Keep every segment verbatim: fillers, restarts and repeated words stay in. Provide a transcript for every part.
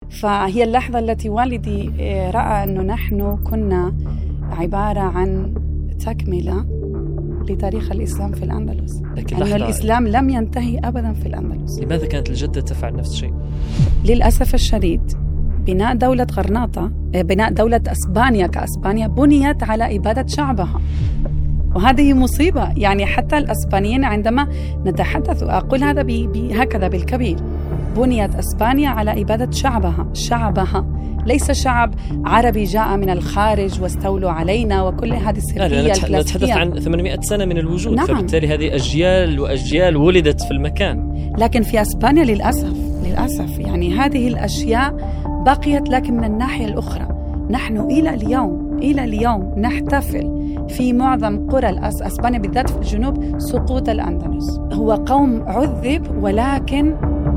فهي اللحظة التي والدي رأى أنه نحن كنا عبارة عن تكملة لتاريخ الإسلام في الأندلس، أن الإسلام لم ينتهي أبدا في الأندلس. لماذا كانت الجدة تفعل نفس الشيء؟ للأسف الشديد بناء دولة غرناطة، بناء دولة أسبانيا كأسبانيا بنيت على إبادة شعبها، وهذه مصيبة. يعني حتى الأسبانيين عندما نتحدث، أقول هذا هكذا بالكبير، بنيت أسبانيا على إبادة شعبها شعبها ليس شعب عربي جاء من الخارج واستولوا علينا وكل هذه السردية الكلاسيكية. نتحدث عن ثمانمائة سنة من الوجود. نعم. فبالتالي هذه أجيال وأجيال ولدت في المكان. لكن في أسبانيا للأسف للأسف يعني هذه الأشياء بقيت، لكن من الناحية الأخرى نحن إلى اليوم إلى اليوم نحتفل في معظم قرى أسبانيا بالذات في الجنوب سقوط الأندلس. هو قوم عذب ولكن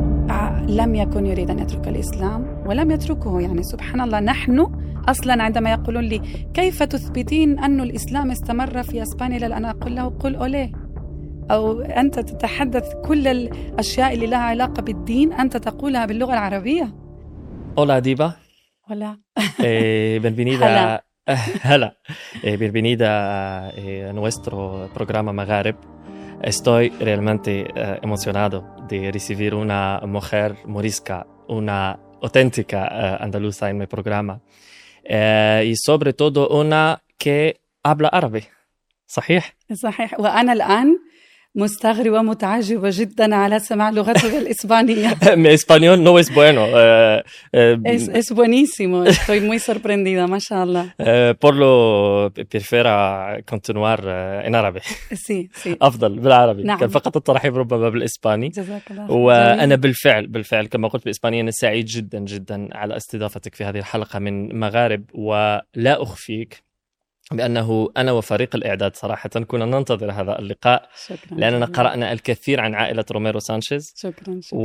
لم يكن يريد أن يترك الإسلام ولم يتركه. يعني سبحان الله، نحن أصلا عندما يقولون لي كيف تثبتين أن الإسلام استمر في أسبانيا، لأن أقول له قل أوليه، أو أنت تتحدث كل الأشياء اللي لها علاقة بالدين أنت تقولها باللغة العربية. Hola Adiba. Hola. Eh, bienvenida. Hola. Eh, bienvenida a eh, nuestro programa Maghreb. Estoy realmente eh, emocionado de recibir una mujer morisca, una auténtica eh, andaluza en mi programa. Eh, y sobre todo una que habla árabe. صحيح؟ صحيح. وأنا الآن مستغربة ومتعجبة جدا على سماع لغته الإسبانية. Mi español no es bueno. Uh, uh, es, es buenísimo. Estoy muy sorprendida, ما شاء الله. Uh, por lo prefiero continuar uh, en árabe. Sí, sí. أفضل بالعربي. نعم. كان فقط الترحيب ربما بالإسباني. جزاك الله. وأنا بالفعل بالفعل كما قلت بالإسبانية أنا سعيد جدا جدا على استضافتك في هذه الحلقة من مغارب، ولا أخفيك بأنه أنا وفريق الإعداد صراحة كنا ننتظر هذا اللقاء. شكرا. لأننا قرأنا الكثير عن عائلة روميرو سانشيز. شكرا. شكرا.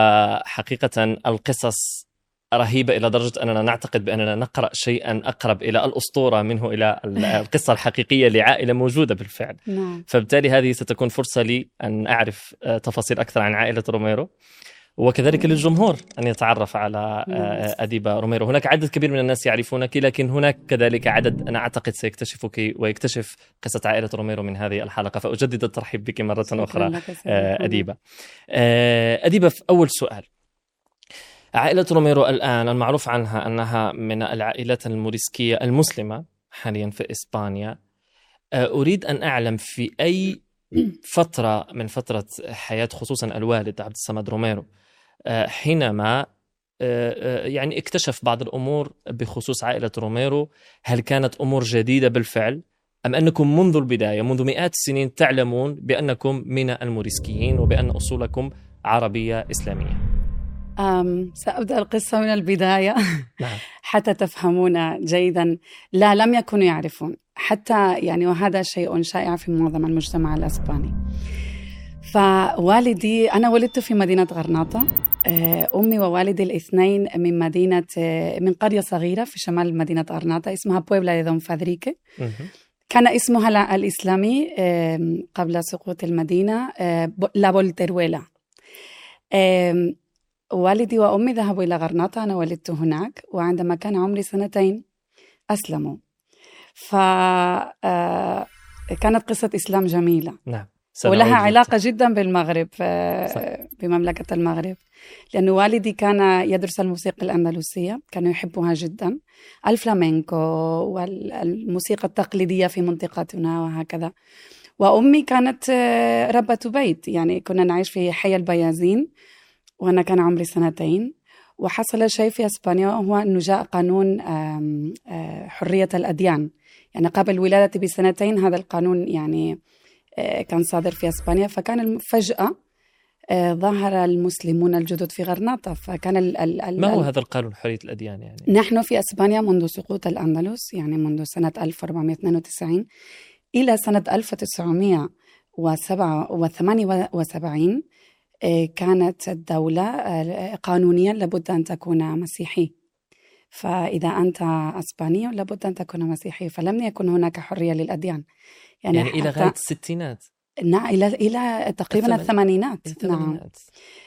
وحقيقة القصص رهيبة إلى درجة أننا نعتقد بأننا نقرأ شيئا أقرب إلى الأسطورة منه إلى القصة الحقيقية لعائلة موجودة بالفعل. نعم. فبالتالي هذه ستكون فرصة لي أن أعرف تفاصيل أكثر عن عائلة روميرو، وكذلك للجمهور أن يتعرف على أديبا روميرو. هناك عدد كبير من الناس يعرفونك، لكن هناك كذلك عدد أنا أعتقد سيكتشفك ويكتشف قصة عائلة روميرو من هذه الحلقة. فأجدد الترحيب بك مرة أخرى أديبا. أديبا، في أول سؤال، عائلة روميرو الآن المعروف عنها أنها من العائلات الموريسكية المسلمة حاليا في إسبانيا. أريد أن أعلم في أي فترة من فترة حياة خصوصا الوالد عبد الصمد روميرو حينما يعني اكتشف بعض الأمور بخصوص عائلة روميرو، هل كانت أمور جديدة بالفعل أم أنكم منذ البداية منذ مئات السنين تعلمون بأنكم من الموريسكيين وبأن أصولكم عربية إسلامية؟ أم سأبدأ القصة من البداية. نعم. حتى تفهمون جيدا. لا، لم يكونوا يعرفون حتى يعني، وهذا شيء شائع في معظم المجتمع الأسباني. فوالدي، أنا ولدت في مدينة غرناطة. أمي ووالدي الاثنين من مدينة من قرية صغيرة في شمال مدينة غرناطة اسمها بويبلا دي دون فادريكي. كان اسمها الإسلامي قبل سقوط المدينة لا بولترويلا. والدي وأمي ذهبوا إلى غرناطة، أنا ولدت هناك، وعندما كان عمري سنتين أسلموا. فكانت قصة إسلام جميلة. نعم. ولها علاقة جدا بالمغرب، بمملكة المغرب، لأن والدي كان يدرس الموسيقى الأندلسية، كان يحبها جدا، الفلامينكو والموسيقى التقليدية في منطقتنا وهكذا. وأمي كانت ربة بيت، يعني كنا نعيش في حي البيازين وأنا كان عمري سنتين. وحصل شيء في إسبانيا وهو أنه جاء قانون حرية الأديان، يعني قبل ولادتي بسنتين هذا القانون يعني كان صادر في إسبانيا. فكان فجأة ظهر المسلمون الجدد في غرناطة. فكان ال ال ما هو هذا القانون حرية الأديان؟ يعني نحن في إسبانيا منذ سقوط الأندلس، يعني منذ سنة ألف وأربعمائة واثنين وتسعين إلى سنة ألف وتسعمائة وثمانية وسبعين كانت الدولة قانونيا لابد أن تكون مسيحي. فإذا أنت أسباني لابد أن تكون مسيحي، فلم يكن هناك حرية للأديان. يعني, يعني إلى غاية الستينات؟ نعم، إلى إلى تقريبا الثمانينات. نعم.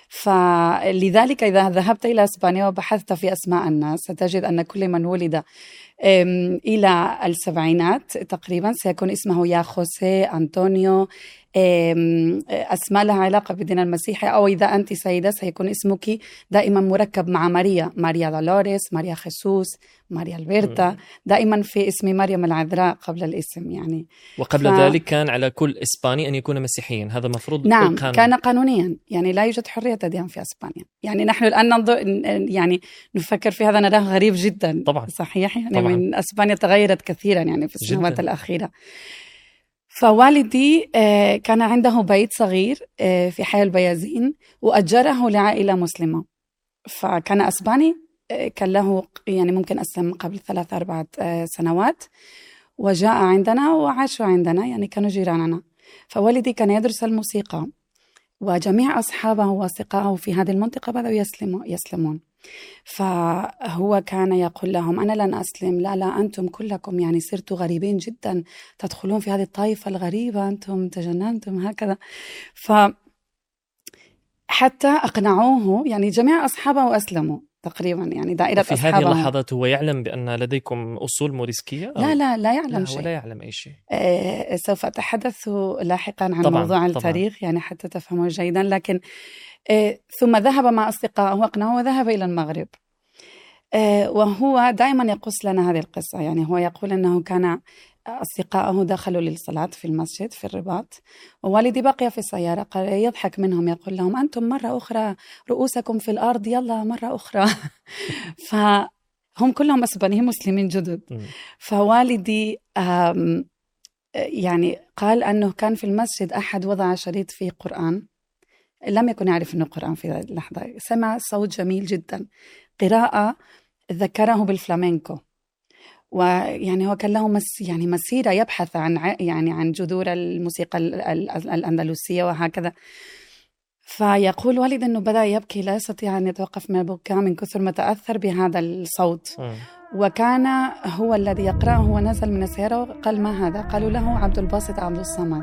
فلذلك إذا ذهبت إلى إسبانيا وبحثت في أسماء الناس ستجد أن كل من ولد إلى السبعينات تقريبا سيكون اسمه يا خوسيه أنطونيو، أسماء لها علاقة بالدين المسيحي، أو إذا أنت سيدة سيكون اسمك دائما مركب مع ماريا، ماريا دولوريس، ماريا خيسوس، ماريا البرتا، دائما في اسم مريم العذراء قبل الاسم يعني. وقبل ف... ذلك كان على كل إسباني أن يكون مسيحيا، هذا مفروض نعم بالقانون. كان قانونيا، يعني لا يوجد حرية ديان في إسبانيا. يعني نحن الآن ننظر يعني نفكر في هذا نراه غريب جدا طبعا. صحيح يعني طبعا. من إسبانيا تغيرت كثيرا يعني في السنوات الأخيرة. فوالدي كان عنده بيت صغير في حي البيازين وأجره لعائلة مسلمة، فكان أسباني، كان له يعني ممكن أسلم قبل ثلاث أربعة سنوات وجاء عندنا وعاشوا عندنا، يعني كانوا جيراننا. فوالدي كان يدرس الموسيقى وجميع أصحابه وأصدقائه في هذه المنطقة بدأوا يسلموا يسلمون، فهو كان يقول لهم أنا لن أسلم، لا لا أنتم كلكم يعني صرتوا غريبين جدا، تدخلون في هذه الطائفة الغريبة، أنتم تجننتم هكذا. فحتى أقنعوه، يعني جميع أصحابه أسلموا تقريبا، يعني دائرة في أصحابه. هذه اللحظات هو يعلم بأن لديكم أصول موريسكية؟ لا لا لا يعلم لا شيء، ولا يعلم أي شيء. آه سوف أتحدث لاحقا عن طبعاً موضوع التاريخ طبعاً. يعني حتى تفهموا جيدا. لكن آه ثم ذهب مع أصدقائه وأقنعه وذهب إلى المغرب، آه وهو دائما يقص لنا هذه القصة. يعني هو يقول أنه كان أصدقائه دخلوا للصلاة في المسجد في الرباط، ووالدي بقي في السيارة، قال يضحك منهم يقول لهم أنتم مرة أخرى رؤوسكم في الأرض، يلا مرة أخرى. فهم كلهم أسبانيين مسلمين جدد. فوالدي يعني قال أنه كان في المسجد أحد وضع شريط فيه قرآن، لم يكن يعرف أنه قرآن في هذه اللحظة، سمع صوت جميل جدا، قراءة ذكره بالفلامينكو، ويعني هو كان له مس يعني مسيرة يبحث عن يعني عن جذور الموسيقى الأندلسية وهكذا. فيقول والد أنه بدأ يبكي، لا يستطيع أن يتوقف من البكاء من كثر ما تأثر بهذا الصوت. م. وكان هو الذي يقرأه ونزل من السيارة وقال ما هذا؟ قالوا له عبد الباسط عبد الصمد.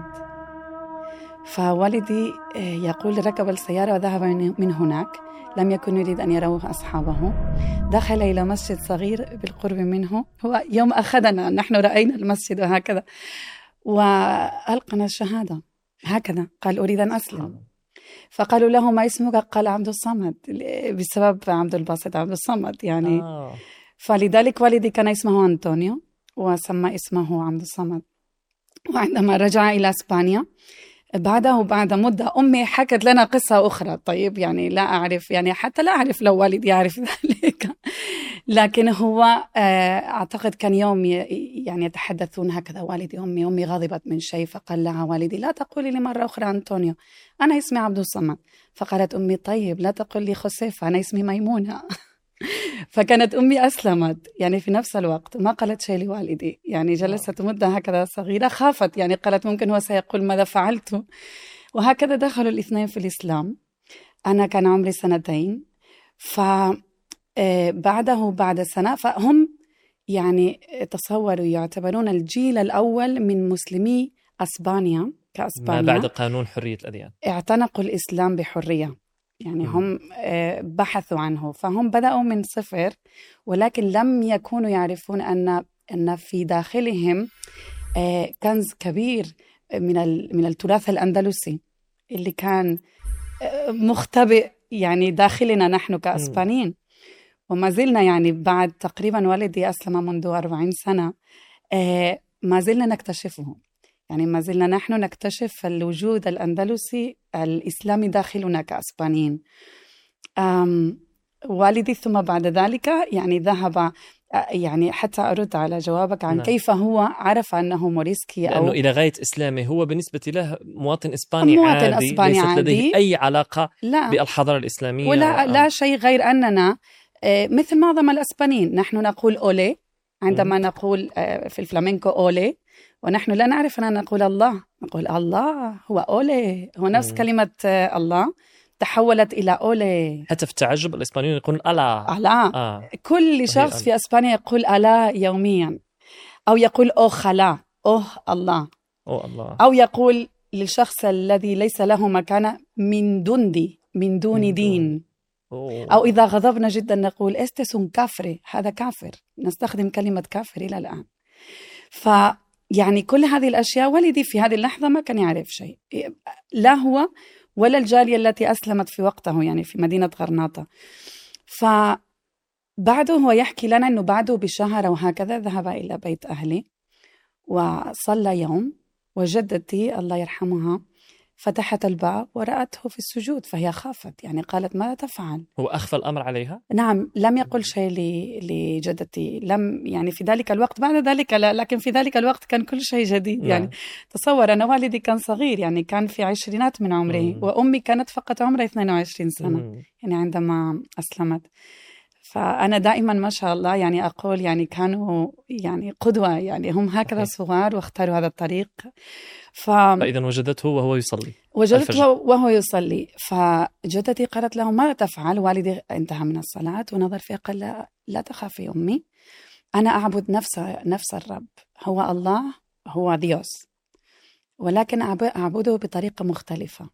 فوالدي يقول ركب السيارة وذهب من هناك، لم يكن يريد أن يروه أصحابه، دخل إلى مسجد صغير بالقرب منه، هو يوم أخذنا نحن رأينا المسجد وهكذا، وألقنا الشهادة هكذا، قال أريد أن أسلم. فقالوا له ما اسمك؟ قال عبد الصمد، بسبب عبد الباسط عبد الصمد يعني. آه. فلذلك والدي كان اسمه أنطونيو وسمى اسمه عبد الصمد. وعندما رجع إلى إسبانيا بعده بعد مدة أمي حكت لنا قصة أخرى، طيب يعني لا أعرف، يعني حتى لا أعرف لو والدي يعرف ذلك، لكن هو أعتقد كان يوم يعني يتحدثون هكذا والدي أمي أمي غضبت من شيء، فقال لها والدي لا تقولي لي مرة أخرى أنطونيو، أنا اسمي عبد الصمد. فقالت أمي طيب لا تقول لي خوسيفة، أنا اسمي ميمونة. فكانت أمي أسلمت يعني في نفس الوقت، ما قالت شيء لوالدي، يعني جلست مدة هكذا صغيرة، خافت يعني قالت ممكن هو سيقول ماذا فعلت. وهكذا دخلوا الاثنين في الإسلام. أنا كان عمري سنتين، فبعده بعد سنة فهم يعني تصوروا يعتبرون الجيل الأول من مسلمي أسبانيا كأسبانيا ما بعد قانون حرية الأديان، اعتنقوا الإسلام بحرية، يعني هم بحثوا عنه، فهم بدأوا من صفر، ولكن لم يكونوا يعرفون أن أن في داخلهم كنز كبير من من التراث الأندلسي اللي كان مختبئ يعني داخلنا نحن كأسبانيين. وما زلنا يعني بعد تقريبا والدي أسلم منذ أربعين سنة ما زلنا نكتشفه، يعني ما زلنا نحن نكتشف الوجود الأندلسي الإسلامي داخلنا كأسبانيين. والدي ثم بعد ذلك يعني ذهب، يعني حتى أرد على جوابك عن نعم. كيف هو عرف أنه موريسكي، أو إلى غاية إسلامه هو بالنسبة له مواطن إسباني مواطن عادي، أسباني ليست عادي، لديه أي علاقة لا. بالحضارة الإسلامية ولا لا شيء غير أننا مثل معظم الأسبانيين نحن نقول أولي عندما م. نقول في الفلامينكو أولي، ونحن لا نعرف أن نقول الله، نقول الله هو أولي، هو نفس م. كلمة الله تحولت إلى أولي. حتى في التعجب الإسبانيون يقولون ألا ألا آه. كل شخص في أسبانيا يقول ألا يوميا، أو يقول أوخلا أوه الله. أوه الله، أو يقول للشخص الذي ليس له مكانة من دندي من دون من دين. أوه. أو إذا غضبنا جدا نقول استسون كافري، هذا كافر، نستخدم كلمة كافر إلى الآن. فيعني كل هذه الأشياء والدي في هذه اللحظة ما كان يعرف شيء، لا هو ولا الجالية التي أسلمت في وقته يعني في مدينة غرناطة. فبعده هو يحكي لنا أنه بعده بشهر وهكذا ذهب إلى بيت أهلي وصلى يوم، وجدتي الله يرحمها فتحت الباب ورأته في السجود، فهي خافت، يعني قالت ماذا تفعل؟ هو أخفى الأمر عليها؟ نعم، لم يقل شيء لجدتي، لم يعني في ذلك الوقت، بعد ذلك لا، لكن في ذلك الوقت كان كل شيء جديد. نعم. يعني تصور أنا والدي كان صغير، يعني كان في عشرينات من عمره، مم. وأمي كانت فقط عمرها اثنين وعشرين سنة مم. يعني عندما أسلمت. فأنا دائما ما شاء الله يعني أقول يعني كانوا يعني قدوة، يعني هم هكذا صغار واختاروا هذا الطريق. ف... فإذا وجدته وهو يصلي وجدته وهو يصلي، فجدتي قالت له ماذا تفعل؟ والدي انتهى من الصلاة ونظر فيها قال لا, لا تخافي أمي، أنا أعبد نفس نفس الرب، هو الله، هو ديوس، ولكن أعبده بطريقة مختلفة،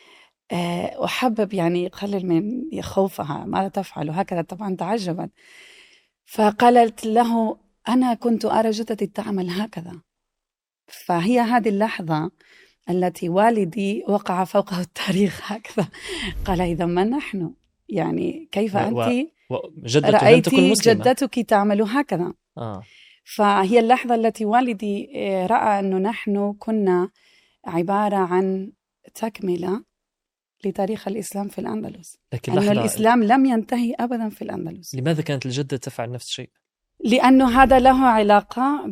أحبب يعني يقلل من خوفها، ماذا تفعل؟ وهكذا طبعا تعجبت. فقالت له أنا كنت أرى جدتي تعمل هكذا. فهي هذه اللحظة التي والدي وقع فوقه التاريخ هكذا، قال إذا ما نحن، يعني كيف أنت و... و... رأيتي جدتك تعمل هكذا. آه. فهي اللحظة التي والدي رأى أنه نحن كنا عبارة عن تكملة لتاريخ الإسلام في الأندلس، لكن أن الإسلام لم ينتهي أبدا في الأندلس. لماذا كانت الجدة تفعل نفس الشيء؟ لأنه هذا له علاقة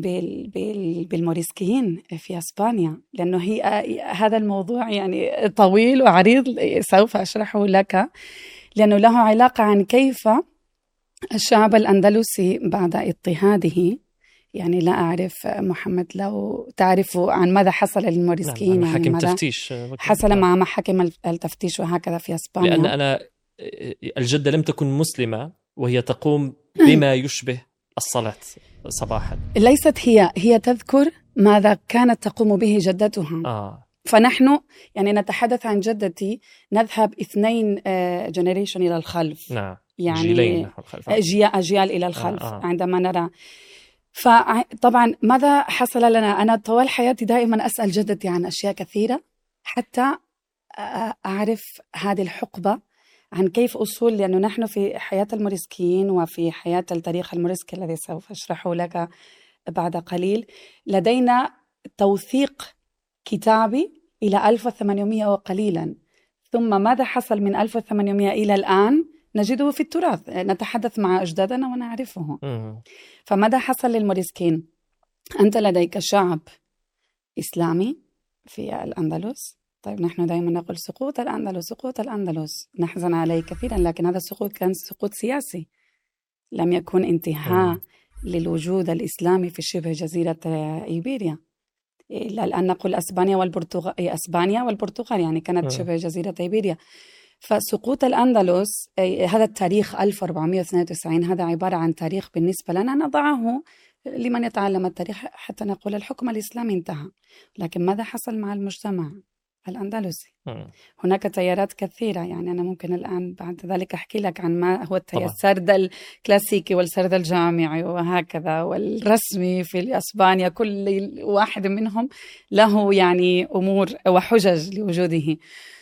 بالموريسكيين في أسبانيا، لأنه هي هذا الموضوع يعني طويل وعريض سوف أشرحه لك، لأنه له علاقة عن كيف الشعب الأندلسي بعد اضطهاده، يعني لا أعرف محمد لو تعرف عن ماذا حصل للموريسكيين. نعم، يعني محاكم تفتيش حصل مع محاكم التفتيش وهكذا في أسبانيا. لأن أنا الجدة لم تكن مسلمة وهي تقوم بما يشبه الصلاة صباحا. ليست هي هي تذكر ماذا كانت تقوم به جدتها. آه. فنحن يعني نتحدث عن جدتي نذهب اثنين جنريشن إلى الخلف. نعم. يعني جيلين الخلف. أجيال, أجيال إلى الخلف. آه. آه. عندما نرى، فطبعا ماذا حصل لنا؟ أنا طوال حياتي دائما أسأل جدتي عن أشياء كثيرة حتى أعرف هذه الحقبة عن كيف أصول، لأنه نحن في حياة الموريسكيين وفي حياة التاريخ الموريسكي الذي سوف أشرحه لك بعد قليل لدينا توثيق كتابي إلى ألف وثمانمائة وقليلا، ثم ماذا حصل من ألف وثمانمائة إلى الآن نجده في التراث، نتحدث مع أجدادنا ونعرفه. فماذا حصل للموريسكيين؟ أنت لديك شعب إسلامي في الأندلس. طيب نحن دائما نقول سقوط الأندلس سقوط الأندلس، نحزن عليه كثيرا، لكن هذا السقوط كان سقوط سياسي، لم يكن انتهاء للوجود الإسلامي في شبه جزيرة إيبيريا. إلا الآن نقول أسبانيا والبرتغال، أسبانيا والبرتغال يعني كانت شبه جزيرة إيبيريا. فسقوط الأندلس هذا التاريخ ألف وأربعمائة واثنين وتسعين هذا عبارة عن تاريخ بالنسبة لنا نضعه لمن يتعلم التاريخ حتى نقول الحكم الإسلامي انتهى. لكن ماذا حصل مع المجتمع الأندلسي؟ هناك تيارات كثيرة، يعني أنا ممكن الآن بعد ذلك أحكي لك عن ما هو التيار السرد الكلاسيكي والسرد الجامعي وهكذا والرسمي في إسبانيا، كل واحد منهم له يعني أمور وحجج لوجوده.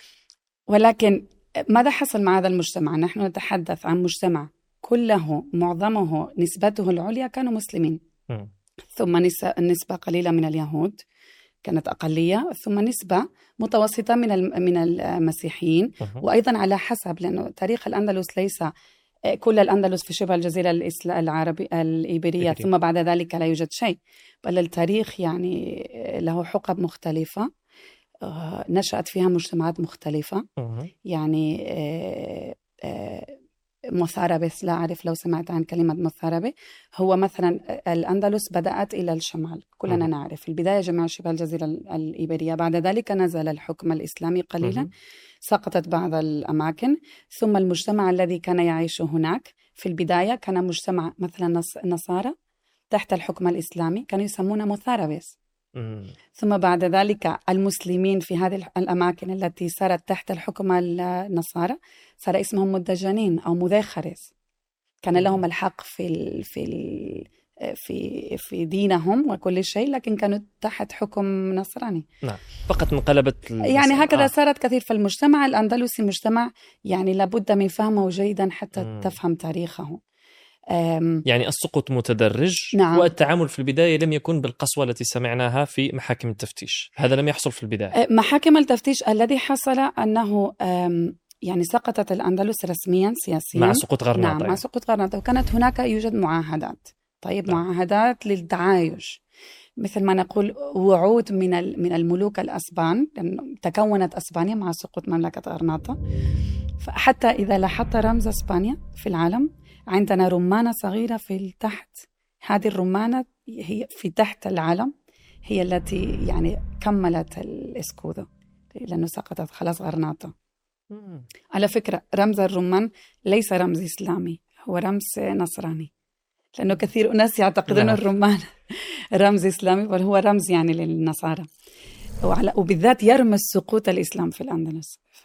ولكن ماذا حصل مع هذا المجتمع؟ نحن نتحدث عن مجتمع كله معظمه نسبته العليا كانوا مسلمين، م. ثم نسبة قليلة من اليهود كانت أقلية، ثم نسبة متوسطة من من المسيحيين، وأيضا على حسب، لأنه تاريخ الأندلس ليس كل الأندلس في شبه الجزيرة العربية الإيبيرية ثم بعد ذلك لا يوجد شيء، بل التاريخ يعني له حقب مختلفة نشأت فيها مجتمعات مختلفة. يعني مثاربس، لا أعرف لو سمعت عن كلمة مثاربة، هو مثلا الأندلس بدأت إلى الشمال كلنا نعرف، البداية جميع شبه الجزيرة الإيبيرية، بعد ذلك نزل الحكم الإسلامي قليلا، سقطت بعض الأماكن، ثم المجتمع الذي كان يعيش هناك في البداية كان مجتمع مثلا نصارى تحت الحكم الإسلامي، كانوا يسمونه مثاربس، مم. ثم بعد ذلك المسلمين في هذه الأماكن التي صارت تحت الحكم النصارى صار اسمهم مدجنين أو مذاخرس، كان لهم الحق في ال في ال في في دينهم وكل شيء، لكن كانوا تحت حكم نصراني. نعم، فقط انقلبت يعني هكذا آه. صارت كثير. في المجتمع الأندلسي مجتمع يعني لابد من فهمه جيدا حتى م. تفهم تاريخه. يعني السقوط متدرج. نعم. والتعامل في البداية لم يكن بالقسوة التي سمعناها في محاكم التفتيش، هذا لم يحصل في البداية. محاكم التفتيش الذي حصل أنه يعني سقطت الأندلس رسميا سياسيا مع سقوط غرناطة. نعم، مع سقوط غرناطة، وكانت هناك يوجد معاهدات. طيب نعم. معاهدات للتعايش، مثل ما نقول وعود من من الملوك الأسبان، لأن تكونت أسبانيا مع سقوط مملكة غرناطة. فحتى إذا لاحظت رمز أسبانيا في العالم، عندنا رمانة صغيرة في تحت. هذه الرمانة هي في تحت العالم، هي التي يعني كملت الإسكودو، لأنه سقطت خلاص غرناطة. على فكرة رمز الرمان ليس رمز إسلامي، هو رمز نصراني، لأنه كثير ناس يعتقدون نعم. الرمان رمز إسلامي، بل هو رمز يعني للنصارى، وعلى وبالذات يرمز سقوط الإسلام في الأندلس. ف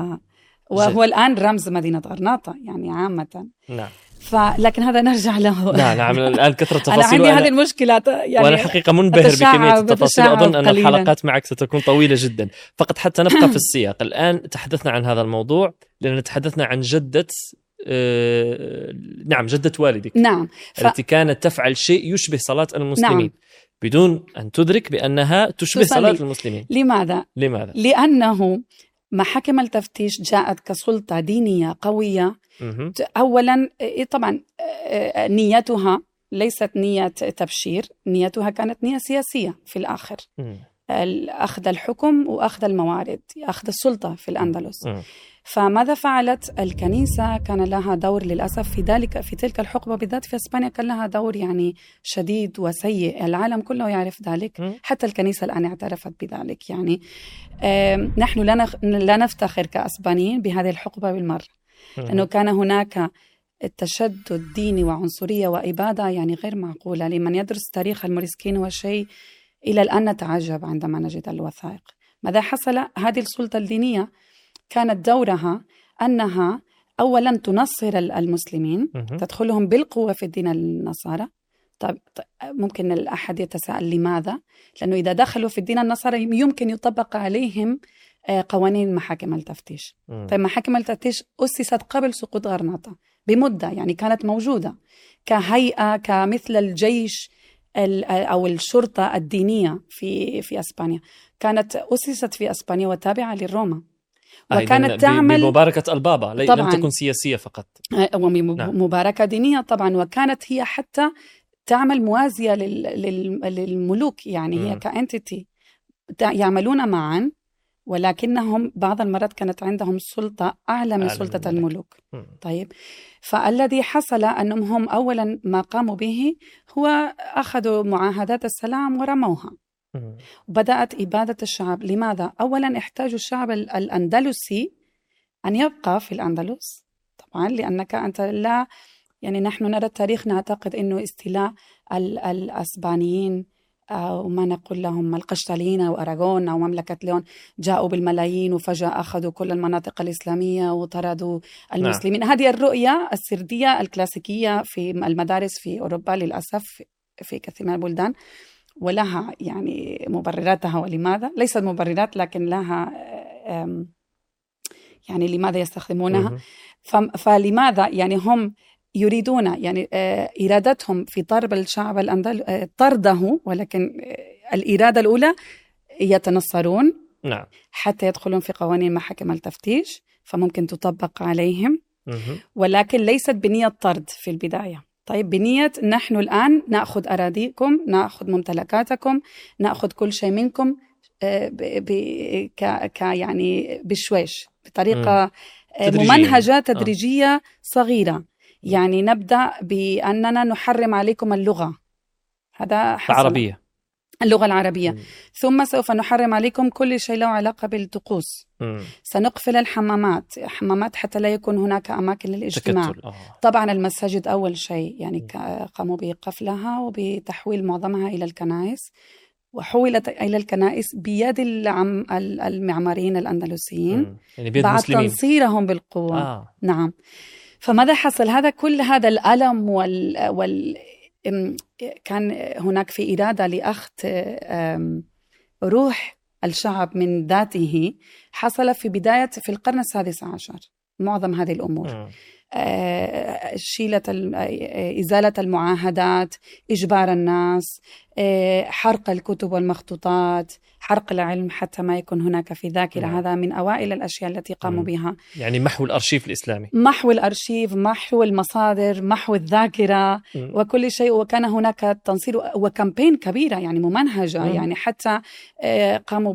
وهو الآن رمز مدينة غرناطة يعني عامة. نعم. فلكن هذا نرجع له. نعم نعم الآن كثرة تفاصيل. أنا عندي هذه المشكلة يعني. وأنا حقيقة منبهر بكمية التفاصيل، أظن أن الحلقات معك ستكون طويلة جدا. فقط حتى نبقى في السياق، الآن تحدثنا عن هذا الموضوع لأن تحدثنا عن جدة آه... نعم جدة والدك. نعم. ف... التي كانت تفعل شيء يشبه صلاة المسلمين. نعم. بدون أن تدرك بأنها تشبه تصلي. صلاة المسلمين. لماذا؟ لماذا؟ لأنه محاكم التفتيش جاءت كسلطة دينية قوية. أولا طبعا نيتها ليست نية تبشير، نيتها كانت نية سياسية في الآخر، أخذ الحكم وأخذ الموارد، أخذ السلطة في الأندلس. فماذا فعلت الكنيسة؟ كان لها دور للأسف في ذلك، في تلك الحقبة بالذات في إسبانيا كان لها دور يعني شديد وسيء، العالم كله يعرف ذلك، حتى الكنيسة الآن اعترفت بذلك. يعني نحن لا نفتخر كأسبانيين بهذه الحقبة بالمرة، لأنه كان هناك التشدد ديني وعنصرية وإبادة يعني غير معقولة. لمن يدرس تاريخ الموريسكين هو شيء إلى الآن نتعجب عندما نجد الوثائق. ماذا حصل؟ هذه السلطة الدينية كانت دورها أنها أولا تنصر المسلمين، تدخلهم بالقوة في الدين النصارى. طب ممكن الأحد يتساءل لماذا؟ لأنه إذا دخلوا في الدين النصارى يمكن يطبق عليهم قوانين محاكم التفتيش. طيب محاكم التفتيش أسست قبل سقوط غرناطة بمدة، يعني كانت موجودة كهيئة كمثل الجيش أو الشرطة الدينية في في إسبانيا، كانت أسست في إسبانيا وتابعة للروما، وكانت تعمل بمباركة البابا، لم تكن سياسية فقط، ومباركة دينية طبعا. وكانت هي حتى تعمل موازية للملوك، يعني هي كأنتيتي يعملون معا، ولكنهم بعض المرات كانت عندهم سلطة أعلى من سلطة الملوك. طيب فالذي حصل أنهم هم أولا ما قاموا به هو أخذوا معاهدات السلام ورموها، وبدأت إبادة الشعب. لماذا؟ أولا احتاج الشعب الأندلسي أن يبقى في الأندلس، طبعا لأنك أنت لا يعني نحن نرى التاريخ نعتقد أنه استيلاء الأسبانيين أو ما نقول لهم القشتاليين أو أراغون أو مملكة ليون جاءوا بالملايين وفجأة أخذوا كل المناطق الإسلامية وطردوا المسلمين. نعم. هذه الرؤية السردية الكلاسيكية في المدارس في أوروبا للأسف في كثير من البلدان، ولها يعني مبرراتها. ولماذا؟ ليست مبررات لكن لها يعني لماذا يستخدمونها. فلماذا يعني هم يريدون يعني إرادتهم في طرد الشعب الأندلسي طرده، ولكن الإرادة الأولى يتنصرون. نعم. حتى يدخلون في قوانين محاكم التفتيش فممكن تطبق عليهم، ولكن ليست بنية طرد في البداية. طيب بنية نحن الآن نأخذ أراضيكم، نأخذ ممتلكاتكم، نأخذ كل شيء منكم ب ب ك ك يعني بشويش، بطريقة تدريجية. ممنهجة تدريجية صغيرة. يعني نبدأ بأننا نحرم عليكم اللغة، هذا حصل. العربية، اللغة العربية. م. ثم سوف نحرم عليكم كل شيء له علاقة بالطقوس. م. سنقفل الحمامات حمامات حتى لا يكون هناك أماكن للاجتماع. آه. طبعا المساجد أول شيء يعني م. قاموا بقفلها وبتحويل معظمها إلى الكنائس، وحولت إلى الكنائس بيد العم المعماريين الأندلسيين يعني بيد بعد مسلمين. تنصيرهم بالقوة. آه. نعم. فماذا حصل؟ هذا كل هذا الألم وال, وال... كان هناك في إرادة لأخذ روح الشعب من ذاته، حصل في بداية في القرن السادس عشر معظم هذه الأمور. م. شيلة إزالة المعاهدات، إجبار الناس، حرق الكتب والمخطوطات، حرق العلم حتى ما يكون هناك في ذاكرة. هذا من أوائل الأشياء التي قاموا بها. يعني محو الأرشيف الإسلامي، محو الأرشيف، محو المصادر، محو الذاكرة م. وكل شيء. وكان هناك تنصير وكامبين كبيرة يعني ممنهجة م. يعني حتى قاموا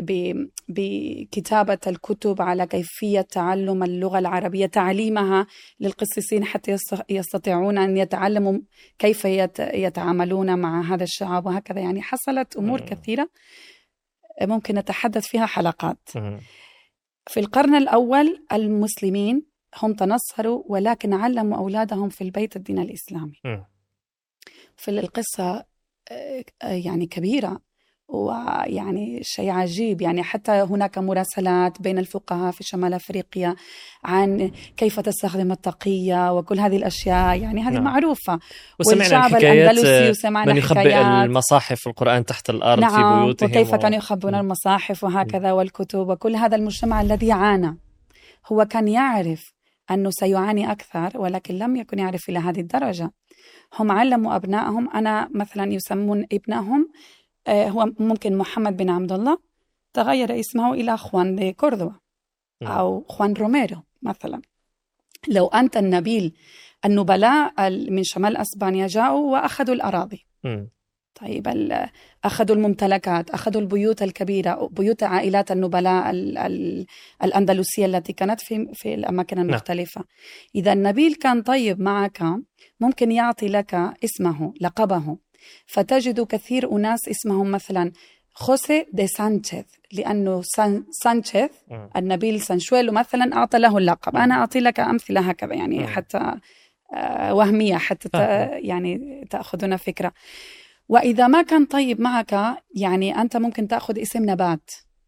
بكتابة الكتب على كيفية تعلم اللغة العربية، تعليمها للقسيسين حتى يستطيعون أن يتعلموا كيف يتعاملون مع هذا الشعب وهكذا. يعني حصلت أمور م. كثيرة ممكن نتحدث فيها حلقات. م. في القرن الأول المسلمين هم تنصروا ولكن علموا أولادهم في البيت الدين الإسلامي. م. في القصة يعني كبيرة ويعني شيء عجيب. يعني حتى هناك مراسلات بين الفقهاء في شمال أفريقيا عن كيف تستخدم التقية وكل هذه الأشياء، يعني هذه نعم. معروفة. وسمعنا الحكايات من يخبئ المصاحف في القرآن تحت الأرض نعم. في بيوتهم، وكيف و... كانوا يخبئون المصاحف وهكذا والكتب وكل هذا. المجتمع الذي عانى هو كان يعرف أنه سيعاني أكثر، ولكن لم يكن يعرف إلى هذه الدرجة. هم علموا أبنائهم، أنا مثلا يسمون ابنهم هو ممكن محمد بن عبد الله، تغير اسمه إلى خوان دي كوردوا أو خوان روميرو مثلا. لو أنت النبيل، النبلاء من شمال أسبانيا جاءوا وأخذوا الأراضي م. طيب أخذوا الممتلكات، أخذوا البيوت الكبيرة، بيوت عائلات النبلاء ال ال الأندلسية التي كانت في, في الأماكن المختلفة. م. إذا النبيل كان طيب معك ممكن يعطي لك اسمه لقبه، فتجد كثير أناس اسمهم مثلا خوسي دي سانشيز، لأنه سان سانشيز النبيل سانشويلو مثلا أعطى له اللقب. أنا أعطي لك أمثلة هكذا يعني حتى وهمية حتى يعني تأخذون فكرة. وإذا ما كان طيب معك يعني أنت ممكن تأخذ اسم نبات.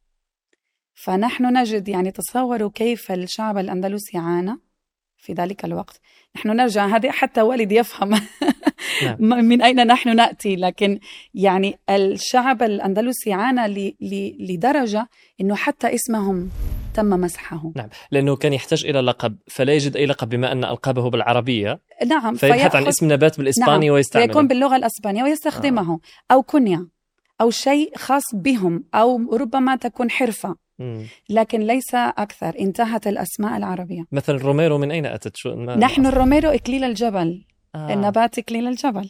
فنحن نجد يعني تصوروا كيف الشعب الأندلسي عانى في ذلك الوقت. نحن نرجع، هذه حتى والد يفهم من أين نحن نأتي، لكن يعني الشعب الأندلسي عانى لدرجة أنه حتى اسمهم تم مسحه. نعم، لأنه كان يحتاج إلى لقب فلا يجد أي لقب بما أن ألقابه بالعربية. نعم، فيبحث عن اسم نبات بالإسباني. نعم. ويستعمله، يكون باللغة الإسبانية ويستخدمه. آه. أو كنية أو شيء خاص بهم، أو ربما تكون حرفة. مم. لكن ليس أكثر. انتهت الأسماء العربية. مثلا روميرو من أين أتت؟ شو نحن الروميرو إكليل الجبل. آه. النبات إكليل الجبل.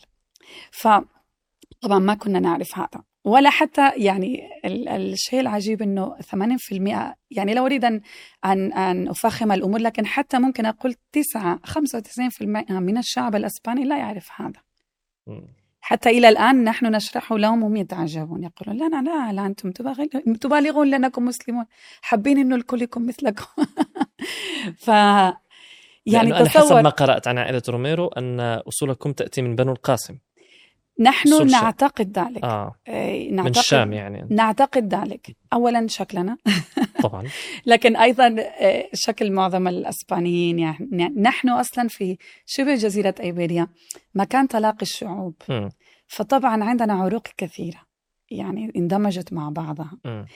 فطبعا ما كنا نعرف هذا، ولا حتى يعني الشيء العجيب أنه ثمانين بالمئة، يعني لو أريد أن, أن أفخم الأمور، لكن حتى ممكن أقول تسعة خمسة وتسعين بالمئة من الشعب الأسباني لا يعرف هذا. م. حتى إلى الآن نحن نشرحه لهم وهم يتعجبون، يقولون لا لا لا أنتم تبالغون لأنكم مسلمون، حابين إنه الكل يكون مثلكم. ف يعني أنا حسب ما قرأت عن عائلة روميرو أن أصولكم تأتي من بنو القاسم. نحن نعتقد ذلك. آه. نعتقد من الشام يعني. نعتقد ذلك. أولا شكلنا طبعا، لكن أيضا شكل معظم الأسبانيين. يعني نحن أصلا في شبه جزيرة إيبيريا مكان تلاقي الشعوب. م. فطبعا عندنا عروق كثيرة يعني اندمجت مع بعضها.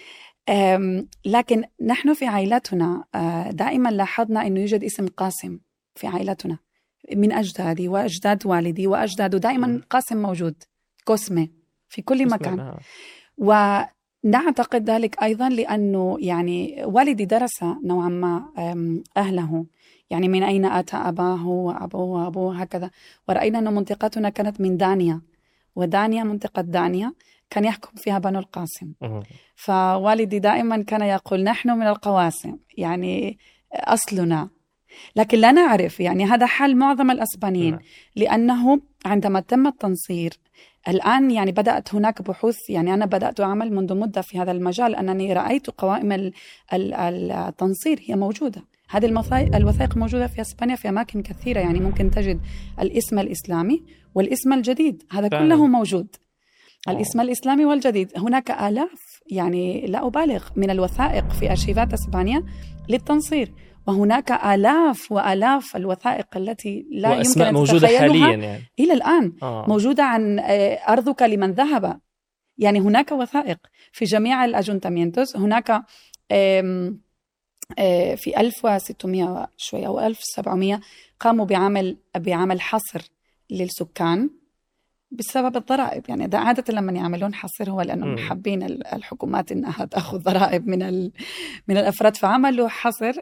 لكن نحن في عائلتنا دائما لاحظنا أنه يوجد اسم قاسم في عائلتنا من أجدادي وأجداد والدي وأجداده. دائما م. قاسم موجود، كوسمي في كل مكان. ونعتقد ذلك أيضا لأنه يعني والدي درس نوعا ما أهله، يعني من أين أتى أباه وأبوه وأبوه هكذا. ورأينا أن منطقتنا كانت من دانيا، ودانيا منطقة دانيا كان يحكم فيها بنو القاسم. م. فوالدي دائما كان يقول نحن من القواسم، يعني أصلنا. لكن لا نعرف، يعني هذا حال معظم الأسبانيين. م. لأنه عندما تم التنصير الآن يعني بدأت هناك بحوث، يعني أنا بدأت أعمل منذ مدة في هذا المجال، أنني رأيت قوائم التنصير هي موجودة. هذه الوثائق موجودة في أسبانيا في أماكن كثيرة، يعني ممكن تجد الاسم الإسلامي والاسم الجديد، هذا فعلا كله موجود. الاسم الإسلامي والجديد. هناك آلاف يعني لا أبالغ من الوثائق في أرشيفات إسبانيا للتنصير، وهناك آلاف وآلاف الوثائق التي لا يمكن أن موجودة حاليا يعني. إلى الآن آه. موجودة عن أرضك لمن ذهب. يعني هناك وثائق في جميع الأجونتامينتوس. هناك في ألف وستمائة شوية أو ألف وسبعمائة قاموا بعمل بعمل حصر للسكان بسبب الضرائب. يعني ده عادة لما يعملون حصر هو لأنهم حابين الحكومات إنها تأخذ ضرائب من من الأفراد، فعملوا حصر.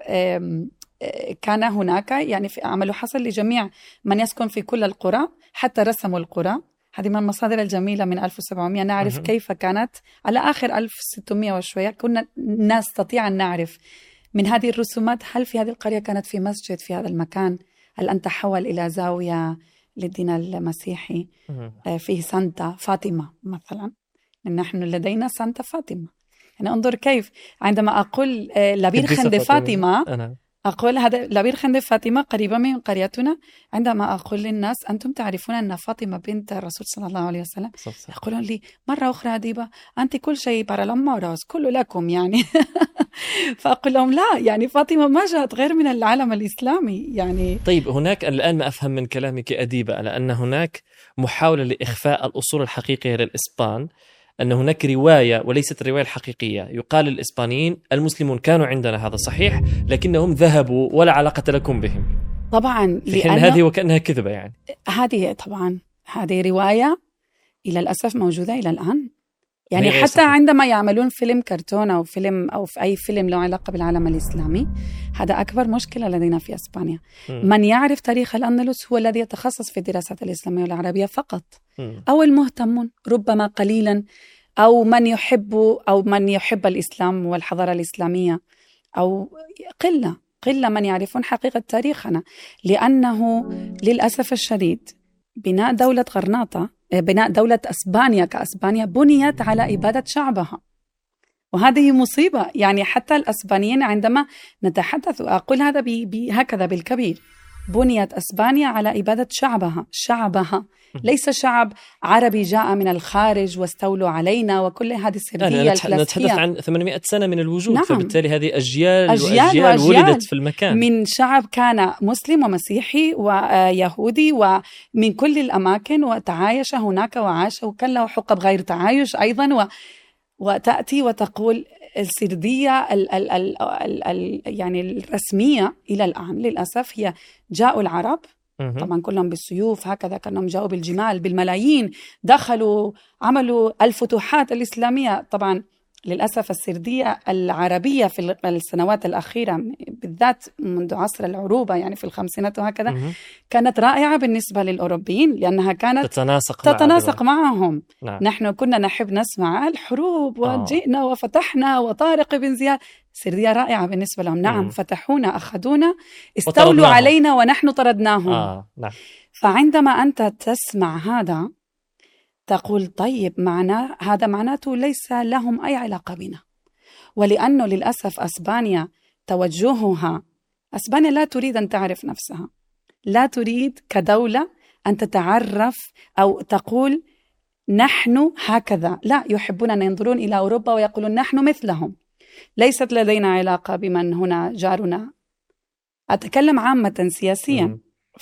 كان هناك يعني عملوا حصر لجميع من يسكن في كل القرى، حتى رسموا القرى. هذه من المصادر الجميلة من ألف وسبعمائة. نعرف كيف كانت على آخر ألف وستمائة وشوية. كنا نستطيع أن نعرف من هذه الرسومات هل في هذه القرية كانت في مسجد في هذا المكان، هل أن تحول إلى زاوية للدين المسيحي، فيه سانتا فاطمة مثلا. نحن لدينا سانتا فاطمة. يعني انظر كيف عندما أقول لابيرخن دي فاطمة أنا. أقول هذا لابيرخن دي فاطمة قريبة من قريتنا. عندما أقول للناس أنتم تعرفون أن فاطمة بنت الرسول صلى الله عليه وسلم، يقولون لي مرة أخرى أديبة أنت كل شيء para الأمراض كله لكم يعني. فأقول لهم لا، يعني فاطمة ما جاءت غير من العالم الإسلامي يعني. طيب هناك الآن ما أفهم من كلامك أديبة لأن هناك محاولة لإخفاء الأصول الحقيقية للإسبان، أن هناك رواية وليست الرواية الحقيقية. يقال للإسبانيين المسلمون كانوا عندنا، هذا صحيح، لكنهم ذهبوا ولا علاقة لكم بهم. طبعا لأن هذه وكأنها كذبة يعني. هذه طبعا هذه رواية إلى الأسف موجودة إلى الآن. يعني حتى صحيح. عندما يعملون فيلم كرتون أو فيلم أو في أي فيلم له علاقة بالعالم الإسلامي، هذا أكبر مشكلة لدينا في إسبانيا. م. من يعرف تاريخ الأندلس هو الذي يتخصص في الدراسات الإسلامية والعربية فقط، م. أو المهتمون ربما قليلا، أو من يحب أو من يحب الإسلام والحضارة الإسلامية، أو قلة قلة من يعرفون حقيقة تاريخنا. لأنه للأسف الشديد بناء دولة غرناطة، بناء دولة أسبانيا كأسبانيا بنيت على إبادة شعبها، وهذه مصيبة. يعني حتى الأسبانيين عندما نتحدث أقول هذا هكذا بالكبير، بنيت أسبانيا على إبادة شعبها شعبها ليس شعب عربي جاء من الخارج واستولوا علينا وكل هذه السردية الكلاسيكية. نتحدث عن ثمانمائة سنة من الوجود. نعم. فبالتالي هذه أجيال أجيال, وأجيال, وأجيال ولدت في المكان من شعب كان مسلم ومسيحي ويهودي ومن كل الأماكن، وتعايش هناك وعاش، وكان له حقب غير تعايش أيضا. و وتأتي وتقول السردية ال ال ال ال ال يعني الرسمية إلى الآن للأسف هي جاءوا العرب طبعا كلهم بالسيوف، هكذا كانهم جاءوا بالجمال بالملايين، دخلوا عملوا الفتوحات الإسلامية. طبعا للأسف السردية العربية في السنوات الأخيرة بالذات منذ عصر العروبة يعني في الخمسينات وهكذا م- كانت رائعة بالنسبة للأوروبيين، لأنها كانت تتناسق, تتناسق مع معهم. نعم. نحن كنا نحب نسمع الحروب وجئنا آه. وفتحنا وطارق بن زياد، سردية رائعة بالنسبة لهم. نعم م- فتحونا أخذونا استولوا علينا ونحن طردناهم. آه. نعم. فعندما أنت تسمع هذا تقول طيب معنا هذا معناته ليس لهم أي علاقة بنا. ولأنه للأسف أسبانيا توجهها، أسبانيا لا تريد أن تعرف نفسها، لا تريد كدولة أن تتعرف أو تقول نحن هكذا، لا، يحبون أن ينظرون إلى أوروبا ويقولون نحن مثلهم. ليست لدينا علاقة بمن هنا جارنا. أتكلم عامة سياسيا. م.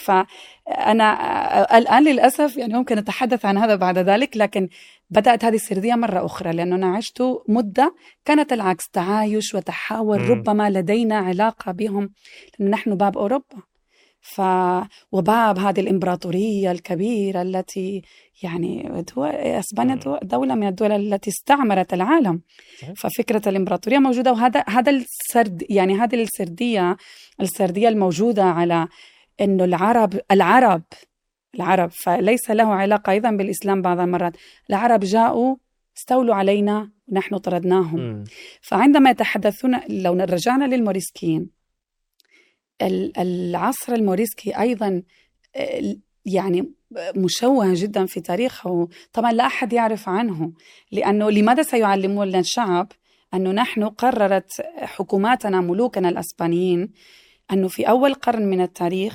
فأنا الآن للأسف يعني ممكن أتحدث عن هذا بعد ذلك، لكن بدأت هذه السردية مرة أخرى لأنه أنا عشت مدة كانت العكس، تعايش وتحاور. م. ربما لدينا علاقة بهم لأن نحن باب أوروبا، ف وباب هذه الإمبراطورية الكبيرة التي يعني دو... أسبانيا دو... دولة من الدول التي استعمرت العالم. ففكرة الإمبراطورية موجودة، وهذا هذا السرد يعني هذه السردية السردية الموجودة على إنه العرب العرب العرب فليس له علاقة أيضا بالإسلام. بعض المرات العرب جاءوا استولوا علينا ونحن طردناهم. م. فعندما يتحدثون، لو رجعنا للموريسكيين، العصر الموريسكي أيضا يعني مشوه جدا في تاريخه. طبعا لا أحد يعرف عنه، لأنه لماذا سيعلمون لنا الشعب أنه نحن قررت حكوماتنا ملوكنا الأسبانيين أنه في أول قرن من التاريخ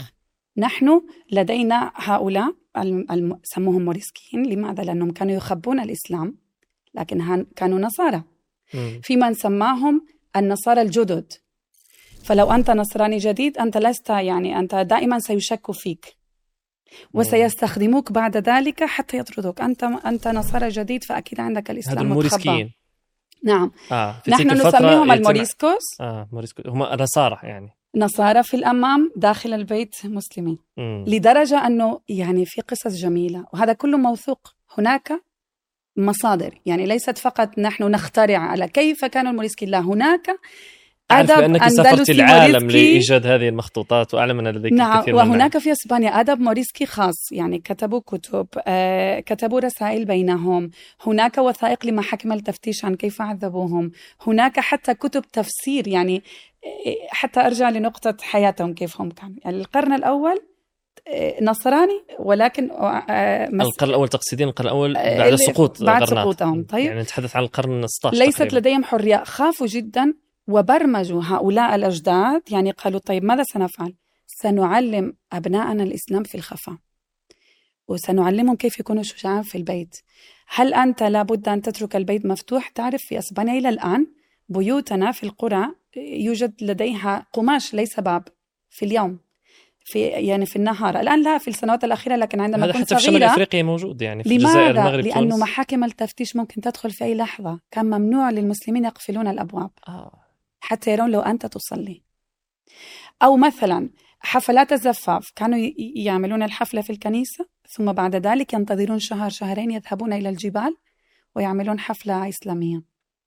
نحن لدينا هؤلاء الم... سموهم موريسكيين. لماذا؟ لأنهم كانوا يخبون الإسلام، لكن هن... كانوا نصارى. في من سماهم النصارى الجدد. فلو أنت نصراني جديد أنت لست، يعني أنت دائما سيشك فيك وسيستخدموك بعد ذلك حتى يطردوك. أنت أنت نصارى جديد فأكيد عندك الإسلام متخبى. نعم. آه. نحن نسميهم الموريسكوس. آه. موريسكوس هم نصارى، يعني نصارى في الأمام، داخل البيت مسلمين. مم. لدرجة أنه يعني في قصص جميلة، وهذا كله موثوق. هناك مصادر، يعني ليست فقط نحن نخترع على كيف كانوا الموريسكيين، لا، هناك أدب أنك سافرت العالم لإيجاد هذه المخطوطات، وأعلم أن لديك نعم الكثير وهناك منها. في إسبانيا أدب موريسكي خاص، يعني كتبوا كتب، آه كتبوا رسائل بينهم. هناك وثائق لمحاكم التفتيش عن كيف عذبوهم. هناك حتى كتب تفسير، يعني حتى أرجع لنقطة حياتهم كيف هم كانوا. يعني القرن الأول نصراني، ولكن آه القرن الأول تقصدين القرن الأول بعد سقوط بعد سقوطهم. طيب يعني نتحدث عن القرن ستاشر ليست تقريبا. لديهم حرية، خافوا جدا وبرمجوا هؤلاء الأجداد. يعني قالوا طيب ماذا سنفعل؟ سنعلم أبناءنا الإسلام في الخفاء، وسنعلمهم كيف يكونوا شجعان في البيت. هل أنت لابد أن تترك البيت مفتوح؟ تعرف في أسبانيا إلى الآن بيوتنا في القرى يوجد لديها قماش ليس باب في اليوم، في يعني في النهار. الآن لا، في السنوات الأخيرة، لكن عندما كنت صغيرة. حتى في شمال أفريقيا موجود، يعني في الجزائر، المغرب، لأنه تونس. محاكم التفتيش ممكن تدخل في أي لحظة. كان ممنوع للمسلمين يقفلون الأبواب آه. حتى يرون لو أنت تصلي. أو مثلا حفلات الزفاف، كانوا يعملون الحفلة في الكنيسة، ثم بعد ذلك ينتظرون شهر شهرين يذهبون إلى الجبال ويعملون حفلة إسلامية.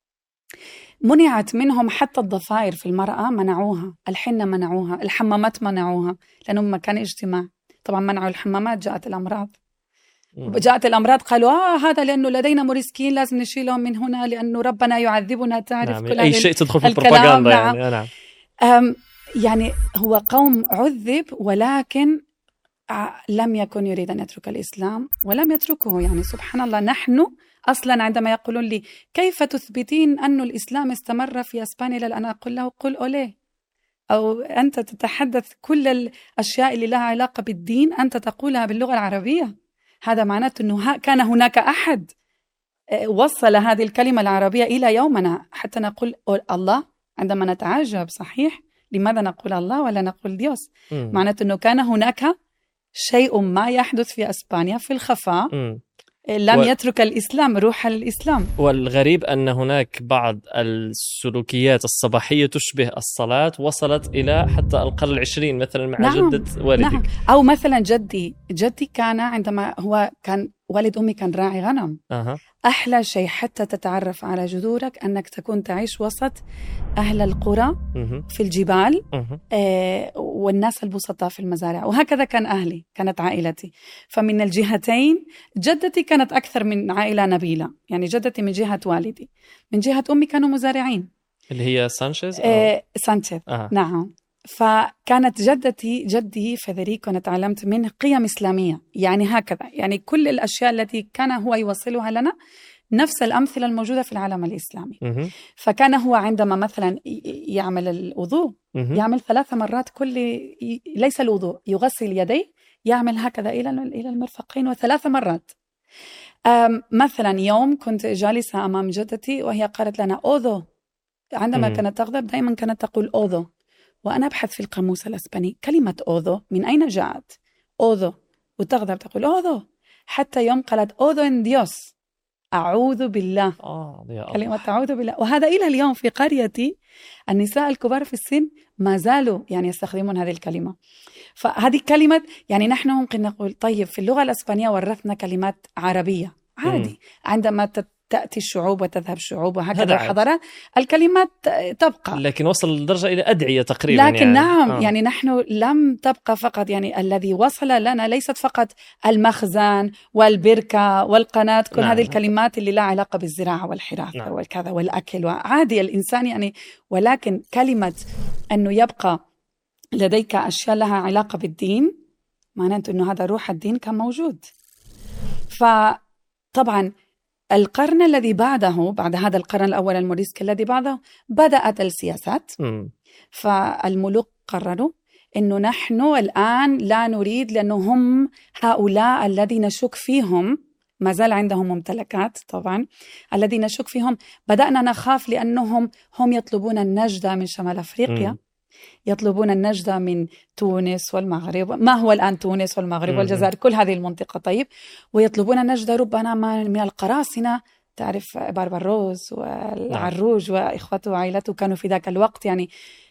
منعت منهم حتى الضفائر في المرأة، منعوها. الحنة منعوها. الحمامات منعوها، لأنهم ما كان اجتماع. طبعا منعوا الحمامات، جاءت الأمراض. جاءت الأمراض قالوا آه هذا لأنه لدينا موريسكيين لازم نشيلهم من هنا لأنه ربنا يعذبنا. تعرف نعم. كل أي شيء تدخل في البروباغندا. نعم. يعني نعم. أم يعني هو قوم عذب، ولكن لم يكن يريد أن يترك الإسلام ولم يتركه. يعني سبحان الله، نحن أصلا عندما يقولون لي كيف تثبتين أن الإسلام استمر في أسبانيا، لأن أقول له قل أوليه، أو أنت تتحدث كل الأشياء اللي لها علاقة بالدين أنت تقولها باللغة العربية. هذا معناته أنه كان هناك أحد وصل هذه الكلمة العربية إلى يومنا حتى نقول الله. عندما نتعجب صحيح لماذا نقول الله ولا نقول ديوس، معناته أنه كان هناك شيء ما يحدث في أسبانيا في الخفاء. م. لم و... يترك الإسلام روح الإسلام. والغريب أن هناك بعض السلوكيات الصباحية تشبه الصلاة وصلت إلى حتى القرن العشرين، مثلا مع نعم. جدة والدك. نعم. أو مثلا جدي جدي كان عندما هو كان والد أمي كان راعي غنم. أه. أحلى شيء حتى تتعرف على جذورك أنك تكون تعيش وسط أهل القرى أه. في الجبال أه. آه والناس البسطاء في المزارع. وهكذا كان أهلي، كانت عائلتي. فمن الجهتين جدتي كانت أكثر من عائلة نبيلة، يعني جدتي من جهة والدي، من جهة أمي كانوا مزارعين اللي هي سانشيز أو... آه سانشيز أه. نعم. فكانت جدتي جدي فيدريكو أنا تعلمت منه قيم إسلامية، يعني هكذا، يعني كل الأشياء التي كان هو يوصلها لنا نفس الأمثلة الموجودة في العالم الإسلامي. م- فكان هو عندما مثلا يعمل الوضوء م- يعمل ثلاث مرات كل ليس الوضوء، يغسل يديه، يعمل هكذا إلى إلى المرفقين وثلاث مرات. مثلا يوم كنت جالسة أمام جدتي وهي قالت لنا أوذو، عندما م- كانت تغضب دائما كانت تقول أوذو، وأنا أبحث في القاموس الإسباني كلمة أوذو من أين جاءت. أوذو، وتغضب تقول أوذو، حتى يوم قالت أوذو إن ديوس، أعوذ بالله. آه كلمة أعوذ بالله. وهذا إلى اليوم في قريتي النساء الكبار في السن ما زالوا يعني يستخدمون هذه الكلمة. فهذه كلمة يعني نحن ممكن نقول طيب في اللغة الإسبانية ورثنا كلمات عربية عادي. م. عندما تأتي الشعوب وتذهب الشعوب وهكذا حضارات الكلمات تبقى، لكن وصل لدرجة إلى أدعية تقريبا. لكن يعني. نعم آه. يعني نحن لم تبقى فقط، يعني الذي وصل لنا ليست فقط المخزن والبركة والقناة، كل نعم. هذه الكلمات اللي لا علاقة بالزراعة والحراثة نعم. والكذا والأكل وعادي الإنسان يعني، ولكن كلمة أنه يبقى لديك أشياء لها علاقة بالدين معناته أنه هذا روح الدين كان موجود. فطبعا القرن الذي بعده، بعد هذا القرن الأول الموريسكي الذي بعده، بدأت السياسات. م. فالملوك قرروا إنه نحن الآن لا نريد، لأنه هم هؤلاء الذين نشك فيهم، ما زال عندهم ممتلكات طبعا، الذين نشك فيهم بدأنا نخاف لأنهم هم يطلبون النجدة من شمال أفريقيا. م. يطلبون النجدة من تونس والمغرب، ما هو الآن تونس والمغرب والجزائر، كل هذه المنطقة. طيب، ويطلبون النجدة ربما من القراصنة، تعرف باربروس والعروج وإخوته وعائلته كانوا في ذاك الوقت. يعني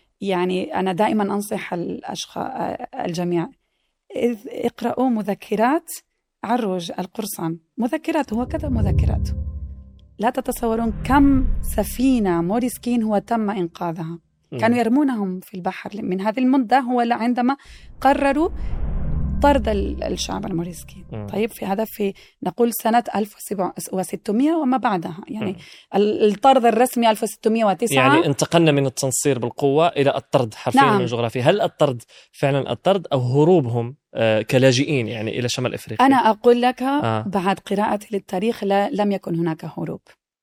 يعني أنا دائما أنصح الأشخاص الجميع، إذ اقرأوا مذكرات عروج القرصان، مذكرات، هو كتب مذكرات، لا تتصورون كم سفينة موريسكين هو تم إنقاذها. كانوا يرمونهم في البحر من هذه المدة، هو عندما قرروا طرد الشعب الموريسكي. طيب، في هذا في نقول سنة ألف وستمائة وما بعدها، يعني الطرد الرسمي ألف وستمائة وتسعة. يعني انتقلنا من التنصير بالقوة إلى الطرد حرفيا. نعم. من الجغرافيا. هل الطرد فعلا الطرد أو هروبهم آه كلاجئين يعني إلى شمال أفريقيا؟ أنا أقول لك آه. بعد قراءتي للتاريخ لا لم يكن هناك هروب.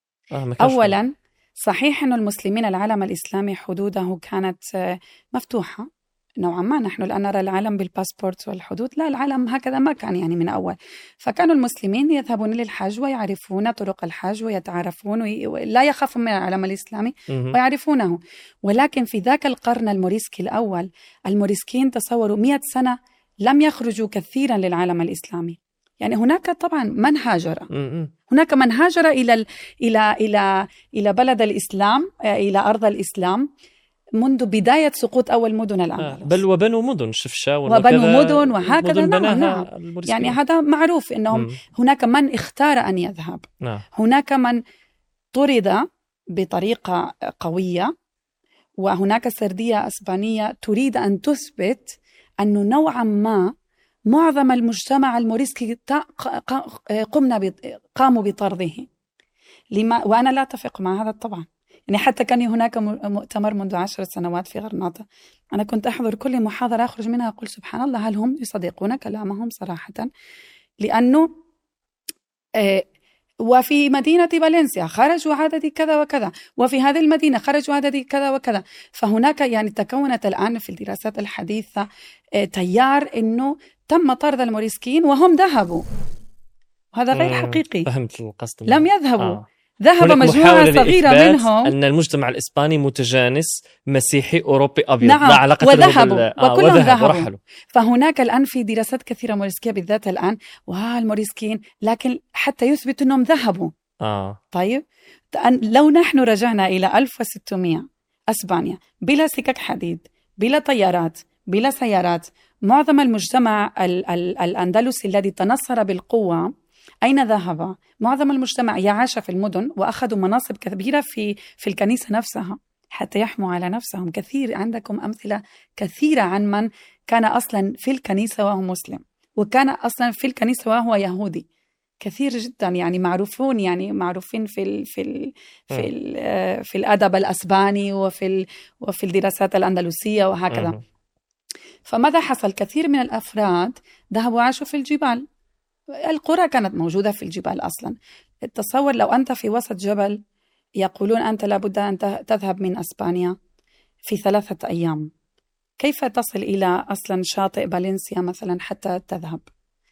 آه أولا، صحيح أن المسلمين العالم الإسلامي حدوده كانت مفتوحة نوعا ما. نحن الآن نرى العالم بالباسبورت والحدود، لا، العالم هكذا ما كان يعني من أول. فكانوا المسلمين يذهبون للحج ويعرفون طرق الحج ويتعرفون ولا يخافون من العالم الإسلامي ويعرفونه. ولكن في ذاك القرن الموريسكي الأول، الموريسكيين تصوروا مئة سنة لم يخرجوا كثيرا للعالم الإسلامي. يعني هناك طبعا من هاجر، هناك من هاجر إلى إلى إلى إلى بلد الإسلام، إلى أرض الإسلام منذ بداية سقوط أول مدن الأندلس. بل وبنوا مدن شفشاون وبنوا مدن وهكذا. نعم نعم. يعني هذا معروف إنهم م. هناك من اختار أن يذهب. نعم. هناك من طرد بطريقة قوية، وهناك سردية أسبانية تريد أن تثبت أنه نوعا ما معظم المجتمع الموريسكي قمنا قاموا بطرده. لما وأنا لا أتفق مع هذا طبعا. يعني حتى كان هناك مؤتمر منذ عشر سنوات في غرناطة، أنا كنت أحضر كل محاضرة أخرج منها أقول سبحان الله، هل هم يصدقون كلامهم صراحة؟ لأنه آه وفي مدينة فالنسيا خرجوا عدد كذا وكذا، وفي هذه المدينة خرجوا عدد كذا وكذا. فهناك يعني تكونت الآن في الدراسات الحديثة آه تيار إنه تم طرد الموريسكيين وهم ذهبوا، وهذا غير حقيقي. فهمت القصد. لم يذهبوا. آه. ذهب مجموعة صغيرة منهم. أن المجتمع الإسباني متجانس مسيحي أوروبي أبيض. نعم. لا علاقة وذهبوا بال... آه وكلهم ذهبوا. ذهبوا. فهناك الآن في دراسات كثيرة موريسكية بالذات الآن، وها الموريسكيين، لكن حتى يثبت أنهم ذهبوا. آه. طيب، لو نحن رجعنا إلى ألف وستمائة، أسبانيا بلا سكك حديد، بلا طيارات، بلا سيارات، معظم المجتمع ال- ال- الأندلسي الذي تنصر بالقوة أين ذهب؟ معظم المجتمع يعاش في المدن، وأخذوا مناصب كبيرة في في الكنيسة نفسها حتى يحموا على نفسهم. كثير عندكم أمثلة كثيرة عن من كان أصلا في الكنيسة وهو مسلم، وكان أصلا في الكنيسة وهو يهودي، كثير جدا يعني معروفون، يعني معروفين في ال في ال في ال في الأدب الأسباني وفي ال وفي الدراسات الأندلسية وهكذا. فماذا حصل؟ كثير من الأفراد ذهبوا عاشوا في الجبال. القرى كانت موجودة في الجبال أصلا. تصور لو أنت في وسط جبل، يقولون أنت لابد أن تذهب من أسبانيا في ثلاثة أيام، كيف تصل إلى أصلا شاطئ فالنسيا مثلا حتى تذهب؟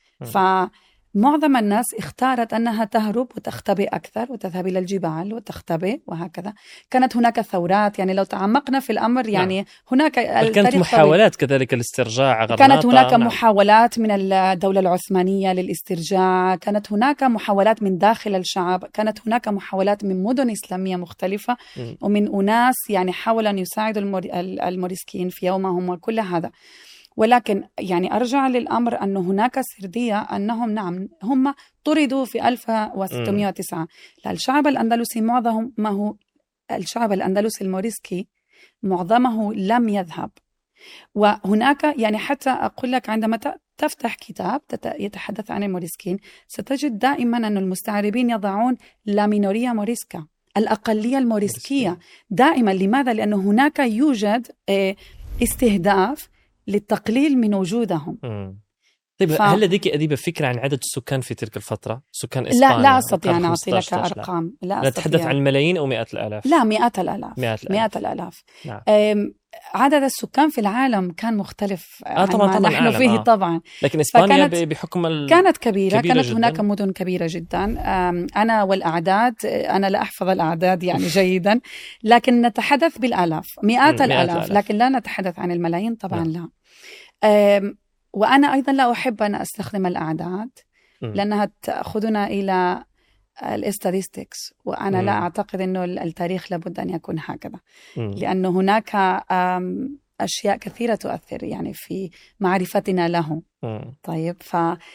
فمعظم الناس اختارت أنها تهرب وتختبئ أكثر وتذهب إلى الجبال وتختبئ وهكذا. كانت هناك ثورات، يعني لو تعمقنا في الأمر يعني نعم. هناك كانت محاولات طبيعي. كذلك الاسترجاع غرناطة. كانت هناك نعم. محاولات من الدولة العثمانية للاسترجاع، كانت هناك محاولات من داخل الشعب، كانت هناك محاولات من مدن إسلامية مختلفة م. ومن أناس يعني حاولوا أن يساعدوا الموريسكيين في يومهم وكل هذا. ولكن يعني أرجع للأمر أن هناك سردية أنهم نعم هم طردوا في ألف وستمائة وتسعة. الشعب الأندلسي معظم ما هو الشعب الأندلسي الموريسكي معظمه لم يذهب. وهناك يعني حتى أقول لك عندما تفتح كتاب يتحدث عن الموريسكيين ستجد دائما أن المستعربين يضعون لا مينوريا موريسكا، الأقلية الموريسكية دائما. لماذا؟ لأن هناك يوجد استهداف للتقليل من وجودهم. طيب ف... هل لديك أديبة فكرة عن عدد السكان في تلك الفترة؟ سكان إسبانيا؟ لا لا أستطيع أن أعطي لك أرقام. لا, لا نتحدث عن ملايين أو مئات الآلاف؟ لا مئات الآلاف. مئات الآلاف, مئات الآلاف. نعم. عدد السكان في العالم كان مختلف آه طبعا عن ما نحن فيه آه. طبعا. لكن إسبانيا بحكم ال... كانت كبيرة، كبيرة كانت جداً. هناك مدن كبيرة جدا. أنا والأعداد، أنا لا أحفظ الأعداد يعني جيدا، لكن نتحدث بالآلاف، مئات الآلاف، لكن لا نتحدث عن الملايين طبعا. لا, لا. وأنا أيضا لا أحب أن أستخدم الأعداد لأنها تأخذنا إلى الاستاتيستكس، وأنا م. لا أعتقد أنه التاريخ لابد أن يكون هكذا، م. لأنه هناك أشياء كثيرة تؤثر يعني في معرفتنا له. م. طيب ف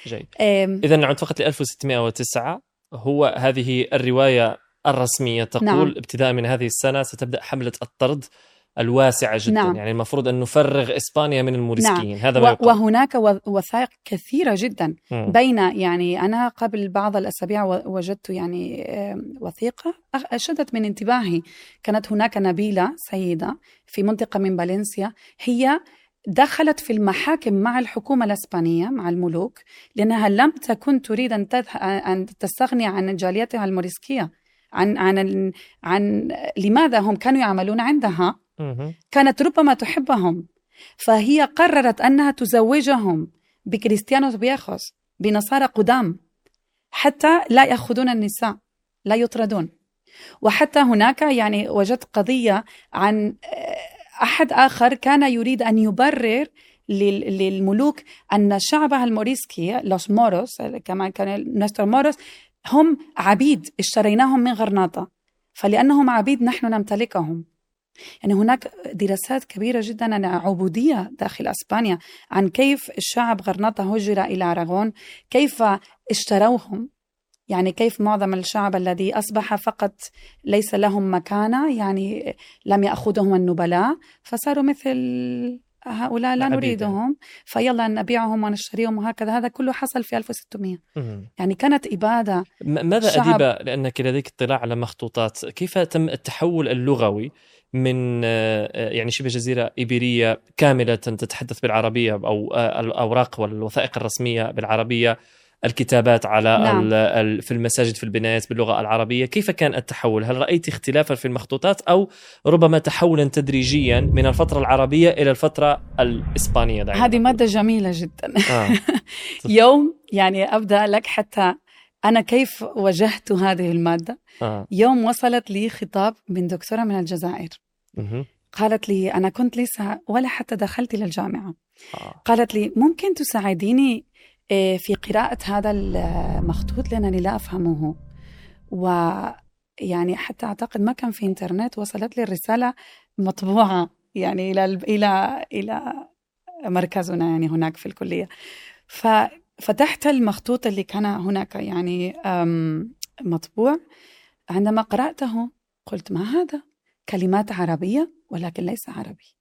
إذا نعود فقط ل ألف وستمائة وتسعة، هو هذه الرواية الرسمية تقول نعم. ابتداء من هذه السنة ستبدأ حملة الطرد الواسعة جدا. نعم. يعني المفروض أن نفرغ إسبانيا من الموريسكيين. نعم. هذا ما يقال. وهناك وثائق كثيرة جدا م. بين، يعني أنا قبل بعض الأسابيع وجدت يعني وثيقة أشدت من انتباهي. كانت هناك نبيلة سيدة في منطقة من فالنسيا، هي دخلت في المحاكم مع الحكومة الإسبانية مع الملوك لأنها لم تكن تريد أن تستغني عن جاليتها الموريسكية، عن عن عن لماذا هم كانوا يعملون عندها. كانت ربما تحبهم، فهي قررت أنها تزوجهم بكريستيانوس بياخوس، بنصارى قدام، حتى لا يأخذون النساء، لا يطردون. وحتى هناك يعني وجدت قضية عن أحد آخر كان يريد أن يبرر للملوك أن شعبها الموريسكي لوس موروس، كما كان نستر موروس، هم عبيد اشتريناهم من غرناطة، فلأنهم عبيد نحن نمتلكهم. يعني هناك دراسات كبيرة جدا عن عبودية داخل أسبانيا، عن كيف الشعب غرناطة هجر إلى أراغون، كيف اشتروهم، يعني كيف معظم الشعب الذي أصبح فقط ليس لهم مكانة، يعني لم يأخذهم النبلاء، فصاروا مثل هؤلاء لا نريدهم، فيلا نبيعهم ونشتريهم، وهكذا. هذا كله حصل في ألف وستمائة. يعني كانت إبادة. ماذا أديبة، لأنك لديك اطلاع على مخطوطات، كيف تم التحول اللغوي من يعني شبه جزيرة إيبيرية كاملة تتحدث بالعربية، أو الأوراق والوثائق الرسمية بالعربية، الكتابات على نعم. في المساجد في البنايات باللغة العربية، كيف كان التحول؟ هل رأيت اختلافا في المخطوطات أو ربما تحولا تدريجيا من الفترة العربية إلى الفترة الإسبانية؟ هذه مادة جميلة جدا. آه. يوم يعني أبدأ لك حتى أنا كيف وجهت هذه المادة. آه. يوم وصلت لي خطاب من دكتورة من الجزائر. مه. قالت لي، أنا كنت لسه ولا حتى دخلت إلى الجامعة. آه. قالت لي ممكن تساعديني في قراءة هذا المخطوط لأنني لا أفهمه. ويعني حتى أعتقد ما كان في إنترنت، وصلت لي الرسالة مطبوعة يعني إلى إلى إلى مركزنا يعني هناك في الكلية. ففتحت المخطوط اللي كان هناك يعني مطبوع. عندما قرأته قلت ما هذا؟ كلمات عربية ولكن ليس عربي.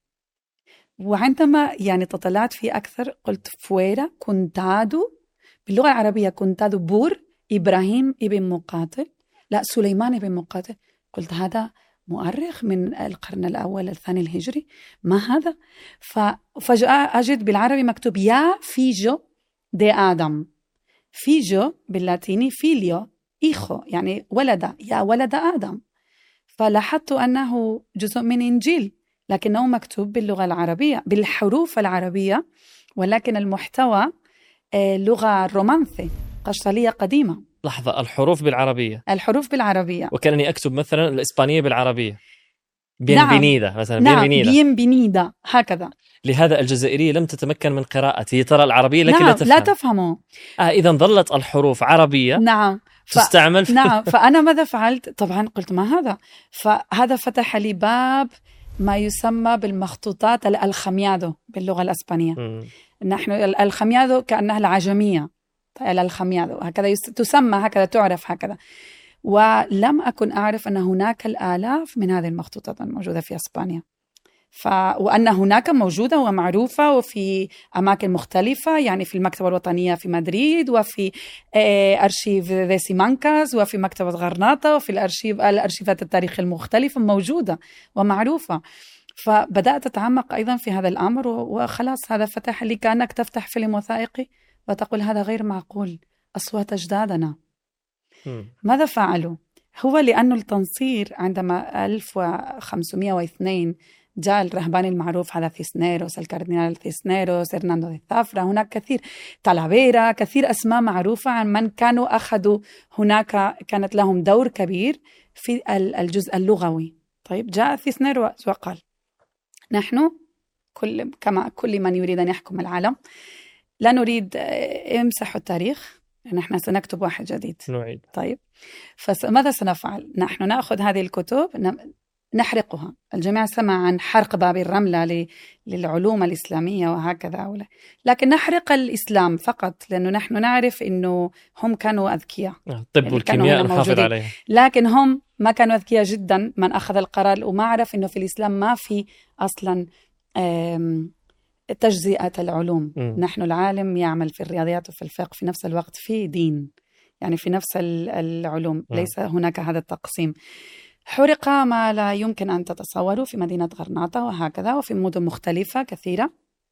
وعندما يعني تطلعت فيه أكثر قلت فويرا كونتادو باللغة العربية، كونتادو بور إبراهيم ابن مقاتل، لا سليمان ابن مقاتل. قلت هذا مؤرخ من القرن الأول الثاني الهجري، ما هذا؟ ففجأة أجد بالعربي مكتوب يا فيجو دي آدم. فيجو باللاتيني فيليو إيخو، يعني ولد، يا ولد آدم. فلاحظت أنه جزء من إنجيل، لكنه مكتوب باللغة العربية بالحروف العربية، ولكن المحتوى لغة رومانسية قشطلية قديمة. لحظة، الحروف بالعربية؟ الحروف بالعربية. وكانني أكتب مثلا الإسبانية بالعربية بينبينيدا نعم. مثلا. نعم. بينبينيدا. بينبينيدا هكذا. لهذا الجزائرية لم تتمكن من قراءته، ترى العربية لكن نعم. لا تفهم. لا تفهمه. آه إذن ظلت الحروف عربية. نعم. ف... تستعمل في... نعم. فأنا ماذا فعلت؟ طبعا قلت ما هذا؟ فهذا فتح لي باب ما يسمى بالمخطوطات الخميادو باللغة الإسبانية. م. نحن الخميادو كأنها العجمية، الخميادو هكذا يس... تسمى هكذا، تعرف هكذا. ولم أكن أعرف أن هناك الآلاف من هذه المخطوطات الموجودة في إسبانيا، ف... وأن هناك موجودة ومعروفة وفي أماكن مختلفة، يعني في المكتبة الوطنية في مدريد، وفي أرشيف ذي سيمانكاس، وفي مكتبة غرناطة، وفي الأرشيف الأرشيفات التاريخ المختلفة موجودة ومعروفة. فبدأت أتعمق أيضا في هذا الأمر، وخلاص هذا فتح لي كأنك تفتح فيلم وثائقي وتقول هذا غير معقول، أصوات أجدادنا. م. ماذا فعلوا؟ هو لأنه التنصير عندما ألف وخمسمائة واثنين جاء الرهبان المعروف هذا ثيسنيروس، الكاردينال ثيسنيروس، إرناندو دي ثافرا، هناك كثير، تالافيرا، كثير أسماء معروفة عن من كانوا أخذوا هناك، كانت لهم دور كبير في الجزء اللغوي. طيب جاء ثيسنيروس وقال نحن كل كما كل من يريد أن يحكم العالم لا نريد امسحوا التاريخ، نحن سنكتب واحد جديد. نعيد. طيب فماذا سنفعل؟ نحن نأخذ هذه الكتب نحرقها. الجميع سمع عن حرق باب الرملة للعلوم الإسلامية وهكذا، لكن نحرق الإسلام فقط، لأنه نحن نعرف أنه هم كانوا أذكياء، الطب يعني والكيمياء نحافظ عليها، لكن هم ما كانوا أذكياء جدا. من أخذ القرار وما عرف أنه في الإسلام ما في أصلا تجزئة العلوم. م. نحن العالم يعمل في الرياضيات وفي الفقه في نفس الوقت في دين، يعني في نفس العلوم. م. ليس هناك هذا التقسيم. حرق ما لا يمكن أن تتصوروا في مدينة غرناطة وهكذا، وفي مدن مختلفة كثيرة.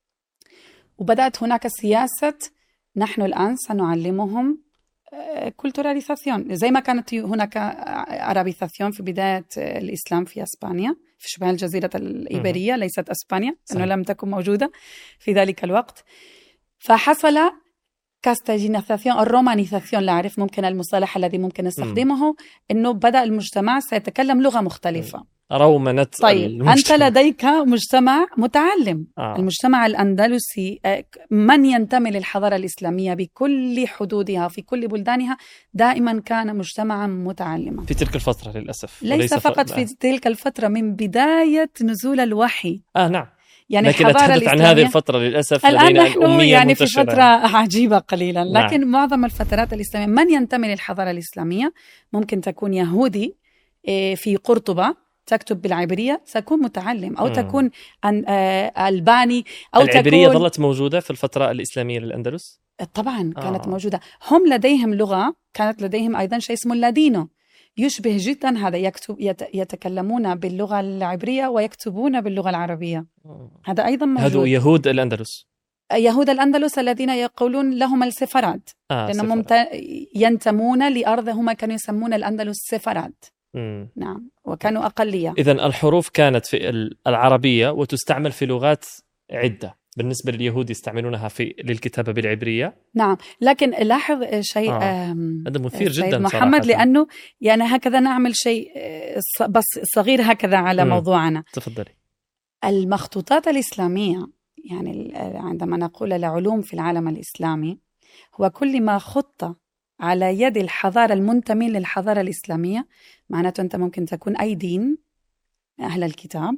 وبدأت هناك سياسة نحن الآن سنعلمهم كولتوراليزاسيون، زي ما كانت هناك عربيزاسيون في بداية الإسلام في إسبانيا، في شبه الجزيرة الإيبيرية، ليست إسبانيا لأنه لم تكن موجودة في ذلك الوقت. فحصل كاستاجينيزاسيون، الرومانيزاسيون، لا أعرف ممكن المصطلح الذي ممكن نستخدمه، إنه بدأ المجتمع سيتكلم لغة مختلفة. رومنت. طيب المجتمع. أنت لديك مجتمع متعلم. آه. المجتمع الأندلسي من ينتمي للحضارة الإسلامية بكل حدودها في كل بلدانها دائما كان مجتمعا متعلما في تلك الفترة للأسف. ليس فقط ف... في تلك الفترة، من بداية نزول الوحي. آه نعم. يعني لكن أتحدث عن هذه الفترة للأسف الآن نحن يعني في فترة عجيبة قليلا، لكن نعم. معظم الفترات الإسلامية من ينتمي للحضارة الإسلامية ممكن تكون يهودي في قرطبة تكتب بالعبرية سيكون متعلم، أو م. تكون ألباني، أو العبرية تكون... ظلت موجودة في الفترة الإسلامية للأندلس؟ طبعا كانت آه. موجودة. هم لديهم لغة، كانت لديهم أيضا شيء اسمه اللادينو يشبه جدا هذا، يكتب يتكلمون باللغة العبرية ويكتبون باللغة العربية. هذا أيضا موجود. هذو يهود الأندلس، يهود الأندلس الذين يقولون لهم السفارات، آه لأنهم ممت... ينتمون لأرض هم كانوا يسمون الأندلس سفارات. مم. نعم، وكانوا أقلية. إذن الحروف كانت في العربية وتستعمل في لغات عدة. بالنسبة لليهود يستعملونها في للكتابة بالعبرية. نعم، لكن لاحظ شيء آه. هذا مثير جدا محمد صراحة. لأنه يعني هكذا نعمل شيء بس صغير هكذا على م. موضوعنا. تفضلي. المخطوطات الإسلامية، يعني عندما نقول العلوم في العالم الإسلامي، هو كل ما خط على يد الحضارة المنتمي للحضارة الإسلامية. معناته أنت ممكن تكون أي دين أهل الكتاب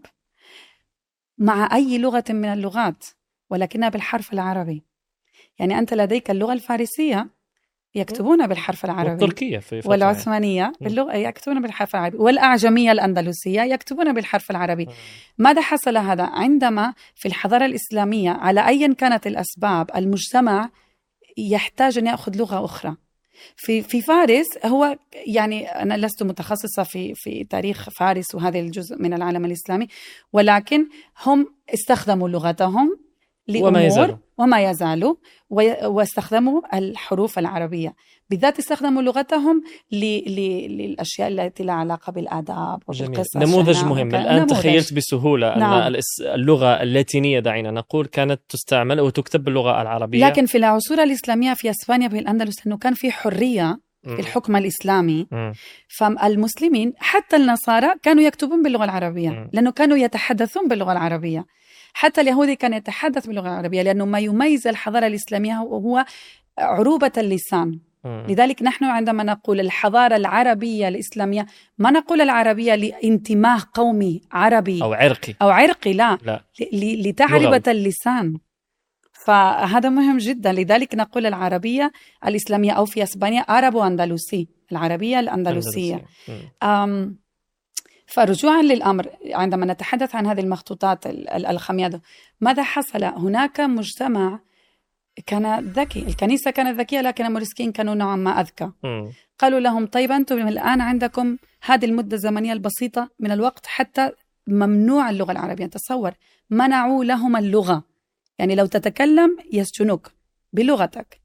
مع أي لغة من اللغات، ولكنها بالحرف العربي. يعني أنت لديك اللغة الفارسية يكتبون بالحرف العربي، والتركية في فترة والعثمانية باللغة يكتبون بالحرف العربي، والأعجمية الأندلسية يكتبون بالحرف العربي. ماذا حصل هذا؟ عندما في الحضارة الإسلامية على أي كانت الأسباب المجتمع يحتاج أن يأخذ لغة أخرى. في في فارس، هو يعني أنا لست متخصصة في في تاريخ فارس وهذا الجزء من العالم الإسلامي، ولكن هم استخدموا لغتهم وما يزالوا وما يزالوا واستخدموا الحروف العربية، بالذات استخدموا لغتهم للأشياء التي لها علاقة بالآداب والقصص. نموذج مهم الآن نموذج. تخيلت بسهولة نعم. أن اللغة اللاتينية دعينا نقول كانت تستعمل وتكتب باللغة العربية، لكن في العصور الإسلامية في إسبانيا في الأندلس أنه كان في حرية في الحكم الإسلامي. م. فالمسلمين حتى النصارى كانوا يكتبون باللغة العربية م. لأنه كانوا يتحدثون باللغة العربية. حتى اليهودي كان يتحدث باللغة العربية، لأنه ما يميز الحضارة الإسلامية هو عروبة اللسان. م. لذلك نحن عندما نقول الحضارة العربية الإسلامية ما نقول العربية لانتماء قومي عربي أو عرقي أو عرقي لا, لا. لتعربة اللسان. فهذا مهم جدا. لذلك نقول العربية الإسلامية، أو في إسبانيا عربو أندلسي، العربية الأندلسية. أم فرجوعا للأمر، عندما نتحدث عن هذه المخطوطات الخميادة، ماذا حصل؟ هناك مجتمع كان ذكي، الكنيسة كانت ذكية، لكن الموريسكيين كانوا نوعا ما أذكى. م. قالوا لهم طيب أنتم الآن عندكم هذه المدة الزمنية البسيطة من الوقت حتى ممنوع اللغة العربية. تصور، منعوا لهم اللغة، يعني لو تتكلم يسجنوك بلغتك،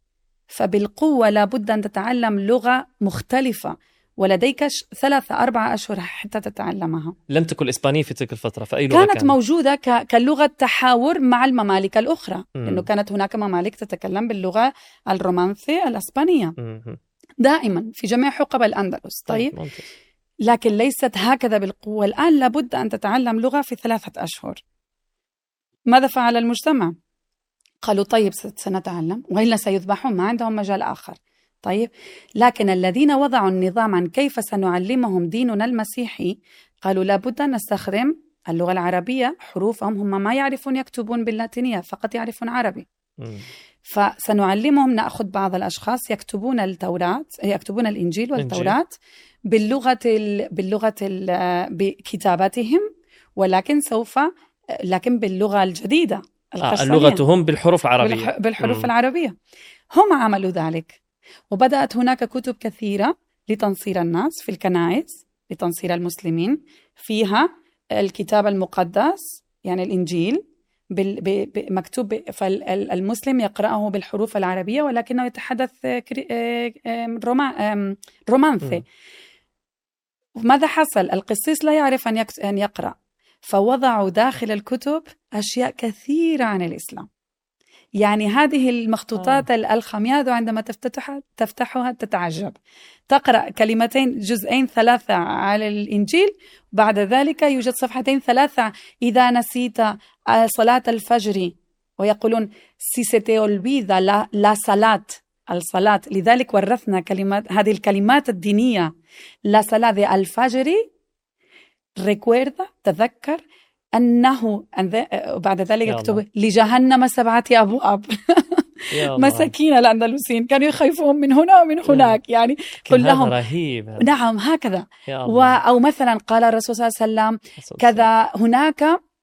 فبالقوة لابد أن تتعلم لغة مختلفة، ولديك ثلاثة أربعة أشهر حتى تتعلمها. لم تكن الإسبانية في تلك الفترة، فأي لغة كانت كانت موجودة ك... كلغة تحاور مع الممالك الأخرى، لأنه كانت هناك ممالك تتكلم باللغة الرومانسية الإسبانية م- دائما في جميع حقب الأندلس. طيب, طيب. لكن ليست هكذا بالقوة. الآن لابد أن تتعلم لغة في ثلاثة أشهر. ماذا فعل المجتمع؟ قالوا طيب سنتعلم وإلا سيذبحون، ما عندهم مجال آخر. طيب، لكن الذين وضعوا النظام عن كيف سنعلمهم ديننا المسيحي قالوا لابد أن نستخدم اللغة العربية. حروفهم هم ما يعرفون يكتبون باللاتينية، فقط يعرفون عربي. م. فسنعلمهم، نأخذ بعض الأشخاص يكتبون التوراة، يكتبون الإنجيل والتوراة باللغة ال... باللغة ال... بكتاباتهم، ولكن سوف لكن باللغة الجديدة آه اللغتهم بالحروف العربية. بالح... بالحروف م. العربية. هم عملوا ذلك، وبدأت هناك كتب كثيرة لتنصير الناس في الكنائس، لتنصير المسلمين، فيها الكتاب المقدس يعني الإنجيل بال... ب... ب... مكتوب، فالمسلم يقرأه بالحروف العربية ولكنه يتحدث كري... روما... رومانثي. ماذا حصل؟ القسيس لا يعرف أن, يك... أن يقرأ، فوضعوا داخل الكتب أشياء كثيرة عن الإسلام. يعني هذه المخطوطات آه. الخمياذ عندما تفتحها تفتحها تتعجب. تقرأ كلمتين جزئين ثلاثة على الإنجيل، بعد ذلك يوجد صفحتين ثلاثة إذا نسيت صلاة الفجر، ويقولون si se te olvida la, la صلاة الصلاة. لذلك ورثنا كلمات، هذه الكلمات الدينية. la صلاة ذي الفجر، recuerda تذكر أنه بعد ذلك يكتب لجهنم سبعة أبواب. مساكين الأندلسيين كانوا يخيفون من هنا ومن هناك، يعني قل لهم رهيب. نعم هكذا. و... أو مثلا قال الرسول صلى الله عليه وسلم كذا. هناك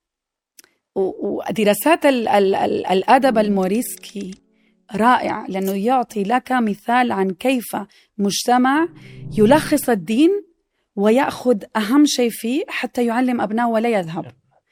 ودراسات ال... ال... ال... الأدب الموريسكي رائع، لأنه يعطي لك مثال عن كيف مجتمع يلخص الدين ويأخذ أهم شيء فيه حتى يعلم أبنائه ولا يذهب.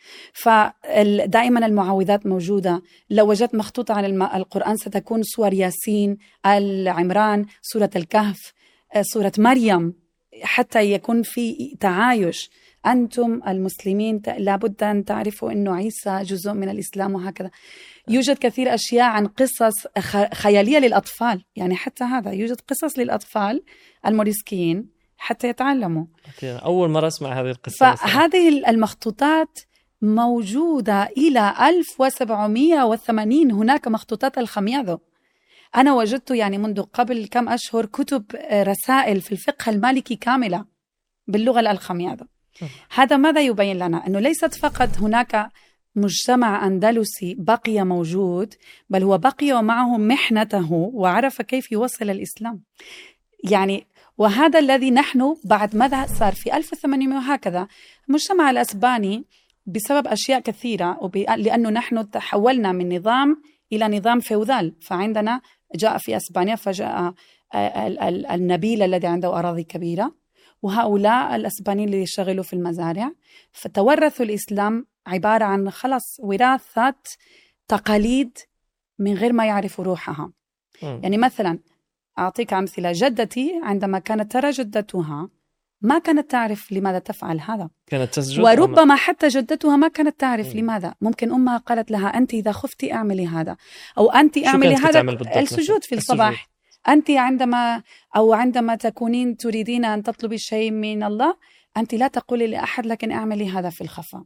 فدائما المعوذات موجودة. لو وجدت مخطوطة عن القرآن ستكون سور ياسين، العمران، سورة الكهف، سورة مريم، حتى يكون في تعايش. أنتم المسلمين لابد أن تعرفوا أنه عيسى جزء من الإسلام، وهكذا. يوجد كثير أشياء عن قصص خيالية للأطفال، يعني حتى هذا يوجد قصص للأطفال الموريسكيين حتى يتعلموا. أول مرة أسمع هذه القصة. فهذه المخطوطات موجودة إلى ألف وسبعمائة وثمانين. هناك مخطوطات الخمياذو. أنا وجدت يعني منذ قبل كم أشهر كتب رسائل في الفقه المالكي كاملة باللغة الخمياذو. هذا ماذا يبين لنا؟ أنه ليست فقط هناك مجتمع أندلسي بقي موجود، بل هو بقي ومعه محنته وعرف كيف يوصل الإسلام. يعني وهذا الذي نحن بعد ماذا صار في ألف وثمانمائة وهكذا. المجتمع الأسباني بسبب أشياء كثيرة، لأنه نحن تحولنا من نظام إلى نظام فيودال. فعندنا جاء في أسبانيا فجاء النبيل الذي عنده أراضي كبيرة، وهؤلاء الأسبانيين اللي يشتغلوا في المزارع، فتورثوا الإسلام عبارة عن خلص وراثة تقاليد من غير ما يعرفوا روحها. م. يعني مثلا أعطيك أمثلة. جدتي عندما كانت ترى جدتها ما كانت تعرف لماذا تفعل هذا، كانت تسجد، وربما حتى جدتها ما كانت تعرف م. لماذا. ممكن أمها قالت لها أنت إذا خفتي أعملي هذا، أو أنت أعملي هذا، السجود في الصباح. السجود. أنت عندما أو عندما تكونين تريدين أن تطلبي شيء من الله، أنت لا تقولي لأحد لكن أعملي هذا في الخفاء.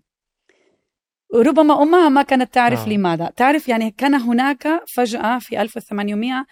ربما أمها ما كانت تعرف آه. لماذا. تعرف يعني كان هناك فجأة في ألف وثمانمائة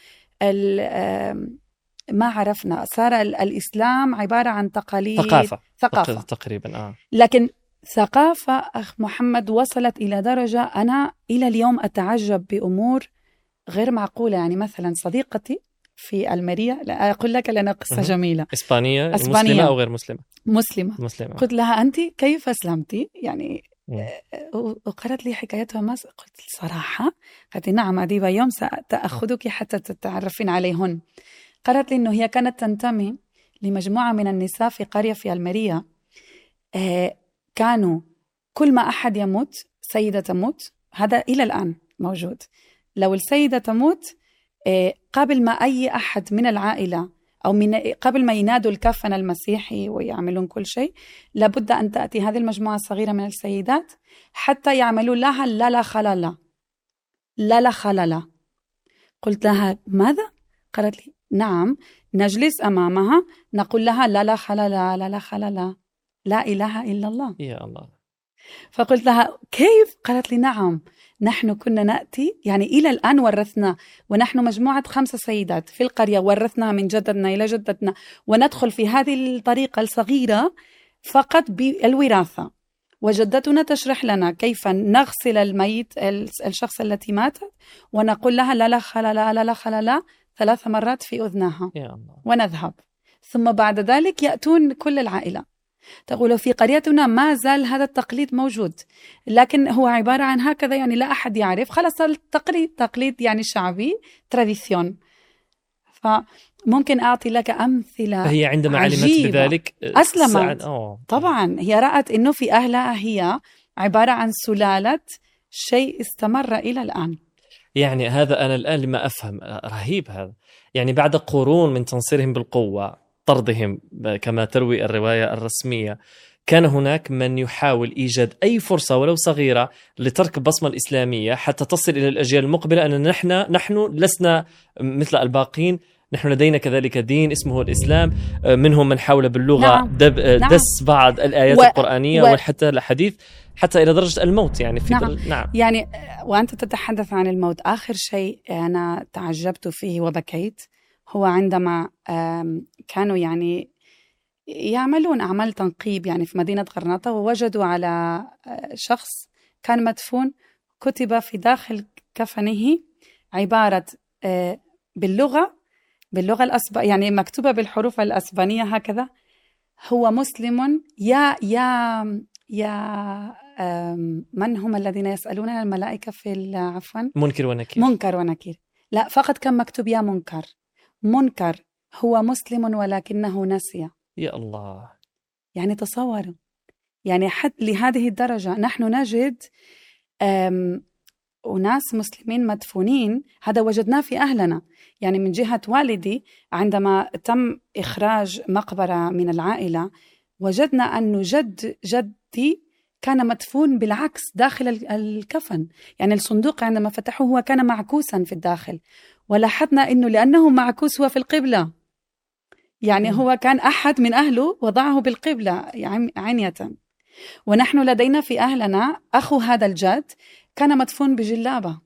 ما عرفنا، صار الإسلام عبارة عن تقاليد، ثقافة, ثقافة. تقريبا آه. لكن ثقافة أخ محمد وصلت إلى درجة أنا إلى اليوم أتعجب بأمور غير معقولة. يعني مثلا صديقتي في المريا، لا أقول لك لنا قصة جميلة. إسبانية, إسبانية مسلمة أو غير مسلمة؟ مسلمة. مسلمة. قلت لها أنت كيف أسلمتي؟ يعني وقالت لي حكايتها. ما قلت صراحة، قالت لي نعم أديبة، يوم سأخذك حتى تتعرفين عليهن. قالت لي إنه هي كانت تنتمي لمجموعة من النساء في قرية في المريا، آه كانوا كل ما أحد يموت، سيدة تموت، هذا إلى الآن موجود، لو السيدة تموت قبل ما أي أحد من العائلة أو من قبل ما ينادوا الكفن المسيحي ويعملون كل شيء، لابد أن تأتي هذه المجموعة الصغيرة من السيدات حتى يعملوا لها لا لا خللا لا لا خللا. قلت لها ماذا؟ قالت لي نعم، نجلس أمامها نقول لها لا لا خللا لا لا خللا لا إله إلا الله. يا الله. فقلت لها كيف؟ قالت لي نعم، نحن كنا نأتي، يعني إلى الآن ورثنا، ونحن مجموعة خمسة سيدات في القرية ورثنا من جدتنا إلى جدتنا، وندخل في هذه الطريقة الصغيرة فقط بالوراثة. وجدتنا تشرح لنا كيف نغسل الميت الشخص التي ماتت، ونقول لها لا لا خلا لا لا لا خلا لا ثلاث مرات في أذنها يا الله. ونذهب. ثم بعد ذلك يأتون كل العائلة. تقول في قريتنا ما زال هذا التقليد موجود، لكن هو عبارة عن هكذا، يعني لا أحد يعرف، خلاص التقليد تقليد يعني شعبي تراديسيون. فممكن أعطي لك أمثلة. هي عندما علمت بذلك أسلمت طبعا. هي رأت إنه في أهلها هي عبارة عن سلالة شيء استمر إلى الآن. يعني هذا أنا الآن لما أفهم رهيب هذا، يعني بعد قرون من تنصيرهم بالقوة طردهم كما تروي الرواية الرسمية، كان هناك من يحاول إيجاد أي فرصة ولو صغيرة لترك البصمة الإسلامية حتى تصل إلى الأجيال المقبلة أن نحن نحن لسنا مثل الباقين، نحن لدينا كذلك دين اسمه الإسلام. منهم من حاول باللغة نعم. دب نعم. دس بعض الآيات و... القرآنية و... وحتى الحديث حتى إلى درجة الموت. يعني في نعم. دل... نعم. يعني وأنت تتحدث عن الموت، آخر شيء أنا تعجبت فيه وبكيت هو عندما كانوا يعني يعملون أعمال تنقيب يعني في مدينة غرناطة، ووجدوا على شخص كان مدفون كتب في داخل كفنه عبارة باللغة باللغة الأسبانية، يعني مكتوبة بالحروف الأسبانية هكذا: هو مسلم يا يا يا من هم الذين يسألون الملائكة في عفوا منكر ونكير. منكر ونكير لا، فقط كان مكتوب يا منكر منكر هو مسلم ولكنه نسي. يا الله. يعني تصوروا، يعني حتى لهذه الدرجة نحن نجد وناس مسلمين مدفونين. هذا وجدناه في أهلنا، يعني من جهة والدي عندما تم إخراج مقبرة من العائلة وجدنا أنه جد جدي كان مدفون بالعكس داخل الكفن، يعني الصندوق عندما فتحوه هو كان معكوسا في الداخل، ولاحظنا أنه لأنه معكوس هو في القبلة، يعني هو كان أحد من أهله وضعه بالقبلة عنية. ونحن لدينا في أهلنا أخو هذا الجد كان مدفون بجلابة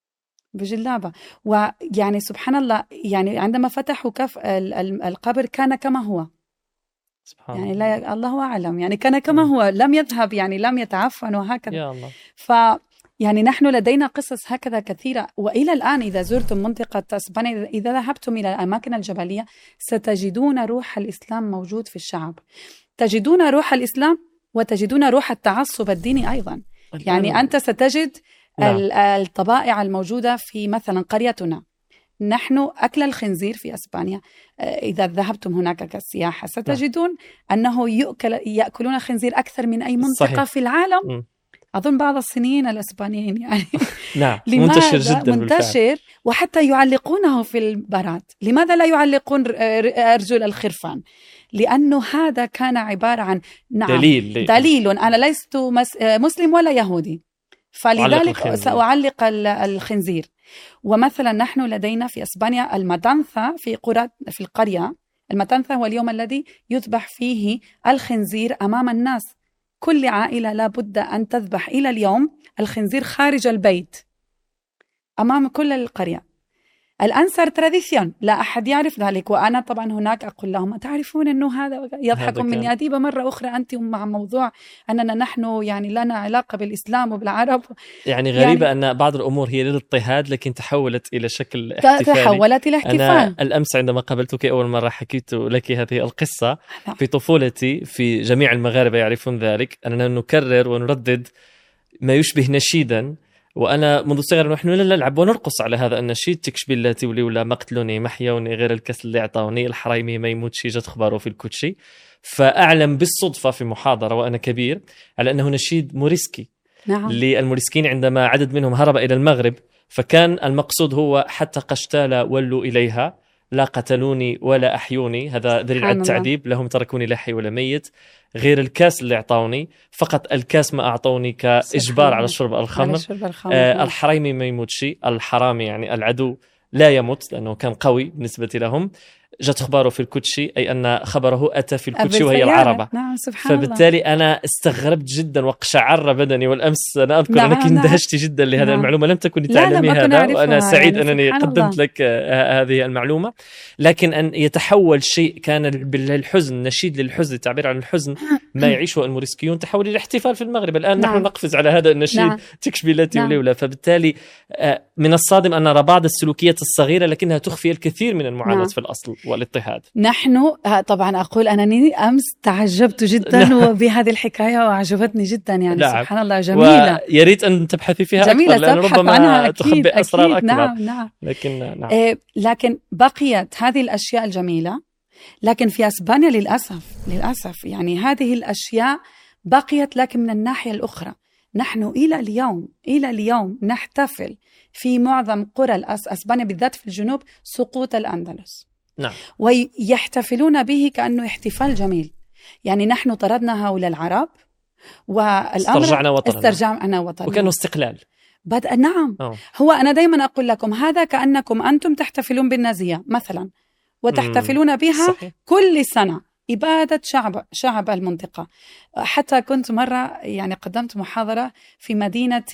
بجلابة ويعني سبحان الله، يعني عندما فتحوا كف القبر كان كما هو، سبحان يعني لا الله أعلم، يعني كان كما هو، لم يذهب، يعني لم يتعفن وهكذا. يا الله. ف يعني نحن لدينا قصص هكذا كثيرة. وإلى الآن إذا زرتم منطقة إسبانيا، إذا ذهبتم إلى الأماكن الجبلية ستجدون روح الإسلام موجود في الشعب، تجدون روح الإسلام وتجدون روح التعصب الديني أيضا. يعني أنت ستجد نعم. الطبائع الموجودة في مثلا قريتنا، نحن أكل الخنزير في أسبانيا إذا ذهبتم هناك كسياحة ستجدون نعم. أنه يأكل يأكلون خنزير أكثر من أي منطقة صحيح. في العالم. م. أظن بعض الصينيين الأسبانيين يعني نعم منتشر جدا منتشر بالفعل. وحتى يعلقونه في البارات. لماذا لا يعلقون أرجل الخرفان؟ لأنه هذا كان عبارة عن نعم دليل, دليل أنا لست مسلم ولا يهودي، فلذلك سأعلق الخنزير. ومثلا نحن لدينا في إسبانيا الماتانثا في قرى في القرية. الماتانثا هو اليوم الذي يذبح فيه الخنزير أمام الناس، كل عائلة لا بد أن تذبح إلى اليوم الخنزير خارج البيت أمام كل القرية. الآن صار تراديسيون، لا أحد يعرف ذلك. وأنا طبعا هناك أقول لهم تعرفون أنه هذا يضحكون مني أديبة مرة أخرى أنت مع موضوع أننا نحن يعني لنا علاقة بالإسلام وبالعرب. يعني غريبة يعني أن بعض الأمور هي للاضطهاد لكن تحولت إلى شكل احتفالي. تحولت إلى احتفال. أنا الأمس عندما قابلتك أول مرة حكيت لك هذه القصة. في طفولتي في جميع المغاربة يعرفون ذلك أننا نكرر ونردد ما يشبه نشيدا، وأنا منذ صغر نحن نلعب ونرقص على هذا النشيد: تكش بالله تولي ولا مقتلوني محيوني غير الكسل اللي اعطوني الحرايمي ما يموتشي جت خباره في الكوتشي. فأعلم بالصدفة في محاضرة وأنا كبير على أنه نشيد موريسكي. نعم. للموريسكين عندما عدد منهم هرب إلى المغرب فكان المقصود هو حتى قشتالة ولوا إليها لا قتلوني ولا أحيوني، هذا دليل على التعذيب، لهم تركوني لا حي ولا ميت، غير الكاس اللي أعطوني، فقط الكاس ما أعطوني كإجبار على شرب الخمر. آه الحرامي ما يموت شيء، الحرامي يعني العدو لا يموت لأنه كان قوي بالنسبة لهم. جت خباره في الكوتشي، أي أن خبره أتى في الكوتشي وهي العربة. نعم سبحان فبالتالي الله. أنا استغربت جدا وقشعر بدني، والأمس أنا أذكر نعم أنك اندهشت جدا لهذه نعم. المعلومة، لم تكن تعلمي هذا، وأنا سعيد يعني أنني قدمت الله. لك هذه المعلومة. لكن أن يتحول شيء كان بالحزن، نشيد للحزن، التعبير عن الحزن ما يعيشه الموريسكيون، تحول إلى احتفال في المغرب. الآن نعم. نحن نقفز على هذا النشيد نعم. تكشبيلاتي نعم. ولولا. فبالتالي من الصادم أن بعض السلوكيات الصغيرة لكنها تخفي الكثير من المعاناة نعم. في الأصل والاضطهاد. نحن طبعا أقول أنني أمس تعجبت جدا وبهذه الحكاية وعجبتني جدا يعني نعم. سبحان الله جميلة، ويريد أن تبحثي فيها جميلة أكثر، لأن ربما تخبئ أسرار أكبر. نعم نعم. لكن نعم. إيه لكن بقيت هذه الأشياء الجميلة، لكن في أسبانيا للأسف للأسف يعني هذه الأشياء بقيت، لكن من الناحية الأخرى نحن إلى اليوم إلى اليوم نحتفل في معظم قرى أسبانيا بالذات في الجنوب سقوط الأندلس نعم. ويحتفلون به كأنه احتفال جميل. يعني نحن طردنا هؤلاء العرب والأمر استرجعنا وطننا استرجعنا وطننا وكانوا استقلال. بدأ نعم أوه. هو أنا دايما أقول لكم هذا كأنكم أنتم تحتفلون بالنازية مثلا، وتحتفلون بها صحيح. كل سنة إبادة شعب شعب المنطقة. حتى كنت مرة يعني قدمت محاضرة في مدينة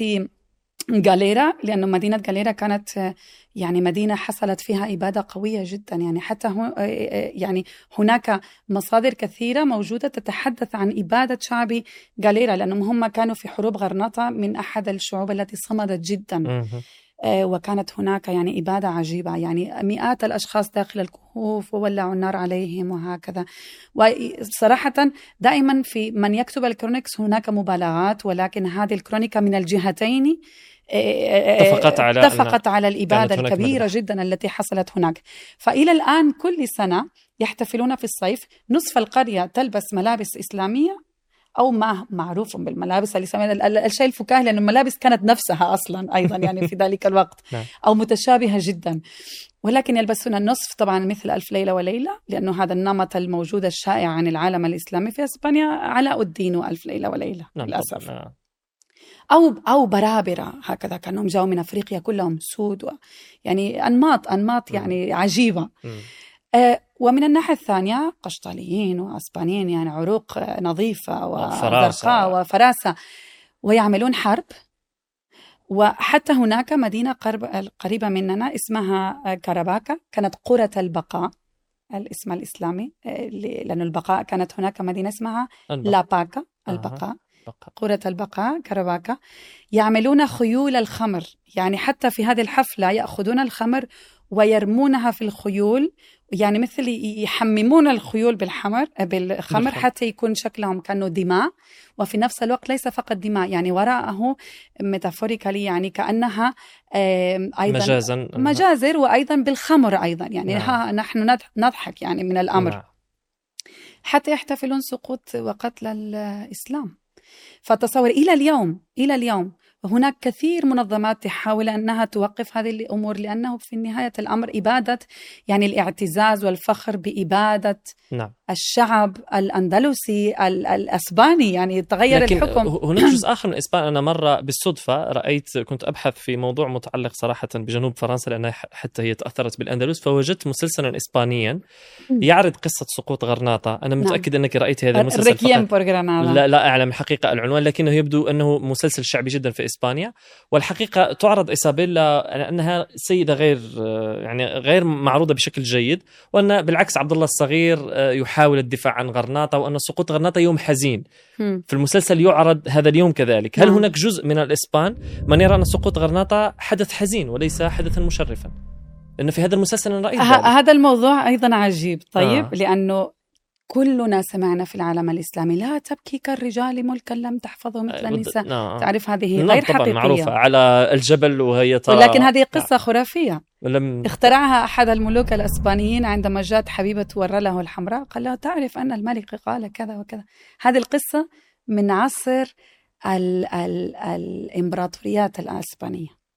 غاليرا، لأنه مدينة غاليرا كانت يعني مدينة حصلت فيها إبادة قوية جدا، يعني حتى هو يعني هناك مصادر كثيرة موجودة تتحدث عن إبادة شعب غاليرا، لأنهم هم كانوا في حروب غرناطة من أحد الشعوب التي صمدت جدا. وكانت هناك يعني إبادة عجيبة، يعني مئات الأشخاص داخل الكهوف وولعوا النار عليهم وهكذا. وصراحة دائما في من يكتب الكرونيكس هناك مبالغات، ولكن هذه الكرونيكا من الجهتين اتفقت على اتفقت على الإبادة الكبيرة مدى. جدا التي حصلت هناك. فإلى الآن كل سنة يحتفلون في الصيف، نصف القرية تلبس ملابس إسلامية أو ما معروف بالملابس الإسلامية، الشيء الفكاهي، لأن الملابس كانت نفسها أصلا أيضا يعني في ذلك الوقت أو متشابهة جدا، ولكن يلبسون النصف طبعا مثل ألف ليلة وليلة، لأنه هذا النمط الموجود الشائع عن العالم الإسلامي في إسبانيا علاء الدين وألف ليلة وليلة للأسف. أو أو برابرة هكذا، كانوا جاوا من أفريقيا كلهم سود، يعني أنماط أنماط يعني عجيبة. آه ومن الناحية الثانية قشطاليين وأسبانيين، يعني عروق نظيفة وزرقاء وفراسة، ويعملون حرب. وحتى هناك مدينة قريبة مننا اسمها كاراباكا، كانت قرة البقاء الاسم الإسلامي، لأن البقاء كانت هناك مدينة اسمها لا باكا البقاء، قرة البقاء كاراباكا. يعملون خيول الخمر، يعني حتى في هذه الحفلة يأخذون الخمر ويرمونها في الخيول، يعني مثل يحممون الخيول بالحمر بالخمر حتى يكون شكلهم كأنه دماء، وفي نفس الوقت ليس فقط دماء، يعني وراءه ميتافوريكالي يعني كأنها أيضا مجازا مجازر، وأيضا بالخمر أيضا، يعني ها نحن نضحك يعني من الأمر نعم. حتى يحتفلون سقوط وقتل الإسلام. فتصور إلى اليوم إلى اليوم هناك كثير منظمات تحاول أنها توقف هذه الأمور، لأنه في نهاية الأمر إبادة يعني الاعتزاز والفخر بإبادة نعم. الشعب الأندلسي الأسباني، يعني تغير لكن الحكم. هناك جزء آخر من إسبانيا، أنا مرة بالصدفة رأيت، كنت أبحث في موضوع متعلق صراحة بجنوب فرنسا لأنها حتى هي تأثرت بالأندلس، فوجدت مسلسلا إسبانيا يعرض قصة سقوط غرناطة. أنا متأكد نعم. أنك رأيت هذا المسلسل فقط. لا, لا أعلم حقيقة العنوان، لكنه يبدو أنه مسلسل شعبي جدا في إسبانيا. والحقيقة تعرض إيزابيلا أنها سيدة غير يعني غير معروضة بشكل جيد، وأن بالعكس عبد الله الصغير يحاول الدفاع عن غرناطة، وأن سقوط غرناطة يوم حزين. في المسلسل يعرض هذا اليوم كذلك. هل هناك جزء من الإسبان من يرى أن سقوط غرناطة حدث حزين وليس حدثا مشرفا؟ لأنه في هذا المسلسل أنا رأيت هذا الموضوع أيضا عجيب. طيب آه. لأنه كلنا سمعنا في العالم الإسلامي لا تبكي كالرجال ملكا لم تحفظه مثل النساء. نعم. تعرف هذه غير حقيقية، معروفة على الجبل وهي ترى، ولكن هذه قصة نعم. خرافية لم... اخترعها أحد الملوك الأسبانيين عندما جاءت حبيبة ورى له الحمراء، قال له تعرف أن الملك قال كذا وكذا. هذه القصة من عصر ال ال الإمبراطوريات الأسبانية.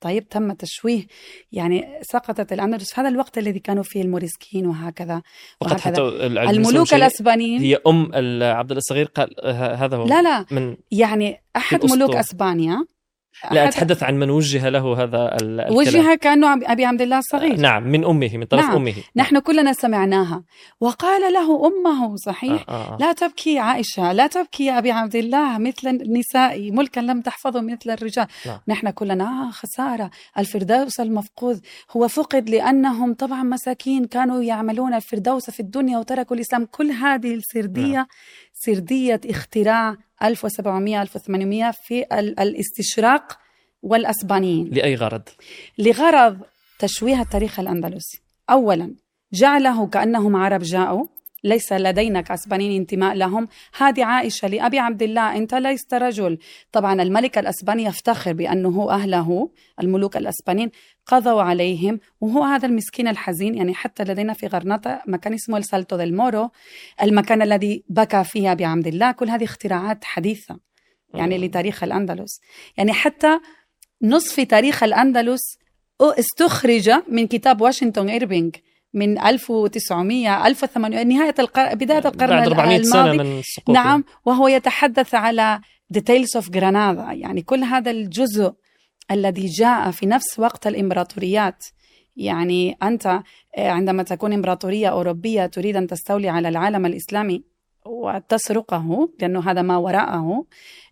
طيب تم تشويه، يعني سقطت الأندلس في هذا الوقت الذي كانوا فيه الموريسكيين وهكذا فقط حتى الملوك الأسبانيين. هي أم عبد الله الصغير قال هذا هو لا لا من يعني أحد ملوك أسبانيا. لا أتحدث عن من وجه له هذا الكلام. وجه كأنه أبي عبد الله الصغير. نعم من أمه، من طرف نعم. أمه. نحن كلنا سمعناها. وقال له أمه صحيح آه آه. لا تبكي عائشة، لا تبكي يا أبي عبد الله، مثل النساء ملكا لم تحفظه مثل الرجال. نعم. نحن كلنا آه خسارة، الفردوس المفقود هو فقد لأنهم طبعا مساكين كانوا يعملون الفردوس في الدنيا وتركوا الإسلام. كل هذه السردية نعم. سردية اختراع ألف وسبعمائة ألف وثمانمائة في الاستشراق والأسبانيين. لأي غرض؟ لغرض تشويه التاريخ الأندلسي. أولا جعله كأنهم عرب جاءوا، ليس لدينا كأسبانيين انتماء لهم. هذه عائشة لأبي عبد الله، أنت ليست رجل. طبعا الملك الأسباني يفتخر بأنه أهله الملوك الأسبانيين قضوا عليهم، وهو هذا المسكين الحزين. يعني حتى لدينا في غرناطة مكان اسمه السالتو ديل مورو، المكان الذي بكى فيه أبي عبد الله. كل هذه اختراعات حديثة يعني لتاريخ الأندلس. يعني حتى نصف تاريخ الأندلس استخرج من كتاب واشنطن إيربينغ من ألف وتسعمائة ألف وثمانمائة نهاية القرن بداية القرن الماضي. سنة من السقوط. نعم. وهو يتحدث على details of Granada، يعني كل هذا الجزء الذي جاء في نفس وقت الإمبراطوريات. يعني أنت عندما تكون إمبراطورية أوروبية تريد أن تستولي على العالم الإسلامي وتسرقه لأنه هذا ما وراءه،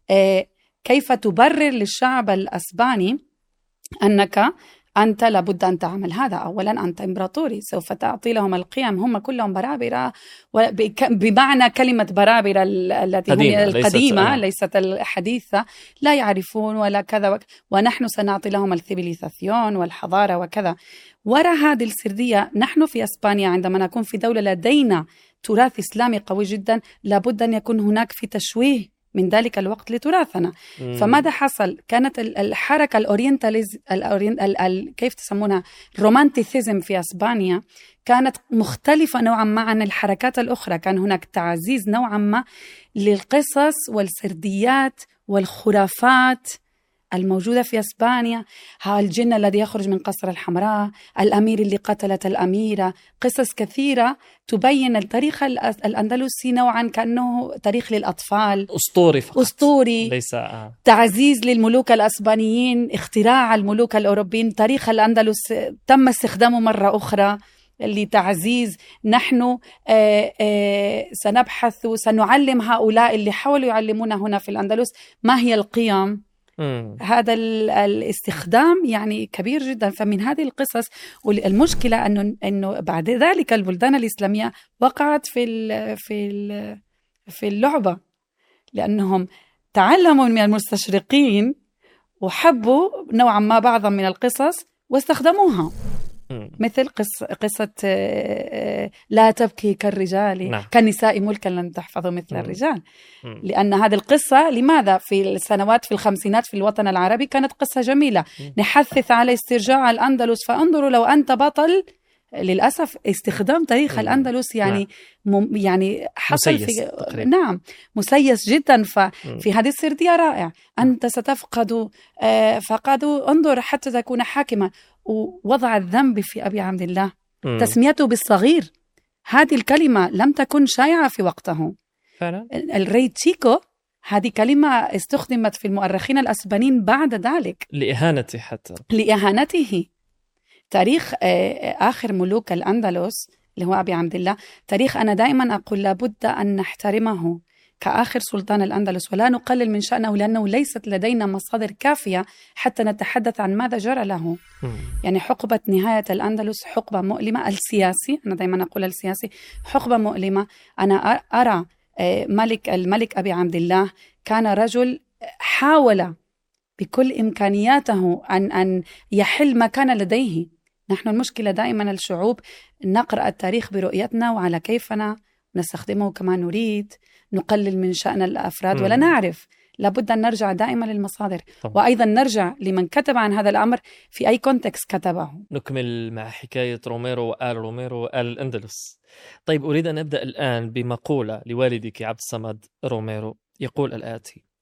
كيف تبرر للشعب الأسباني أنك أنت لابد أن تعمل هذا؟ أولا أنت إمبراطوري، سوف تعطي لهم القيم، هم كلهم برابرة بمعنى كلمة برابرة التي هي القديمة ليست الحديثة، لا يعرفون ولا كذا، ونحن سنعطي لهم السيفيليزاسيون والحضارة وكذا. وراء هذه السردية نحن في إسبانيا عندما نكون في دولة لدينا تراث إسلامي قوي جدا لابد أن يكون هناك في تشويه من ذلك الوقت لتراثنا. مم. فماذا حصل؟ كانت الحركة الأورينتاليز الأورين... ال... ال... كيف تسمونها الرومانتيسيزم في أسبانيا كانت مختلفة نوعا ما عن الحركات الأخرى. كان هناك تعزيز نوعا ما للقصص والسرديات والخرافات الموجودة في أسبانيا. ها الجن الذي يخرج من قصر الحمراء، الأمير اللي قتلت الأميرة، قصص كثيرة تبين التاريخ الأندلسي نوعا كأنه تاريخ للأطفال، أسطوري فقط. أسطوري ليس آه. تعزيز للملوك الأسبانيين، اختراع الملوك الأوروبيين. تاريخ الأندلس تم استخدامه مرة أخرى لتعزيز. نحن آآ آآ سنبحث وسنعلم هؤلاء اللي حاولوا يعلمونا هنا في الأندلس ما هي القيم. مم. هذا الاستخدام يعني كبير جدا. فمن هذه القصص، والمشكلة أنه أنه بعد ذلك البلدان الإسلامية وقعت في ال في ال في اللعبة، لأنهم تعلموا من المستشرقين وحبوا نوعا ما بعضا من القصص واستخدموها. مثل قصة, قصة لا تبكي كالرجال. نعم. كالنساء ملكا لن تحفظوا مثل مم. الرجال. مم. لأن هذه القصة لماذا في السنوات في الخمسينات في الوطن العربي كانت قصة جميلة. مم. نحثث على استرجاع الأندلس، فانظروا لو أنت بطل. للأسف استخدام تاريخ مم. الأندلس يعني نعم. مم يعني حصل في تقريبا. نعم مسيس جدا. ففي هذه السردية رائع. أنت ستفقد آه فقدوا انظر حتى تكون حاكمة. ووضع الذنب في أبي عبد الله، مم. تسميته بالصغير. هذه الكلمة لم تكن شائعة في وقته فعلا. الري تشيكو هذه كلمة استخدمت في المؤرخين الأسبانيين بعد ذلك لإهانته، حتى لإهانته. تاريخ آخر ملوك الأندلس اللي هو أبي عبد الله تاريخ أنا دائما أقول لابد أن نحترمه كآخر سلطان الأندلس ولا نقلل من شأنه، لأنه ليست لدينا مصادر كافية حتى نتحدث عن ماذا جرى له. يعني حقبة نهاية الأندلس حقبة مؤلمة. السياسي أنا دائما أقول السياسي حقبة مؤلمة. أنا أرى ملك الملك أبي عبد الله كان رجل حاول بكل إمكانياته أن أن يحل ما كان لديه. نحن المشكلة دائما الشعوب نقرأ التاريخ برؤيتنا وعلى كيفنا نستخدمه كما نريد، نقلل من شأن الأفراد مم. ولا نعرف. لابد أن نرجع دائما للمصادر طبعا. وأيضا نرجع لمن كتب عن هذا الأمر في أي كونتكست كتبه. نكمل مع حكاية روميرو وآل روميرو وآل الأندلس. طيب أريد أن أبدأ الآن بمقولة لوالدك عبد الصمد روميرو يقول الآتي: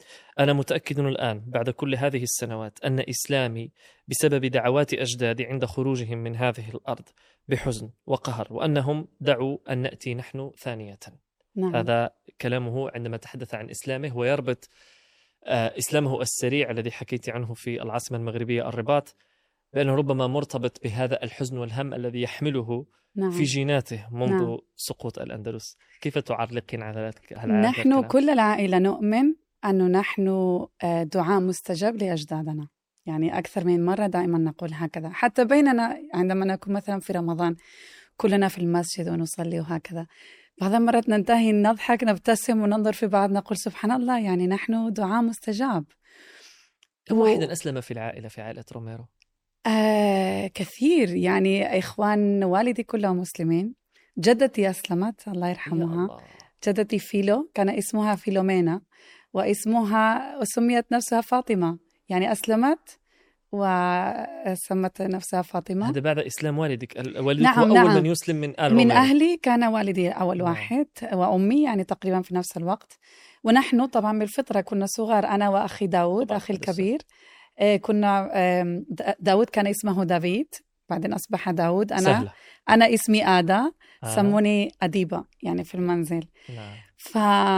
أنا متأكد الآن بعد كل هذه السنوات أن إسلامي بسبب دعوات أجدادي عند خروجهم من هذه الأرض بحزن وقهر، وأنهم دعوا أن نأتي نحن ثانية. نعم. هذا كلامه عندما تحدث عن إسلامه، ويربط آه إسلامه السريع الذي حكيت عنه في العاصمة المغربية الرباط بأنه ربما مرتبط بهذا الحزن والهم الذي يحمله نعم. في جيناته منذ نعم. سقوط الأندلس. كيف تعلقين على ذلك؟ نحن كل العائلة نؤمن أنه نحن دعاء مستجاب لأجدادنا، يعني أكثر من مرة دائما نقول هكذا، حتى بيننا عندما نكون مثلا في رمضان كلنا في المسجد ونصلي وهكذا، بعض المرات ننتهي نضحك نبتسم وننظر في بعض نقول سبحان الله، يعني نحن دعاء مستجاب. كم واحد أسلم في العائلة في عائلة روميرو؟ آه كثير، يعني إخوان والدي كلهم مسلمين. جدتي أسلمت الله يرحمها، الله. جدتي فيلو كان اسمها فيلومينا، واسمها وسميت نفسها فاطمة، يعني أسلمت وسمت نفسها فاطمة. هذا بعد إسلام والدك؟ والدك نعم. أول نعم. من يسلم من آل من روميرو. أهلي كان والدي أول نعم. واحد، وأمي يعني تقريبا في نفس الوقت. ونحن طبعا بالفطرة كنا صغار، أنا وأخي داود أخي الكبير. كنا داود كان اسمه دافيد، بعدين أصبح داود. أنا سهلة. أنا اسمي آدا، آه. سموني أديبة يعني في المنزل. نعم. ف...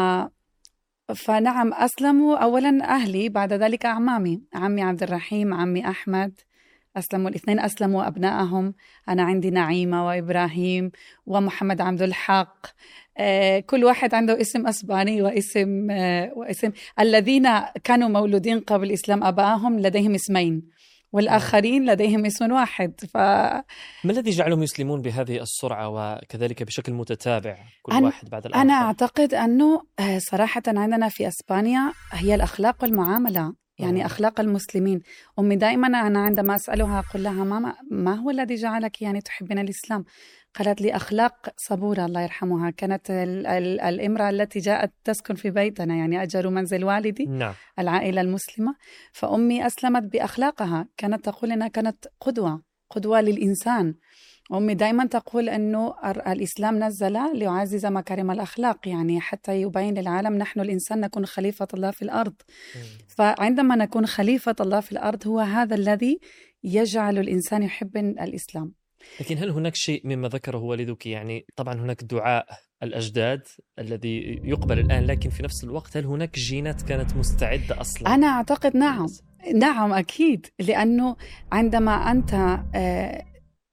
فنعم أسلموا أولا أهلي، بعد ذلك أعمامي، عمي عبد الرحيم عمي أحمد أسلموا، الاثنين أسلموا أبنائهم. أنا عندي نعيمة وإبراهيم ومحمد عبد الحق، آه كل واحد عنده اسم أسباني واسم آه واسم الذين كانوا مولودين قبل الإسلام أبائهم لديهم اسمين، والآخرين لديهم اسم واحد. ف... ما الذي جعلهم يسلمون بهذه السرعة وكذلك بشكل متتابع كل أن... واحد بعد الآخر؟ أنا أعتقد أنه صراحة عندنا في أسبانيا هي الأخلاق والمعاملة، يعني أخلاق المسلمين. أمي دائما أنا عندما أسألها أقول لها ماما ما هو الذي جعلك يعني تحبين الإسلام؟ قالت لي أخلاق صبورة الله يرحمها، كانت ال- ال- الإمرأة التي جاءت تسكن في بيتنا، يعني أجروا منزل والدي. نعم. العائلة المسلمة. فأمي أسلمت بأخلاقها، كانت تقول أنها كانت قدوة قدوة للإنسان. أمي دائما تقول أنه الإسلام نزل ليعزز مكارم الأخلاق، يعني حتى يبين للعالم نحن الإنسان نكون خليفة الله في الأرض. م. فعندما نكون خليفة الله في الأرض هو هذا الذي يجعل الإنسان يحب الإسلام. لكن هل هناك شيء مما ذكره والدك؟ يعني طبعا هناك دعاء الأجداد الذي يقبل الآن، لكن في نفس الوقت هل هناك جينات كانت مستعدة أصلا؟ أنا أعتقد نعم. نعم أكيد، لأنه عندما أنت آه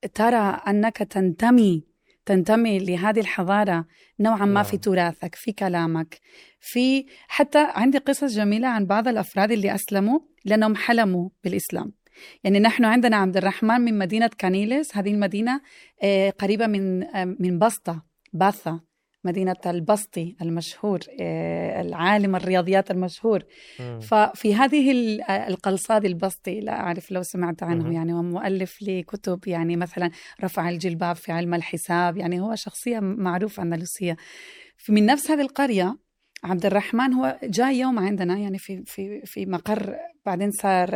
ترى أنك تنتمي تنتمي لهذه الحضارة نوعا ما في تراثك، في كلامك، في حتى عندي قصص جميلة عن بعض الأفراد اللي أسلموا لأنهم حلموا بالإسلام. يعني نحن عندنا عبد الرحمن من مدينة كانيلس، هذه المدينة قريبة من من بسطة باثا، مدينة البسطي المشهور، العالم الرياضيات المشهور. م. ففي هذه القلصاد البسطي، لا أعرف لو سمعت عنه، م. يعني هو مؤلف لكتب، يعني مثلا رفع الجلباب في علم الحساب، يعني هو شخصية معروفة أندلسية. من نفس هذه القرية عبد الرحمن هو جاء يوم عندنا، يعني في في في مقر، بعدين صار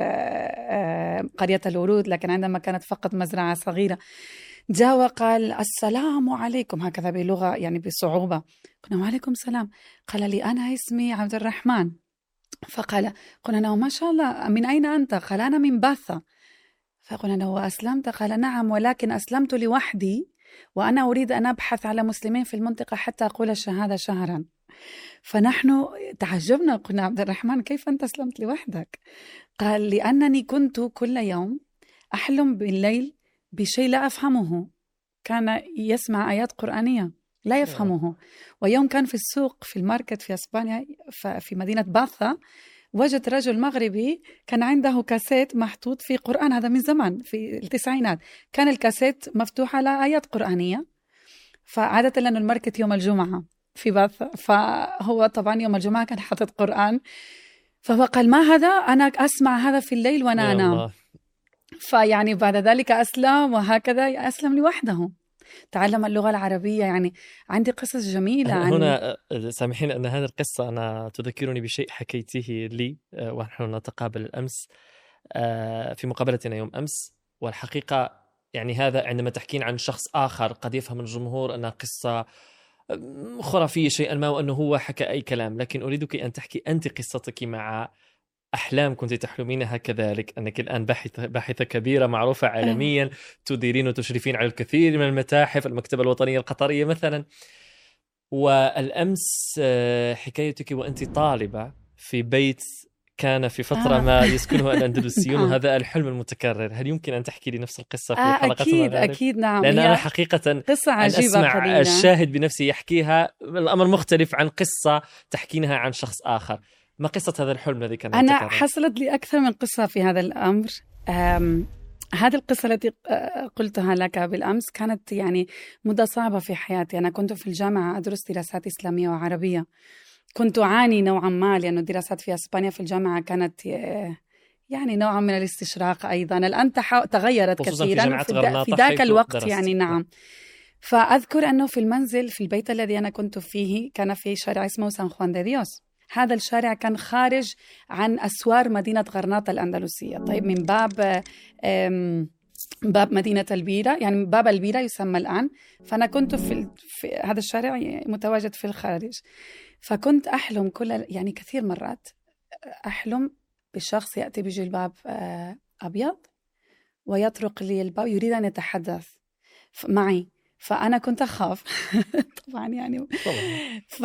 قرية الورود، لكن عندما كانت فقط مزرعة صغيرة، جاء وقال السلام عليكم هكذا بلغة يعني بصعوبة. قلنا وعليكم السلام. قال لي أنا اسمي عبد الرحمن. فقال قلنا له ما شاء الله من أين أنت؟ قال أنا من باثا. فقلنا له وأسلمت؟ قال نعم، ولكن أسلمت لوحدي وأنا أريد أن أبحث على مسلمين في المنطقة حتى أقول الشهادة شهرا. فنحن تعجبنا، قلنا عبد الرحمن كيف أنت أسلمت لوحدك؟ قال لأنني كنت كل يوم أحلم بالليل بشيء لا أفهمه. كان يسمع آيات قرآنية لا يفهمه. ويوم كان في السوق في الماركت في أسبانيا في مدينة باثا، وجد رجل مغربي كان عنده كاسيت محطوط في قرآن، هذا من زمان في التسعينات، كان الكاسيت مفتوح على آيات قرآنية. فعادة لأنه الماركت يوم الجمعة في باثا، فهو طبعا يوم الجمعة كان حاطط قرآن. فهو قال ما هذا؟ أنا أسمع هذا في الليل وأنا أنام. فيعني بعد ذلك أسلم، وهكذا أسلم لوحده، تعلم اللغة العربية. يعني عندي قصص جميلة عن... هنا سامحين أن هذه القصة أنا تذكرني بشيء حكيته لي ونحن نتقابل الأمس في مقابلتنا يوم أمس. والحقيقة يعني هذا عندما تحكين عن شخص آخر قد يفهم الجمهور أنها قصة خرافية شيئا ما وأنه هو حكى أي كلام، لكن أريدك أن تحكي أنت قصتك مع أحلام كنت تحلمينها كذلك، أنك الآن باحثة, باحثة كبيرة معروفة عالميا، تديرين وتشرفين على الكثير من المتاحف، المكتبة الوطنية القطرية مثلا. والأمس حكايتك وأنت طالبة في بيت كان في فترة ما يسكنه الأندلسيون، وهذا الحلم المتكرر. هل يمكن أن تحكي لي نفس القصة في آه حلقة أكيد المغارب؟ أكيد نعم، لأن أنا حقيقة قصة عجيبة أسمع قليلا. الشاهد بنفسه يحكيها، الأمر مختلف عن قصة تحكينها عن شخص آخر. ما قصة هذا الحلم الذي كان أنا يتكرر؟ حصلت لي أكثر من قصة في هذا الأمر. هذه القصة التي قلتها لك بالأمس كانت يعني مدة صعبة في حياتي. أنا كنت في الجامعة أدرس دراسات إسلامية وعربية، كنت أعاني نوعا ما لأن الدراسات في أسبانيا في الجامعة كانت يعني نوعا من الاستشراق أيضا. الآن تغيرت كثيرا في, في ذاك الوقت درست. يعني نعم. فأذكر أنه في المنزل في البيت الذي أنا كنت فيه كان في شارع اسمه سان خوان دي ديوس. هذا الشارع كان خارج عن أسوار مدينة غرناطة الأندلسية، طيب من باب باب مدينة البيرة، يعني باب البيرة يسمى الآن. فأنا كنت في, في هذا الشارع متواجد في الخارج. فكنت أحلم كل يعني كثير مرات أحلم بشخص يأتي بجلباب أبيض ويطرق لي الباب يريد أن يتحدث معي. فأنا كنت أخاف طبعا يعني ف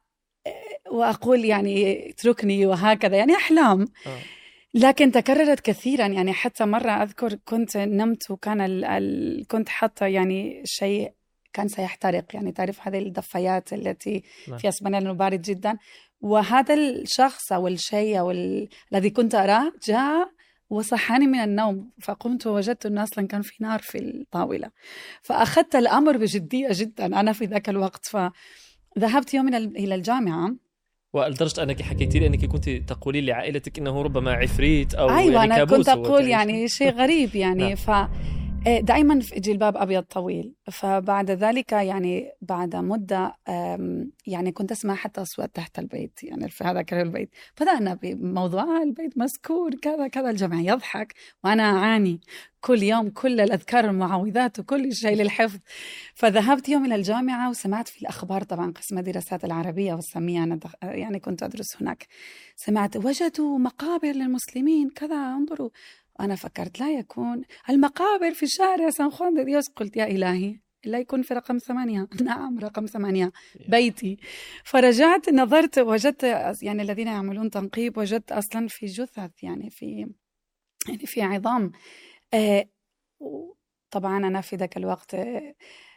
وأقول يعني اتركني وهكذا، يعني أحلام. لكن تكررت كثيرا، يعني حتى مرة أذكر كنت نمت وكان ال... ال... كنت حاطة يعني شيء كان سيحترق، يعني تعرف هذه الدفايات التي في أسبانيا لأنه بارد جدا، وهذا الشخص أو الشيء أو ال... الذي كنت أراه جاء وصحاني من النوم. فقمت ووجدت أنه أصلا كان في نار في الطاولة، فأخذت الأمر بجدية جدا أنا في ذاك الوقت. فذهبت يوم إلى الجامعة، ولدرجة أنك حكيتي لي أنك كنت تقولين لعائلتك إنه ربما عفريت أو أيوة يعني أنا كنت أقول يعني يعني شيء غريب يعني ف دائما في جلباب أبيض طويل. فبعد ذلك يعني بعد مدة يعني كنت أسمع حتى أصوات تحت البيت، يعني في هذا كان البيت. بدأنا بموضوع البيت مسكور كذا كذا، الجميع يضحك وأنا أعاني كل يوم كل الأذكار والمعوذات وكل شيء للحفظ. فذهبت يوم إلى الجامعة وسمعت في الأخبار، طبعا قسم الدراسات العربية والسامية أنا دخ... يعني كنت أدرس هناك، سمعت وجدوا مقابر للمسلمين كذا انظروا. أنا فكرت لا يكون المقابر في شارع سان خوان دي ديوس. قلت يا إلهي لا يكون في رقم ثمانية. نعم رقم ثمانية بيتي. فرجعت نظرت وجدت يعني الذين يعملون تنقيب، وجدت أصلا في جثث يعني في يعني في عظام. آه طبعا أنا في ذاك الوقت آه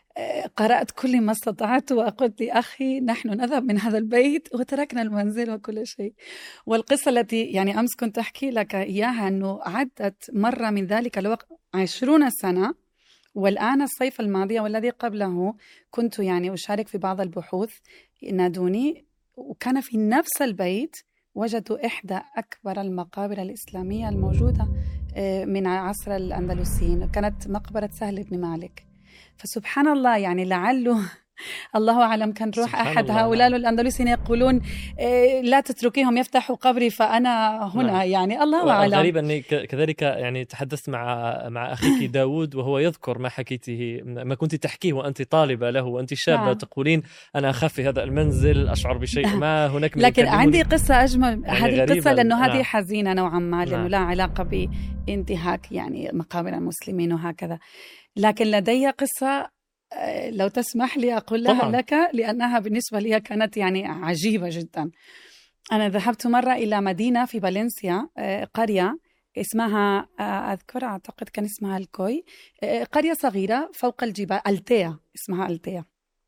قرأت كل ما استطعت وقلت لأخي نحن نذهب من هذا البيت، وتركنا المنزل وكل شيء. والقصة التي يعني أمس كنت أحكي لك إياها أنه عدت مرة من ذلك الوقت عشرون سنة، والآن الصيف الماضي والذي قبله كنت يعني أشارك في بعض البحوث، نادوني وكان في نفس البيت وجدوا إحدى أكبر المقابر الإسلامية الموجودة من عصر الأندلسيين، كانت مقبرة سهل بن مالك. فسبحان الله يعني لعله الله أعلم كان روح أحد هؤلاء الأندلسيين يقولون إيه لا تتركيهم يفتحوا قبري فأنا هنا. نعم. يعني الله أعلم. غريب أني كذلك يعني تحدثت مع مع أخيك داود وهو يذكر ما حكيته ما كنت تحكيه وأنت طالبة له وأنت شابة. نعم. تقولين أنا أخاف في هذا المنزل، أشعر بشيء ما هناك من لكن عندي قصة أجمل. يعني هذه القصة لأنه هذه نعم. حزينة نوعا ما لأنه نعم. لا علاقة بانتهاك يعني مقابر المسلمين وهكذا. لكن لدي قصة لو تسمح لي أقول لها طبعا. لك لأنها بالنسبة لي كانت يعني عجيبة جدا. أنا ذهبت مرة إلى مدينة في فالنسيا، قرية اسمها أذكر أعتقد كان اسمها الكوي، قرية صغيرة فوق الجبال، ألتيا اسمها ألتيا،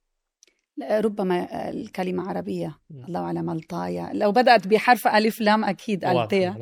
ربما الكلمة عربية م. الله أعلم. الطايا لو بدأت بحرف ألف لام أكيد ألتيا.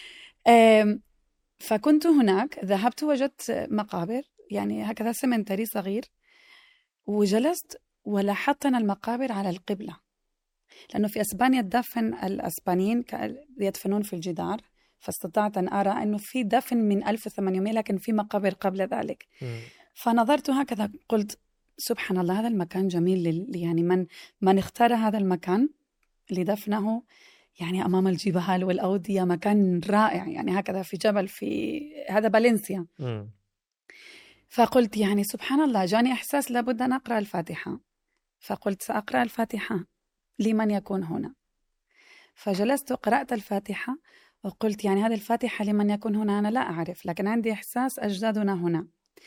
فكنت هناك، ذهبت وجدت مقابر يعني هكذا سمنتري صغير، وجلست ولاحظت أن المقابر على القبلة، لأنه في أسبانيا الدفن الأسبانيين يدفنون في الجدار، فاستطعت أن أرى أنه في دفن من ألف وثمانمائة لكن في مقابر قبل ذلك. م. فنظرت هكذا قلت سبحان الله هذا المكان جميل، يعني من من اختار هذا المكان لدفنه يعني أمام الجبال والأودية، مكان رائع يعني هكذا في جبل في هذا فالنسيا. م. فقلت يعني سبحان الله جاني إحساس لابد أن أقرأ الفاتحة. فقلت سأقرأ الفاتحة لمن يكون هنا. فجلست وقرأت الفاتحة وقلت يعني هذه الفاتحة لمن يكون هنا أنا لا أعرف، لكن عندي إحساس أجدادنا هنا.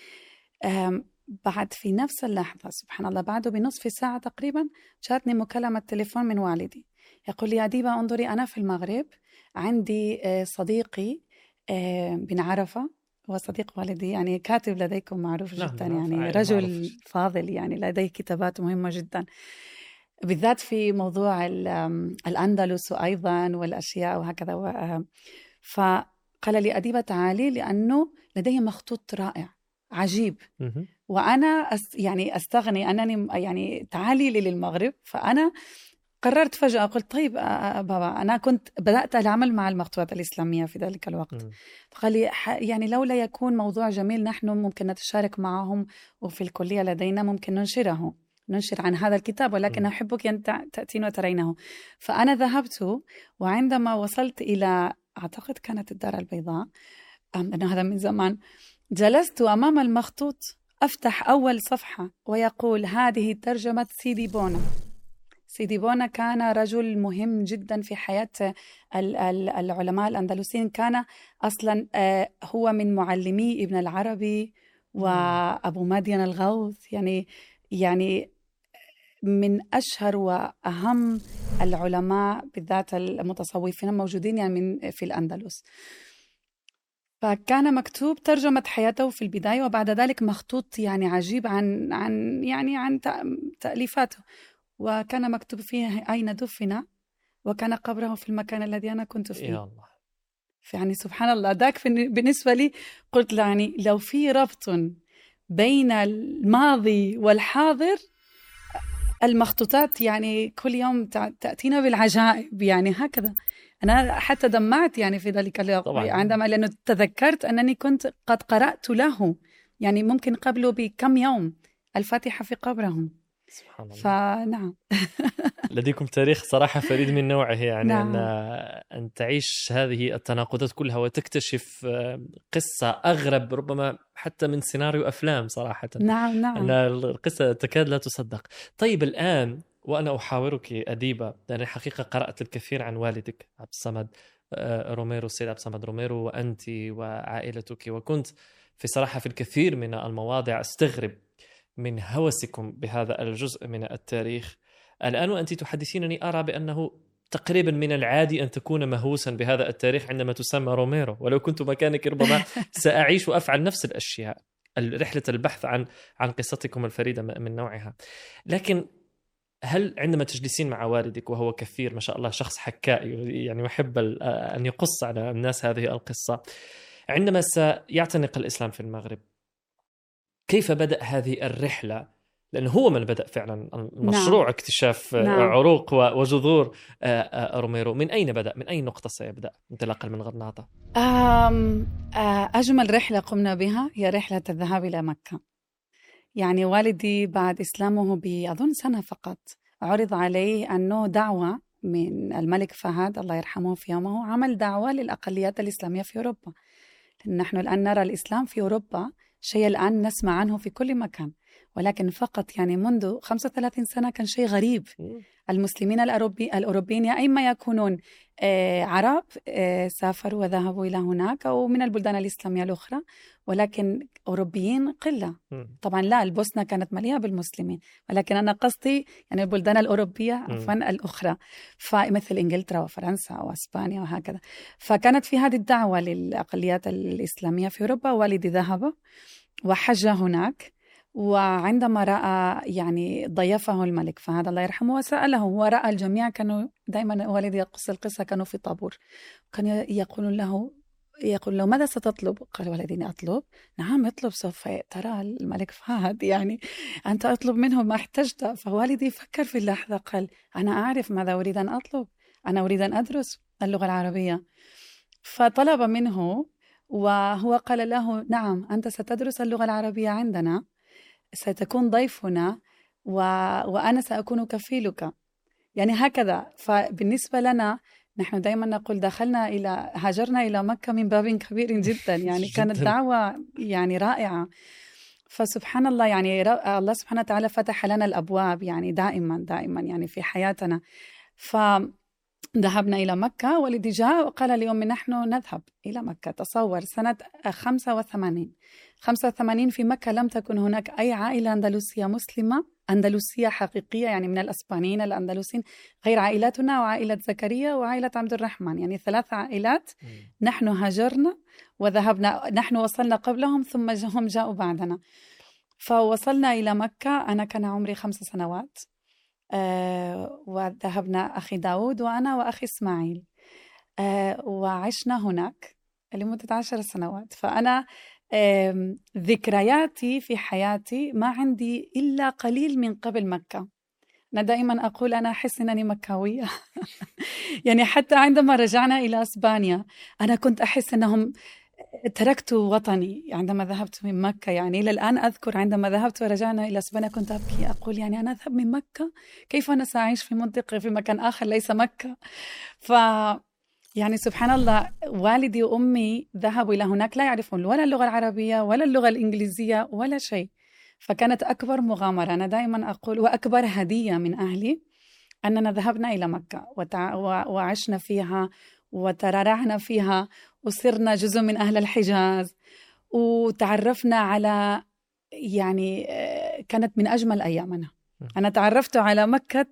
بعد في نفس اللحظة سبحان الله بعده بنصف ساعة تقريبا جاتني مكالمة تليفون من والدي يقول لي أديبة انظري أنا في المغرب عندي صديقي بن عرفة، هو صديق والدي يعني كاتب لديكم معروف جدا يعني رجل فاضل يعني لديه كتابات مهمة جدا بالذات في موضوع الأندلس أيضا والأشياء وهكذا. فقال لي أديبة تعالي لأنه لديه مخطوط رائع عجيب وأنا أس يعني أستغني أنني يعني تعالي لي للمغرب. فأنا قررت فجأة قلت طيب بابا أنا كنت بدأت العمل مع المخطوطات الإسلامية في ذلك الوقت. فقال لي يعني لولا يكون موضوع جميل نحن ممكن نتشارك معهم وفي الكلية لدينا ممكن ننشره ننشر عن هذا الكتاب ولكن أحبك أن تأتين وترينه. فأنا ذهبت وعندما وصلت إلى أعتقد كانت الدار البيضاء أنه هذا من زمان جلست أمام المخطوط أفتح أول صفحة ويقول هذه ترجمة سيدي بونا. سيدي بونا كان رجل مهم جدا في حياة العلماء الأندلسيين، كان أصلا هو من معلمي ابن العربي وأبو مدين الغوث يعني يعني من أشهر وأهم العلماء بالذات المتصوفين الموجودين يعني من في الأندلس. فكان مكتوب ترجمة حياته في البداية وبعد ذلك مخطوط يعني عجيب عن عن يعني عن تأليفاته، وكان مكتوب فيه أين دفن وكان قبره في المكان الذي أنا كنت فيه. يا الله. يعني سبحان الله ذاك بالنسبة لي قلت يعني لو في ربط بين الماضي والحاضر المخطوطات يعني كل يوم تأتينا بالعجائب يعني هكذا. أنا حتى دمعت يعني في ذلك الوقت عندما لأنه تذكرت أنني كنت قد قرأت له يعني ممكن قبله بكم يوم الفاتحة في قبرهم. سبحان الله. فنعم لديكم تاريخ صراحة فريد من نوعه يعني. نعم. أن أن تعيش هذه التناقضات كلها وتكتشف قصة أغرب ربما حتى من سيناريو أفلام صراحة. نعم نعم. أن القصة تكاد لا تصدق. طيب الآن وأنا أحاورك أديبة لأن حقيقة قرأت الكثير عن والدك عبد الصمد روميرو السيد عبد الصمد روميرو وأنت وعائلتك، وكنت في صراحة في الكثير من المواضع استغرب من هوسكم بهذا الجزء من التاريخ. الآن وأنت تحدثينني أرى بأنه تقريبا من العادي أن تكون مهووسا بهذا التاريخ عندما تسمى روميرو، ولو كنت مكانك ربما سأعيش وأفعل نفس الأشياء، رحلة البحث عن عن قصتكم الفريدة من نوعها. لكن هل عندما تجلسين مع والدك وهو كثير ما شاء الله شخص حكائي يعني يحب أن يقص على الناس هذه القصة، عندما سيعتنق الإسلام في المغرب كيف بدأ هذه الرحلة؟ لأنه هو من بدأ فعلا المشروع. نعم. اكتشاف نعم. عروق وجذور روميرو. من أين بدأ؟ من أي نقطة سيبدأ انطلاقا من غرناطة؟ أجمل رحلة قمنا بها هي رحلة الذهاب إلى مكة. يعني والدي بعد إسلامه بأظن سنة فقط عرض عليه أنه دعوة من الملك فهد الله يرحمه في يومه، عمل دعوة للأقليات الإسلامية في أوروبا. نحن الآن نرى الإسلام في أوروبا شيء الآن نسمع عنه في كل مكان، ولكن فقط يعني منذ خمسة وثلاثين سنة كان شيء غريب. المسلمين الأوروبي الأوروبيين يا إما يكونون آه عرب آه سافروا وذهبوا إلى هناك أو من البلدان الإسلامية الأخرى، ولكن أوروبيين قلة. طبعا لا، البوسنة كانت مليئة بالمسلمين، ولكن أنا قصدي يعني البلدان الأوروبية عفوا الأخرى، فمثل إنجلترا وفرنسا وأسبانيا وهكذا. فكانت في هذه الدعوة للأقليات الإسلامية في أوروبا. والدي ذهب وحج هناك، وعندما رأى يعني ضيفه الملك فهذا الله يرحمه وسأله، ورأى الجميع كانوا دائما والدي يقص القصة كانوا في طابور، كان يقول له يقول له ماذا ستطلب؟ قال والديني أطلب. نعم اطلب، سوف ترى الملك فهد يعني أنت أطلب منه ما احتجت. فوالدي فكر في اللحظة قال أنا أعرف ماذا أريد أن أطلب، أنا أريد أن أدرس اللغة العربية. فطلب منه وهو قال له نعم أنت ستدرس اللغة العربية عندنا، ستكون ضيفنا و... وأنا سأكون كفيلك، يعني هكذا. فبالنسبة لنا نحن دائما نقول دخلنا إلى هاجرنا إلى مكة من باب كبير جدا، يعني كانت دعوة يعني رائعة. فسبحان الله يعني الله سبحانه وتعالى فتح لنا الأبواب يعني دائما دائما يعني في حياتنا. فذهبنا إلى مكة، والدي جاء وقال لي أمي نحن نذهب إلى مكة. تصور سنة خمسة وثمانين خمسة وثمانين في مكة لم تكن هناك أي عائلة أندلسية مسلمة أندلسية حقيقية، يعني من الأسبانيين الأندلسين، غير عائلتنا وعائلة زكريا وعائلة عبد الرحمن، يعني ثلاث عائلات. نحن هاجرنا وذهبنا، نحن وصلنا قبلهم ثم هم جاءوا بعدنا. فوصلنا إلى مكة، أنا كان عمري خمس سنوات، أه وذهبنا أخي داود وأنا وأخي إسماعيل، أه وعشنا هناك لمدة عشر سنوات. فأنا ذكرياتي في حياتي ما عندي إلا قليل من قبل مكة. أنا دائما أقول أنا أحس أنني مكاوية. يعني حتى عندما رجعنا إلى أسبانيا أنا كنت أحس أنهم تركت وطني عندما ذهبت من مكة. يعني إلى الآن أذكر عندما ذهبت ورجعنا إلى أسبانيا كنت أبكي، أقول يعني أنا أذهب من مكة، كيف أنا سأعيش في منطقة في مكان آخر ليس مكة؟ ف يعني سبحان الله والدي وأمي ذهبوا إلى هناك لا يعرفون ولا اللغة العربية ولا اللغة الإنجليزية ولا شيء. فكانت أكبر مغامرة، أنا دائما أقول وأكبر هدية من أهلي أننا ذهبنا إلى مكة وتع... وعشنا فيها وترعرعنا فيها وصرنا جزء من أهل الحجاز وتعرفنا على، يعني كانت من أجمل أيامنا. أنا تعرفت على مكة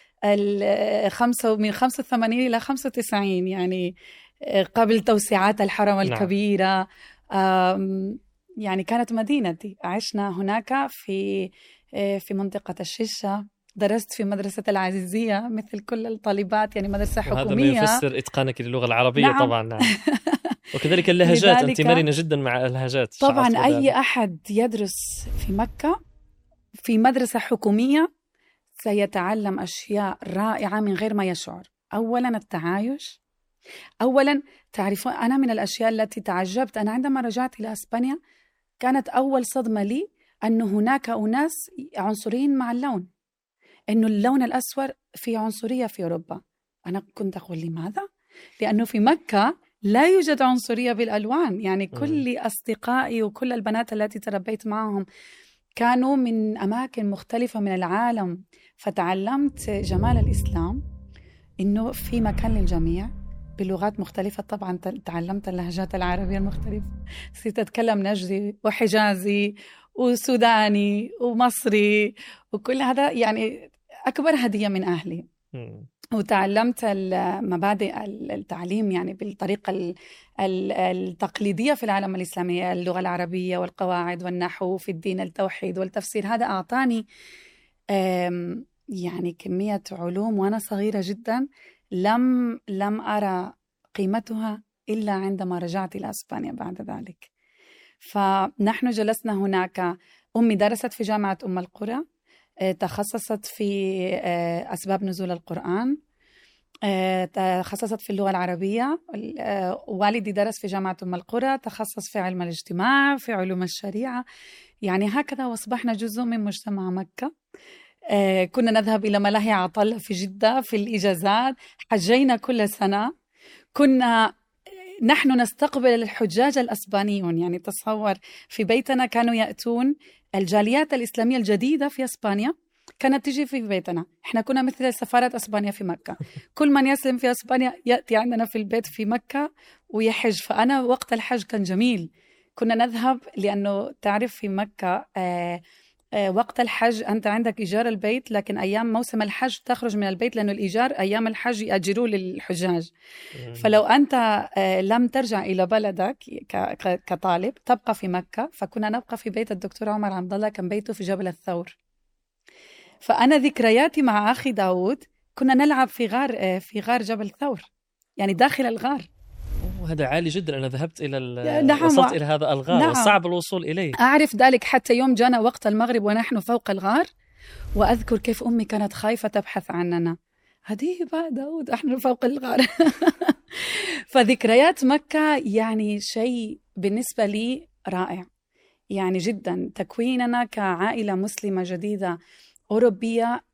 الخمسة من خمسة وثمانين إلى خمسة وتسعين، يعني قبل توسعات الحرم الكبيرة. نعم. يعني كانت مدينتي، عشنا هناك في في منطقة الشيشة، درست في مدرسة العزيزية مثل كل الطالبات، يعني مدرسة حكومية. هذا ما يفسر إتقانك للغة العربية. نعم. طبعا. نعم. وكذلك اللهجات، أنت مرنة جدا مع اللهجات. طبعا أي أحد يدرس في مكة في مدرسة حكومية سيتعلم أشياء رائعة من غير ما يشعر. أولا التعايش، أولا تعرفون أنا من الأشياء التي تعجبت أنا عندما رجعت إلى أسبانيا كانت أول صدمة لي أن هناك أناس عنصريين مع اللون، أنه اللون الأسود في عنصرية في أوروبا. أنا كنت أقول لماذا؟ لأنه في مكة لا يوجد عنصرية بالألوان. يعني كل أصدقائي وكل البنات التي تربيت معهم كانوا من أماكن مختلفة من العالم. فتعلمت جمال الإسلام، إنه في مكان للجميع بلغات مختلفة. طبعا تعلمت اللهجات العربية المختلفة، صرت أتكلم نجدي وحجازي وسوداني ومصري وكل هذا، يعني أكبر هدية من أهلي. وتعلمت مبادئ التعليم يعني بالطريقة التقليدية في العالم الإسلامي، اللغة العربية والقواعد والنحو في الدين، التوحيد والتفسير. هذا أعطاني يعني كمية علوم وأنا صغيرة جدا لم لم أرى قيمتها إلا عندما رجعت إلى أسبانيا بعد ذلك. فنحن جلسنا هناك. أمي درست في جامعة أم القرى، تخصصت في أسباب نزول القرآن، تخصصت في اللغة العربية. والدي درس في جامعة أم القرى، تخصص في علم الاجتماع، في علوم الشريعة. يعني هكذا وأصبحنا جزء من مجتمع مكة. كنا نذهب إلى ملاهي عطلة في جدة في الإجازات، حجينا كل سنة. كنا نحن نستقبل الحجاج الأسبانيون، يعني تصور في بيتنا كانوا يأتون الجاليات الإسلامية الجديدة في أسبانيا، كانت تجي في بيتنا. إحنا كنا مثل سفارة أسبانيا في مكة، كل من يسلم في أسبانيا يأتي عندنا في البيت في مكة ويحج. فأنا وقت الحج كان جميل، كنا نذهب لأنه تعرف في مكة آه وقت الحج أنت عندك إيجار البيت، لكن أيام موسم الحج تخرج من البيت لأنه الإيجار أيام الحج يأجروه للحجاج. فلو أنت لم ترجع إلى بلدك كطالب تبقى في مكة. فكنا نبقى في بيت الدكتور عمر عبد الله، كان بيته في جبل الثور. فأنا ذكرياتي مع أخي داود كنا نلعب في غار في غار جبل الثور، يعني داخل الغار. وهذا عالي جدا. أنا ذهبت إلى نعم وصلت و... إلى هذا الغار. نعم. وصعب الوصول إليه. أعرف ذلك. حتى يوم جانا وقت المغرب ونحن فوق الغار، وأذكر كيف أمي كانت خايفة تبحث عننا، هديبة داود احنا فوق الغار. فذكريات مكة يعني شيء بالنسبة لي رائع، يعني جدا. تكويننا كعائلة مسلمة جديدة أوروبية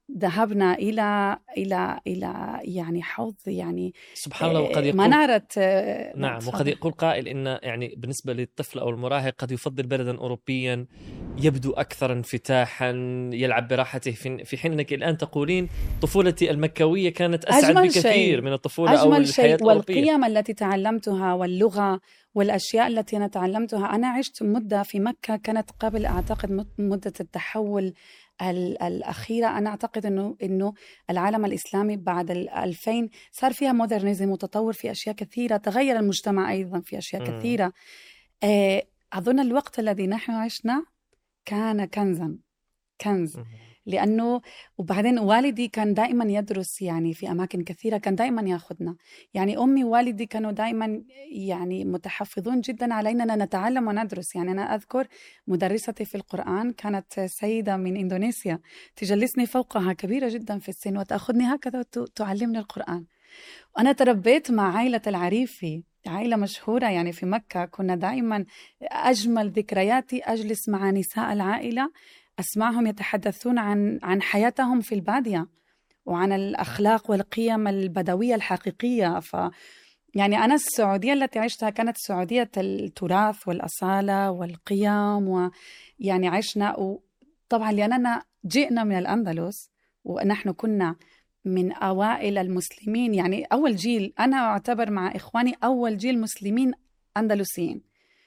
ذهبنا إلى إلى إلى يعني حوض يعني سبحان الله. وقد يقول منارة. نعم. وقد يقول قائل إن يعني بالنسبة للطفل أو المراهق قد يفضل بلدا أوروبيا يبدو أكثر انفتاحا، يلعب براحته، في في حين أنك الآن تقولين طفولتي المكوية كانت أسعد بكثير شيء. من الطفولة أجمل أو الحياة الأوروبية. والقيم التي تعلمتها واللغة والأشياء التي أنا تعلمتها. أنا عشت مدة في مكة كانت قبل أعتقد مدة التحول الأخيرة. أنا أعتقد إنه إنه العالم الإسلامي بعد الألفين صار فيها مودرنيزم وتطور في أشياء كثيرة، تغير المجتمع أيضا في أشياء م. كثيرة. أظن الوقت الذي نحن عشنا كان كنزا كنز م. لأنه وبعدين والدي كان دائما يدرس يعني في أماكن كثيرة، كان دائما يأخذنا. يعني أمي ووالدي كانوا دائما يعني متحفظون جدا على أننا نتعلم وندرس. يعني أنا أذكر مدرستي في القرآن كانت سيدة من إندونيسيا تجلسني فوقها، كبيرة جدا في السن، وتأخذني هكذا وتعلمني القرآن. وأنا تربيت مع عائلة العريفي، عائلة مشهورة يعني في مكة. كنا دائما أجمل ذكرياتي أجلس مع نساء العائلة أسمعهم يتحدثون عن عن حياتهم في البادية وعن الأخلاق والقيم البدوية الحقيقية. ف يعني أنا السعودية التي عشتها كانت سعودية التراث والأصالة والقيم، ويعني عشنا. وطبعا لأننا جئنا من الأندلس ونحن كنا من أوائل المسلمين، يعني أول جيل، أنا أعتبر مع إخواني أول جيل مسلمين أندلسيين،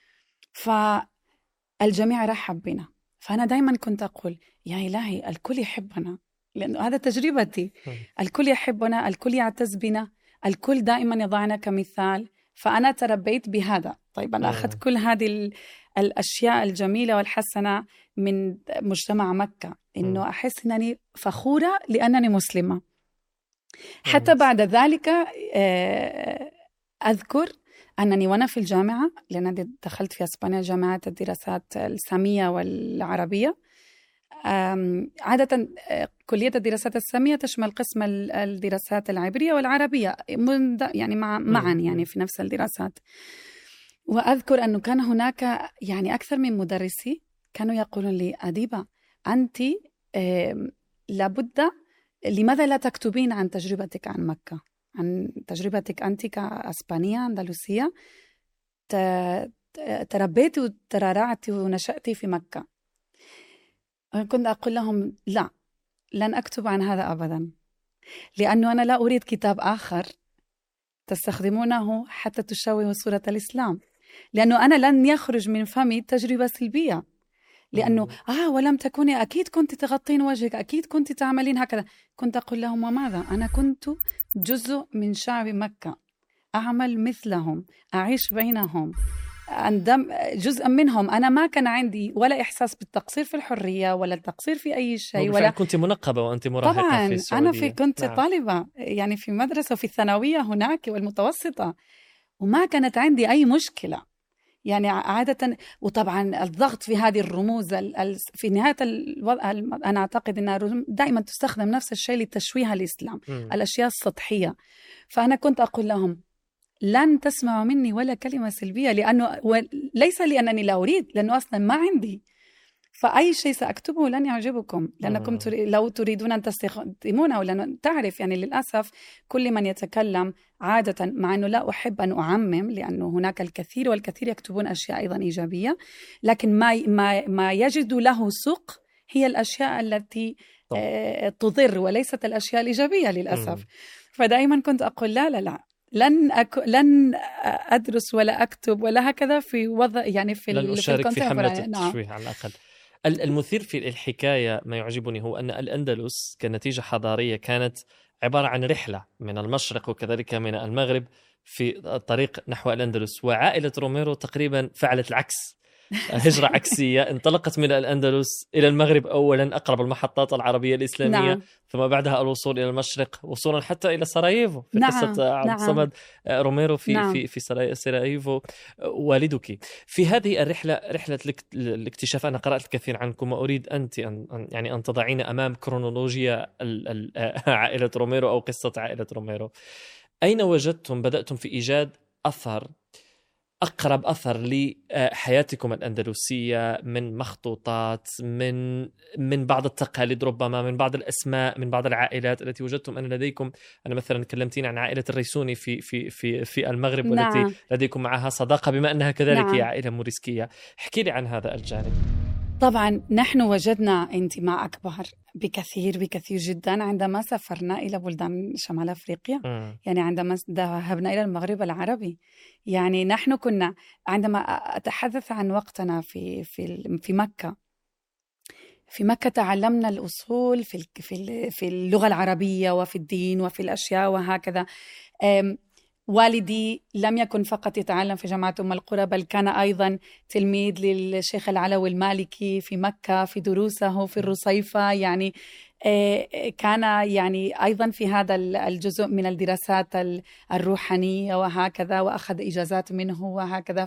فالجميع رحب بنا. فأنا دايما كنت أقول يا إلهي الكل يحبنا، لأنه هذا تجربتي. الكل يحبنا، الكل يعتز بنا، الكل دائما يضعنا كمثال. فأنا تربيت بهذا. طيب أنا أخذت كل هذه الأشياء الجميلة والحسنة من مجتمع مكة، إنه أحس أنني فخورة لأنني مسلمة. حتى بعد ذلك أذكر أنني وأنا في الجامعة، لأن دخلت في أسبانيا جامعة الدراسات السامية والعربية. عادة كلية الدراسات السامية تشمل قسم الدراسات العبرية والعربية يعني معا يعني في نفس الدراسات. وأذكر أنه كان هناك يعني أكثر من مدرسي كانوا يقولون لي أديبة أنت لابد، لماذا لا تكتبين عن تجربتك عن مكة، عن تجربتك أنت كأسبانية أندلسية تربيت وترعرعت ونشأت في مكة. كنت أقول لهم لا، لن أكتب عن هذا أبدا، لأنه أنا لا أريد كتاب آخر تستخدمونه حتى تشوه صورة الإسلام، لأنه أنا لن يخرج من فمي تجربة سلبية. لأنه آه ولم تكوني، أكيد كنت تغطين وجهك، أكيد كنت تعملين هكذا. كنت أقول لهم وماذا؟ أنا كنت جزء من شعب مكة، أعمل مثلهم، أعيش بينهم، أندم جزء منهم. أنا ما كان عندي ولا إحساس بالتقصير في الحرية ولا التقصير في أي شيء. ولا كنت منقبة وأنت مراهقة طبعا في السعودية. أنا في كنت نعم. طالبة يعني في مدرسة في الثانوية هناك والمتوسطة، وما كانت عندي أي مشكلة يعني عادة. وطبعا الضغط في هذه الرموز في نهاية الوضع، أنا أعتقد أنها دائما تستخدم نفس الشيء لتشويه الإسلام، م. الأشياء السطحية. فأنا كنت أقول لهم لن تسمعوا مني ولا كلمة سلبية، لأنه ليس لأنني لا أريد، لأنه أصلا ما عندي. فأي شيء سأكتبه لن يعجبكم، لأنكم لو تريدون أن تستخدمونه. لأنه تعرف يعني للأسف كل من يتكلم عادة، مع أنه لا أحب أن أعمم، لأنه هناك الكثير والكثير يكتبون أشياء أيضا إيجابية، لكن ما ما ما يجد له سوق هي الأشياء التي آه تضر وليست الأشياء الإيجابية للأسف. م. فدائما كنت أقول لا لا لا لن أك... لن أدرس ولا أكتب ولا هكذا في وضع يعني في لن أشارك في, في حملة نعم. التشويه على الأقل. المثير في الحكاية ما يعجبني هو أن الأندلس كنتيجة حضارية كانت عبارة عن رحلة من المشرق وكذلك من المغرب في الطريق نحو الأندلس، وعائلة روميرو تقريبا فعلت العكس، هجرة عكسية، انطلقت من الأندلس إلى المغرب أولا، أقرب المحطات العربية الإسلامية، نعم. ثم بعدها الوصول إلى المشرق، وصولا حتى إلى سراييفو في نعم. قصة عبد نعم. الصمد روميرو في نعم. في في سراييفو والدك. في هذه الرحلة، رحلة الاكتشاف، أنا قرأت الكثير عنكم، وأريد أنت أن يعني أن تضعين أمام كرونولوجيا عائلة روميرو أو قصة عائلة روميرو. أين وجدتم بدأتم في إيجاد أثر أقرب أثر لحياتكم الأندلسية من مخطوطات، من من بعض التقاليد، ربما من بعض الأسماء، من بعض العائلات التي وجدتم أن لديكم؟ أنا مثلا كلمتين عن عائلة الريسوني في في في في المغرب، نعم. والتي لديكم معها صداقة بما أنها كذلك نعم. هي عائلة موريسكية. احكي لي عن هذا الجانب. طبعا نحن وجدنا انتماء أكبر بكثير بكثير جدا عندما سافرنا إلى بلدان شمال أفريقيا. م. يعني عندما ذهبنا إلى المغرب العربي، يعني نحن كنا، عندما أتحدث عن وقتنا في في في مكة في مكة تعلمنا الأصول في في في اللغة العربية وفي الدين وفي الأشياء وهكذا. والدي لم يكن فقط يتعلم في جامعة أم القرى، بل كان أيضا تلميذ للشيخ العلوي المالكي في مكة في دروسه في الرصيفة. يعني كان يعني أيضا في هذا الجزء من الدراسات الروحانية وهكذا، وأخذ إجازات منه وهكذا.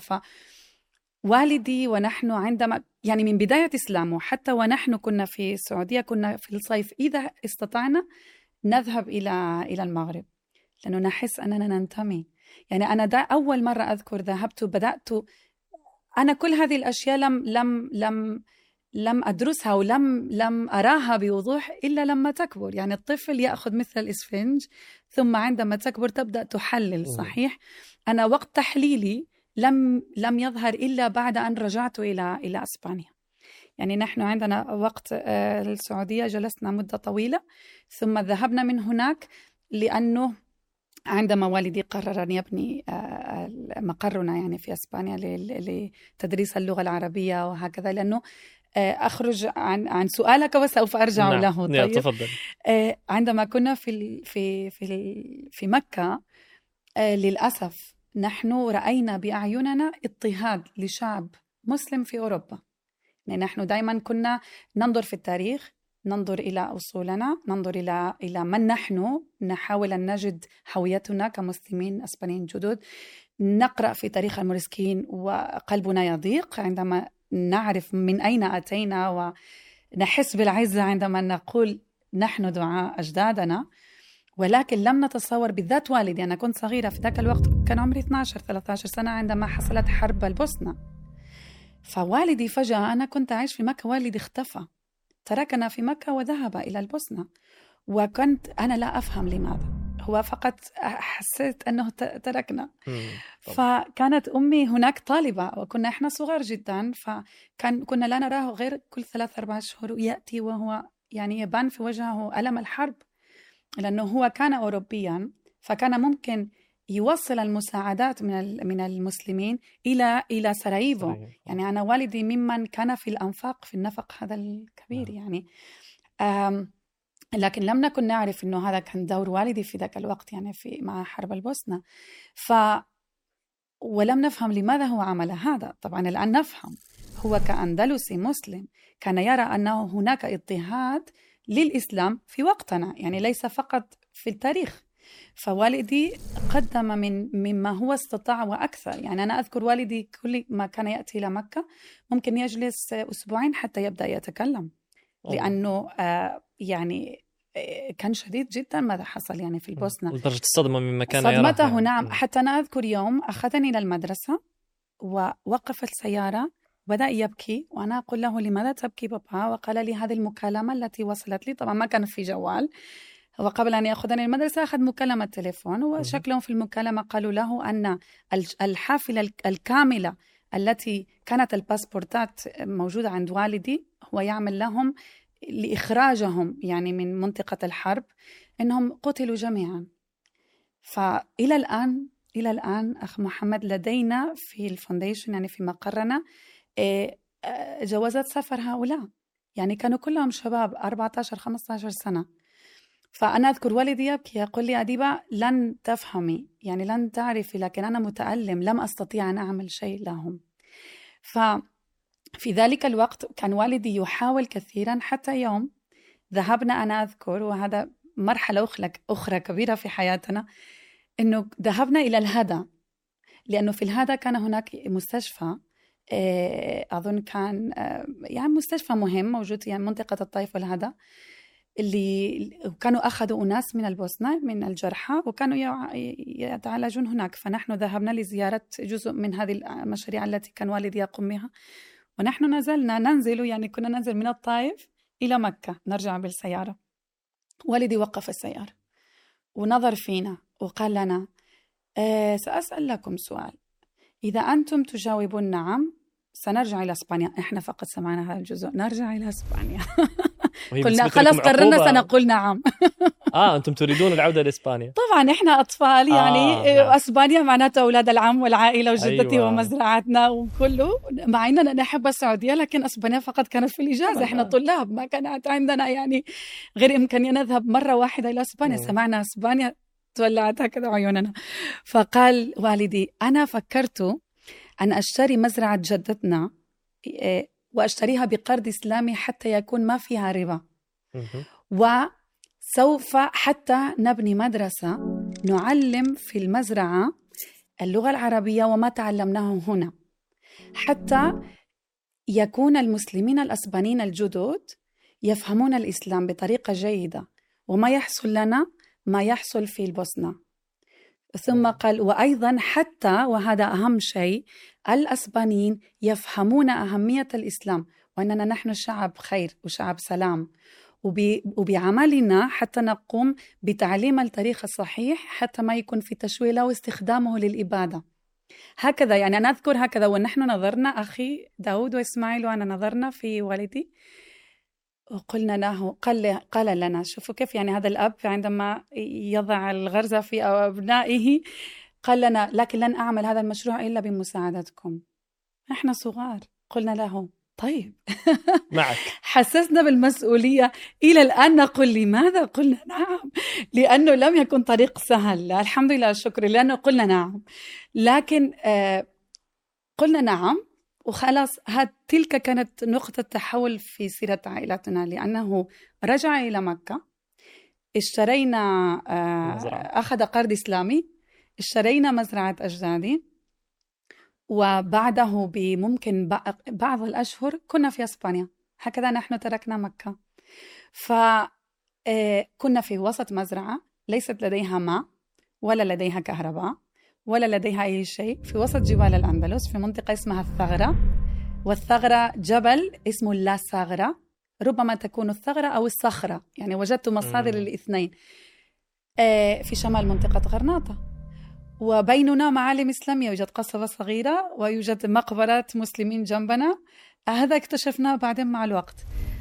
فوالدي ونحن عندما يعني من بداية إسلامه حتى ونحن كنا في السعودية، كنا في الصيف إذا استطعنا نذهب إلى إلى المغرب، لأنه نحس أننا ننتمي. يعني أنا دا أول مرة أذكر ذهبت بدأت أنا كل هذه الأشياء لم لم لم لم أدرسها ولم لم أراها بوضوح إلا لما تكبر. يعني الطفل يأخذ مثل الإسفنج، ثم عندما تكبر تبدأ تحلل. صحيح، أنا وقت تحليلي لم لم يظهر إلا بعد أن رجعت إلى إلى إسبانيا. يعني نحن عندنا وقت السعودية جلسنا مدة طويلة، ثم ذهبنا من هناك لأنه عندما والدي قرر أن يبني مقرنا يعني في إسبانيا لتدريس اللغة العربية وهكذا. لأنه أخرج عن عن سؤالك وسوف أرجع نعم. له. طيب، تفضل. عندما كنا في في في في مكة، للأسف نحن رأينا بأعيننا اضطهاد لشعب مسلم في أوروبا. يعني نحن دائما كنا ننظر في التاريخ، ننظر إلى أصولنا، ننظر إلى إلى من نحن، نحاول أن نجد هويتنا كمسلمين أسبانيين جدد. نقرأ في تاريخ الموريسكيين وقلبنا يضيق عندما نعرف من أين أتينا، ونحس بالعزة عندما نقول نحن دعاء أجدادنا. ولكن لم نتصور، بالذات والدي، أنا كنت صغيرة في ذاك الوقت، كان عمري اثنتي عشرة ثلاثة عشر سنة عندما حصلت حرب البوسنة. فوالدي فجأة، أنا كنت أعيش في مكة، والدي اختفى، تركنا في مكة وذهب إلى البوسنة. وكنت أنا لا أفهم لماذا، هو فقط حسيت أنه تركنا. فكانت أمي هناك طالبة، وكنا إحنا صغار جدا، فكان كنا لا نراه غير كل ثلاث أربع شهور يأتي، وهو يعني يبان في وجهه ألم الحرب، لأنه هو كان أوروبيا، فكان ممكن يوصل المساعدات من من المسلمين إلى إلى سراييفو. يعني أنا والدي ممن كان في الأنفاق، في النفق هذا الكبير. يعني لكن لم نكن نعرف إنه هذا كان دور والدي في ذاك الوقت، يعني في مع حرب البوسنة. ف ولم نفهم لماذا هو عمل هذا. طبعا الآن نفهم، هو كأندلسي مسلم كان يرى أنه هناك اضطهاد للإسلام في وقتنا، يعني ليس فقط في التاريخ. فوالدي قدم من مما هو استطاع وأكثر. يعني أنا أذكر والدي كل ما كان يأتي إلى مكة ممكن يجلس أسبوعين حتى يبدأ يتكلم، لأنه آه يعني كان شديد جدا ماذا حصل يعني في البوسنة، لدرجة الصدمة مما كان صدمته. يعني. نعم. حتى أنا أذكر يوم أخذني إلى المدرسة ووقف السيارة بدأ يبكي، وأنا أقول له لماذا تبكي بابا؟ وقال لي هذه المكالمة التي وصلت لي. طبعا ما كان في جوال، وقبل أن يأخذني المدرسة أخذ مكالمة تليفون، وشكلهم في المكالمة قالوا له أن الحافلة الكاملة التي كانت الباسبورتات موجودة عند والدي هو يعمل لهم لإخراجهم يعني من منطقة الحرب، إنهم قتلوا جميعا. فإلى الآن إلى الآن أخ محمد لدينا في الفونديشن، يعني في مقرنا، جوازات سفر هؤلاء، يعني كانوا كلهم شباب أربعة عشر خمسة عشر سنة. فأنا أذكر والدي يبكي يقول لي أديبة لن تفهمي، يعني لن تعرفي، لكن أنا متألم، لم أستطيع أن أعمل شيء لهم. ففي ذلك الوقت كان والدي يحاول كثيرا، حتى يوم ذهبنا، أنا أذكر، وهذا مرحلة أخرى كبيرة في حياتنا، إنه ذهبنا إلى الهدى، لأنه في الهدى كان هناك مستشفى، أظن كان يعني مستشفى مهم موجود في يعني منطقة الطائف والهدى. اللي كانوا أخذوا أناس من البوسنة من الجرحى وكانوا يتعالجون هناك. فنحن ذهبنا لزيارة جزء من هذه المشاريع التي كان والدي يقوم بها، ونحن نزلنا ننزل يعني كنا ننزل من الطائف إلى مكة نرجع بالسيارة. والدي وقف السيارة ونظر فينا وقال لنا أه سأسأل لكم سؤال، إذا أنتم تجاوبون نعم سنرجع إلى إسبانيا. إحنا فقط سمعنا هذا الجزء، نرجع إلى إسبانيا. قلنا خلاص قررنا سنقول نعم. آه أنتم تريدون العودة لإسبانيا؟ طبعا إحنا أطفال يعني آه نعم. إسبانيا معناته أولاد العم والعائلة وجدتي أيوة. ومزرعتنا وكله، مع أننا نحب السعودية لكن إسبانيا فقط كانت في الإجازة. إحنا طلاب ما كانت عندنا يعني غير إمكانية نذهب مرة واحدة إلى إسبانيا. سمعنا إسبانيا تولعت هكذا عيوننا. فقال والدي أنا فكرت أن أشتري مزرعة جدتنا وأشتريها بقرض إسلامي حتى يكون ما فيها ربا، وسوف حتى نبني مدرسة نعلم في المزرعة اللغة العربية وما تعلمناه هنا، حتى يكون المسلمين الأسبانيين الجدد يفهمون الإسلام بطريقة جيدة وما يحصل لنا ما يحصل في البوسنة. ثم قال وأيضا حتى وهذا أهم شيء الأسبانيين يفهمون أهمية الإسلام وأننا نحن شعب خير وشعب سلام، وبعملنا حتى نقوم بتعليم التاريخ الصحيح حتى ما يكون في تشويه له واستخدامه للإبادة. هكذا يعني أنا أذكر هكذا ونحن نظرنا أخي داود وإسماعيل وأنا نظرنا في والدي وقلنا له قال, قال لنا شوفوا كيف يعني هذا الأب عندما يضع الغرزة في أبنائه قال لنا لكن لن أعمل هذا المشروع إلا بمساعدتكم. نحن صغار قلنا له طيب معك. حسسنا بالمسؤولية. إلى الآن نقول لماذا قلنا نعم، لأنه لم يكن طريق سهل الحمد لله الشكر لأنه قلنا نعم، لكن آه قلنا نعم وخلاص. هاد تلك كانت نقطة تحول في سيرة عائلتنا، لأنه رجع إلى مكة، اشترينا آه أخذ قرض إسلامي، اشترينا مزرعة أجدادي، وبعده بممكن بعض الأشهر كنا في إسبانيا. هكذا نحن تركنا مكة. فكنا في وسط مزرعة ليست لديها ماء ولا لديها كهرباء ولا لديها أي شيء، في وسط جبال الأندلس في منطقة اسمها الثغرة، والثغرة جبل اسمه لا ثغرة، ربما تكون الثغرة أو الصخرة، يعني وجدت مصادر الاثنين في شمال منطقة غرناطة. وبيننا معالم إسلامية، يوجد قصبة صغيرة ويوجد مقبرة مسلمين جنبنا. هذا اكتشفناه بعدين مع الوقت.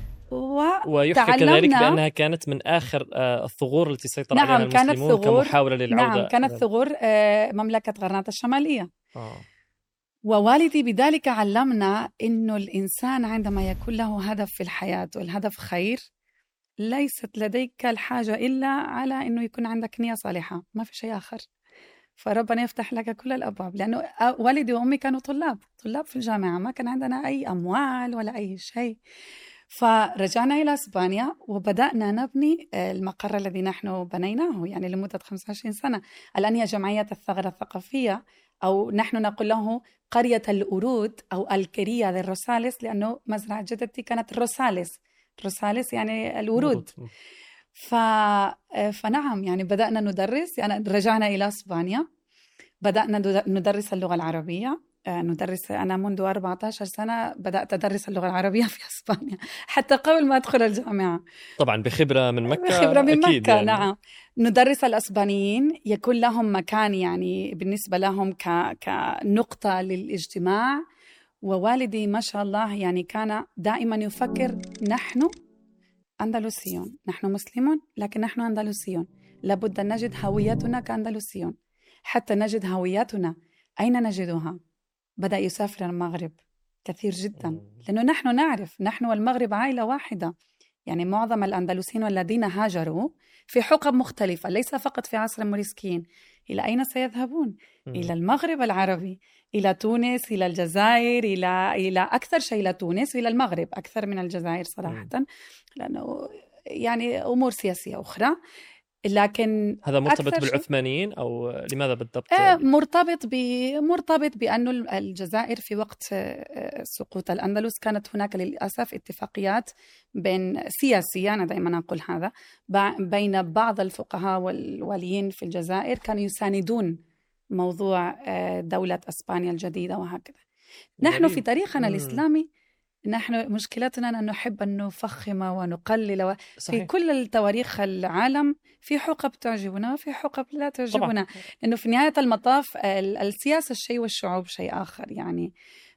ويحكى كذلك بأنها كانت من آخر الثغور التي سيطر نعم عليها المسلمون كانت ثغور كمحاولة للعودة. نعم كانت ثغور مملكة غرناطة الشمالية. آه. ووالدي بذلك علمنا إنه الإنسان عندما يكون له هدف في الحياة والهدف خير، ليست لديك الحاجة إلا على إنه يكون عندك نية صالحة، ما في شيء آخر، فربنا يفتح لك كل الأبواب. لأنه والدي وأمي كانوا طلاب طلاب في الجامعة، ما كان عندنا أي أموال ولا أي شيء. فرجعنا إلى إسبانيا وبدأنا نبني المقر الذي نحن بنيناه يعني لمدة خمسة وعشرين سنة. الآن هي جمعية الثغرة الثقافية، أو نحن نقول له قرية الورود أو الكرية ذي الروساليس، لأنه مزرعة جدتي كانت روساليس. روساليس يعني الورود. ف... فنعم يعني بدأنا ندرس، يعني رجعنا إلى إسبانيا، بدأنا ندرس اللغة العربية. ندرس أنا منذ أربعة عشر سنة بدأت أدرس اللغة العربية في إسبانيا حتى قبل ما أدخل الجامعة. طبعا بخبرة من مكة. بخبرة من أكيد مكة يعني. نعم. ندرس الأسبانيين، يكون لهم مكان يعني بالنسبة لهم ك... كنقطة للاجتماع. ووالدي ما شاء الله يعني كان دائما يفكر نحن أندلسيون، نحن مسلمون لكن نحن أندلسيون، لابد أن نجد هويتنا كأندلسيون. حتى نجد هويتنا أين نجدها؟ بدأ يسافر المغرب كثير جدا، لأنه نحن نعرف نحن والمغرب عائلة واحدة. يعني معظم الأندلسيين والذين هاجروا في حقب مختلفة، ليس فقط في عصر الموريسكيين. إلى أين سيذهبون؟ إلى المغرب العربي، إلى تونس، إلى الجزائر، إلى إلى أكثر شيء إلى تونس وإلى المغرب أكثر من الجزائر صراحة، لأنه يعني أمور سياسية أخرى. لكن هذا مرتبط بالعثمانيين أو لماذا بالضبط؟ آه مرتبط ب مرتبط بأنه الجزائر في وقت سقوط الأندلس كانت هناك للأسف اتفاقيات بين سياسية، أنا دائما أقول هذا، بين بعض الفقهاء والواليين في الجزائر كانوا يساندون موضوع دولة أسبانيا الجديدة وهكذا. نحن في تاريخنا الإسلامي نحن مشكلتنا أن نحب أن نفخم ونقلل صحيح. في كل التواريخ العالم في حقب تعجبنا وفي حقب لا تعجبنا، لأنه في نهاية المطاف السياسة شيء والشعوب شيء آخر يعني.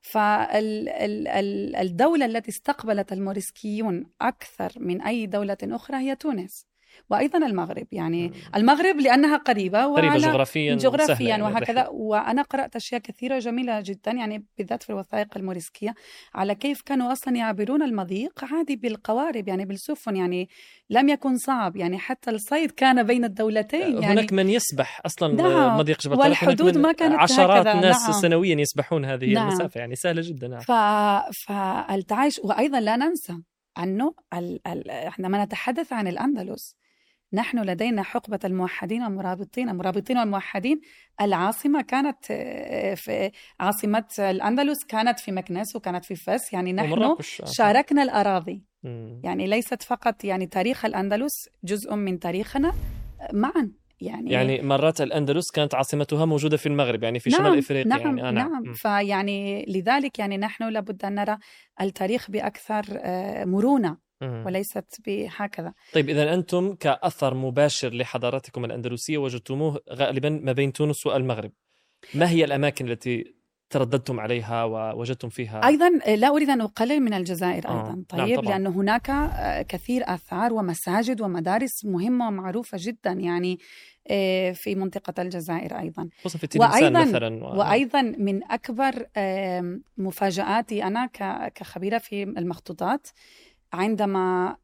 فالدولة التي استقبلت الموريسكيون أكثر من أي دولة أخرى هي تونس، وأيضا المغرب يعني. المغرب لأنها قريبة قريبة جغرافيا, جغرافيا يعني وهكذا. وأنا قرأت أشياء كثيرة جميلة جدا يعني بالذات في الوثائق الموريسكية على كيف كانوا أصلا يعبرون المضيق عادي بالقوارب يعني بالسفن، يعني لم يكن صعب يعني، حتى الصيد كان بين الدولتين يعني. هناك من يسبح أصلا نعم. مضيق جبل طارق، والحدود ما كانت عشرات هكذا. ناس نعم. سنويا يسبحون هذه نعم. المسافة يعني سهلة جدا. نعم. ف... فالتعايش. وأيضا لا ننسى أنه ال... ال... عندما نتحدث عن الأندلس نحن لدينا حقبة الموحدين والمرابطين. المرابطين والموحدين العاصمة كانت في عاصمة الأندلس كانت في مكناس وكانت في فاس، يعني نحن شاركنا الأراضي م. يعني ليست فقط يعني تاريخ الأندلس جزء من تاريخنا معا يعني. يعني مرات الأندلس كانت عاصمتها موجودة في المغرب يعني في نعم. شمال إفريقيا نعم. يعني. آه نعم. نعم. فيعني لذلك يعني نحن لابد أن نرى التاريخ بأكثر مرونة وليست بهكذا. طيب إذا أنتم كأثر مباشر لحضارتكم الأندلسية وجدتموه غالبا ما بين تونس والمغرب، ما هي الأماكن التي ترددتم عليها ووجدتم فيها؟ أيضا لا أريد أن أقلل من الجزائر آه. أيضا. طيب نعم لأن هناك كثير آثار ومساجد ومدارس مهمة ومعروفة جدا يعني في منطقة الجزائر أيضا، خصوصا في تلمسان مثلا و... وأيضا من أكبر مفاجآتي أنا كخبيرة في المخطوطات عندما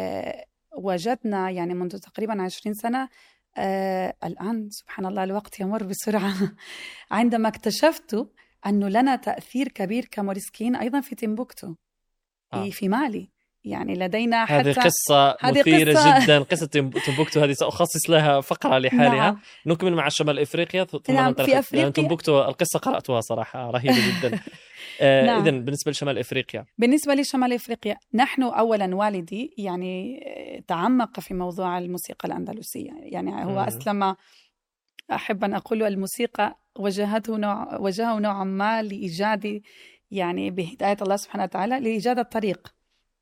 وجدنا يعني منذ تقريبا عشرين سنة الآن سبحان الله الوقت يمر بسرعة عندما اكتشفت أنه لنا تأثير كبير كموريسكيين أيضا في تيمبوكتو آه. في مالي يعني. لدينا حتى هذه قصة مثيرة قصة... جدا. قصة تيمبوكتو هذه سأخصص لها فقرة لحالها. نعم. نكمل مع شمال إفريقيا ثم نعم. في أفريقيا تيمبوكتو القصة قرأتها صراحة رهيبة جدا. آه نعم. إذن بالنسبة لشمال إفريقيا، بالنسبة لشمال إفريقيا نحن أولا والدي يعني تعمق في موضوع الموسيقى الأندلسية يعني. هو م. أسلم أحب أن أقول الموسيقى وجهته نوع وجهه نوعا ما لإيجاد يعني بهداية الله سبحانه وتعالى لإيجاد الطريق.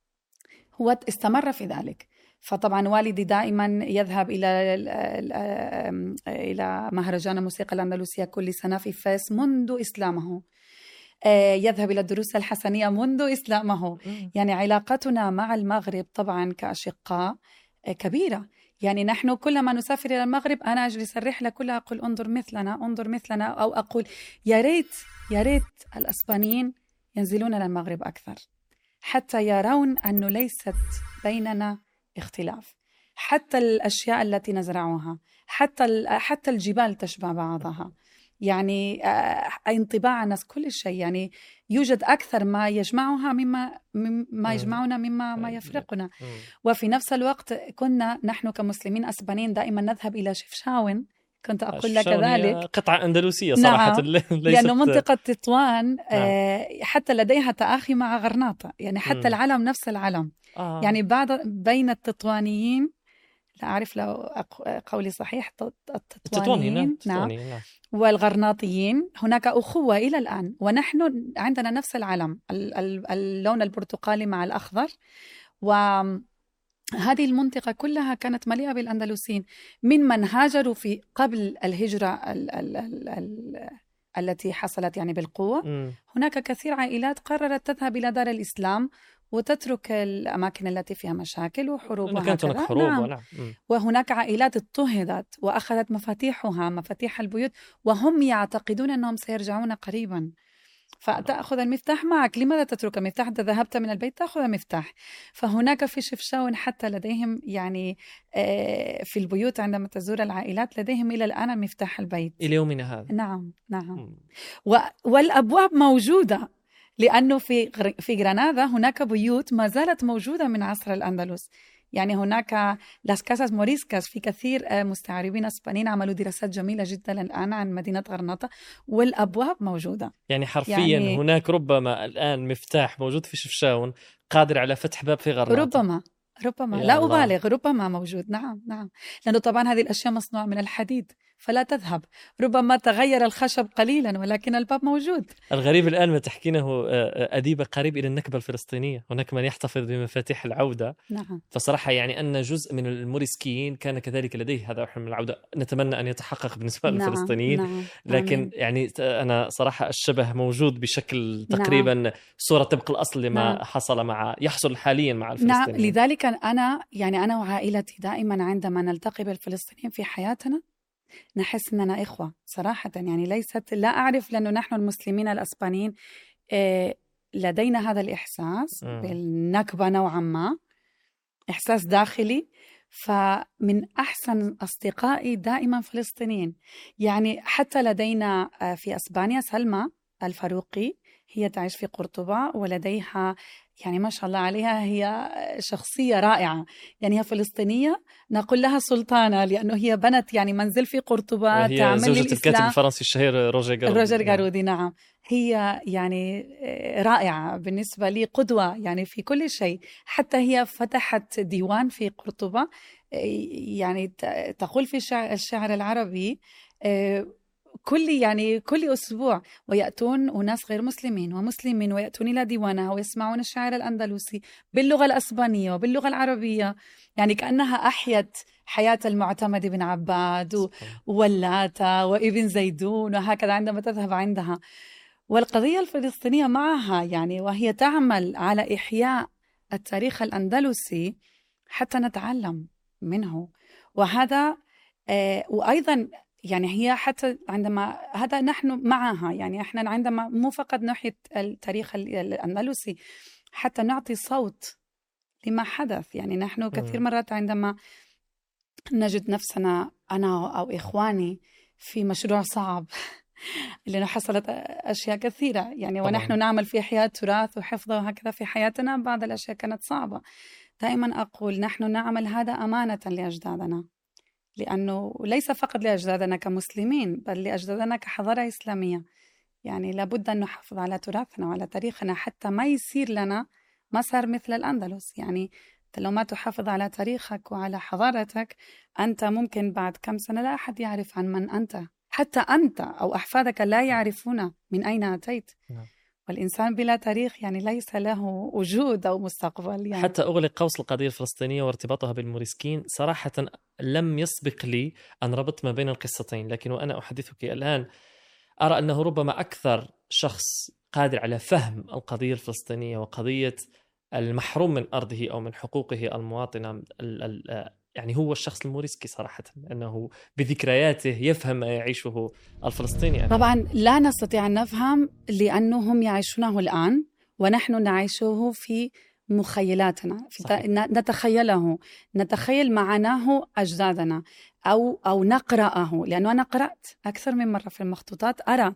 هو استمر في ذلك. فطبعا والدي دائما يذهب إلى إلى مهرجان الموسيقى الأندلسية كل سنة في فاس منذ إسلامه، يذهب إلى الدروس الحسنية منذ إسلامه. يعني علاقتنا مع المغرب طبعا كأشقاء كبيرة يعني. نحن كلما نسافر إلى المغرب أنا أجلس الرحلة كلها أقول انظر مثلنا انظر مثلنا، أو أقول يا ريت يا ريت الأسبانيين ينزلون إلى المغرب أكثر حتى يرون أنه ليست بيننا اختلاف، حتى الأشياء التي نزرعها، حتى حتى الجبال تشبه بعضها يعني. انطباع الناس كل شيء يعني يوجد أكثر ما يجمعها مما ما يجمعنا مما ما يفرقنا. وفي نفس الوقت كنا نحن كمسلمين أسبانيين دائما نذهب إلى شفشاون. كنت أقول لك ذلك قطعة أندلسية صراحة. نعم. لأنه منطقة تطوان نعم. حتى لديها تآخي مع غرناطة يعني، حتى م. العلم نفس العلم آه. يعني بعض بين التطوانيين، لا أعرف لو قولي صحيح، التطوانيين نعم. نعم. والغرناطيين هناك أخوة إلى الآن، ونحن عندنا نفس العلم، اللون البرتقالي مع الأخضر. وهذه المنطقة كلها كانت مليئة بالأندلسيين من من هاجروا في قبل الهجرة ال ال ال ال التي حصلت يعني بالقوة. م. هناك كثير عائلات قررت تذهب إلى دار الإسلام وتترك الأماكن التي فيها مشاكل وحروب وهكذا. حروب نعم. نعم. وهناك عائلات اضطهدت وأخذت مفاتيحها مفاتيح البيوت وهم يعتقدون أنهم سيرجعون قريبا، فتأخذ المفتاح معك. لماذا تترك المفتاح؟ أنت ذهبت من البيت تأخذ المفتاح. فهناك في شفشاون حتى لديهم يعني في البيوت عندما تزور العائلات لديهم إلى الآن مفتاح البيت إلى يومنا هذا. نعم نعم. والأبواب موجودة لأنه في في غرناطة هناك بيوت ما زالت موجودة من عصر الأندلس. يعني هناك لاس كاساس موريسكاس، في كثير مستعربين اسبانيين عملوا دراسات جميلة جدا الآن عن مدينة غرناطة، والأبواب موجودة. يعني حرفيا يعني هناك ربما الآن مفتاح موجود في شفشاون قادر على فتح باب في غرناطة. ربما ربما لا الله. أبالغ، ربما موجود. نعم نعم، لأنه طبعا هذه الأشياء مصنوعة من الحديد فلا تذهب، ربما تغير الخشب قليلا ولكن الباب موجود. الغريب الآن ما تحكينه أديبة قريب إلى النكبة الفلسطينية، هناك من يحتفظ بمفاتيح العودة. نعم. فصراحة يعني أن جزء من الموريسكيين كان كذلك لديه هذا حلم العودة، نتمنى أن يتحقق بالنسبة نعم. للفلسطينيين. نعم. لكن آمين. يعني أنا صراحة الشبه موجود بشكل تقريبا نعم. صورة طبق الأصل لما نعم. حصل مع يحصل حاليا مع الفلسطينيين. نعم. لذلك أنا يعني أنا وعائلتي دائما عندما نلتقي بالفلسطينيين في حياتنا نحس أننا إخوة صراحة. يعني ليست لا أعرف، لأنه نحن المسلمين الأسبانيين لدينا هذا الإحساس م. بالنكبة نوعا ما، إحساس داخلي. فمن أحسن أصدقائي دائما فلسطينيين. يعني حتى لدينا في أسبانيا سلمى الفاروقي، هي تعيش في قرطبة ولديها يعني ما شاء الله عليها، هي شخصية رائعة. يعني هي فلسطينية نقول لها سلطانة، لأنه هي بنت يعني منزل في قرطبة، وهي تعمل زوجة الإسلام. الكاتب الفرنسي الشهير روجر جارودي. روجر جارودي نعم. هي يعني رائعة بالنسبة لي، قدوة يعني في كل شيء. حتى هي فتحت ديوان في قرطبة يعني تقول في الشعر العربي كل يعني كل أسبوع، ويأتون أناس غير مسلمين ومسلمين ويأتون إلى ديوانها ويسمعون الشعر الأندلسي باللغة الأسبانية وباللغة العربية. يعني كأنها أحيت حياة المعتمد بن عباد وولاتا وابن زيدون وهكذا عندما تذهب عندها. والقضية الفلسطينية معها يعني، وهي تعمل على إحياء التاريخ الأندلسي حتى نتعلم منه. وهذا آه وأيضا يعني هي حتى عندما هذا نحن معها، يعني احنا عندما مو فقط نحيي التاريخ الأندلسي، حتى نعطي صوت لما حدث. يعني نحن كثير مرات عندما نجد نفسنا أنا أو إخواني في مشروع صعب لأنه حصلت أشياء كثيرة يعني طبعا. ونحن نعمل في إحياء التراث وحفظه وهكذا في حياتنا، بعض الأشياء كانت صعبة. دائما أقول نحن نعمل هذا أمانة لأجدادنا، لأنه ليس فقط لأجدادنا كمسلمين بل لأجدادنا كحضارة إسلامية. يعني لابد أن نحافظ على تراثنا وعلى تاريخنا حتى ما يصير لنا ما صار مثل الأندلس. يعني لو ما تحافظ على تاريخك وعلى حضارتك، أنت ممكن بعد كم سنة لا أحد يعرف عن من أنت، حتى أنت أو أحفادك لا يعرفون من أين أتيت. والإنسان بلا تاريخ يعني ليس له وجود أو مستقبل. يعني حتى أغلق قوس القضية الفلسطينية وارتباطها بالموريسكين، صراحة لم يسبق لي أن ربط ما بين القصتين، لكن وأنا أحدثك الآن أرى أنه ربما أكثر شخص قادر على فهم القضية الفلسطينية وقضية المحروم من أرضه أو من حقوقه المواطنة يعني هو الشخص الموريسكي صراحة، أنه بذكرياته يفهم ما يعيشه الفلسطيني. طبعا لا نستطيع أن نفهم لأنهم يعيشونه الآن ونحن نعيشه في مخيلاتنا، في نتخيله، نتخيل معناه أجدادنا أو أو نقرأه. لأنه أنا قرأت أكثر من مرة في المخطوطات، أرى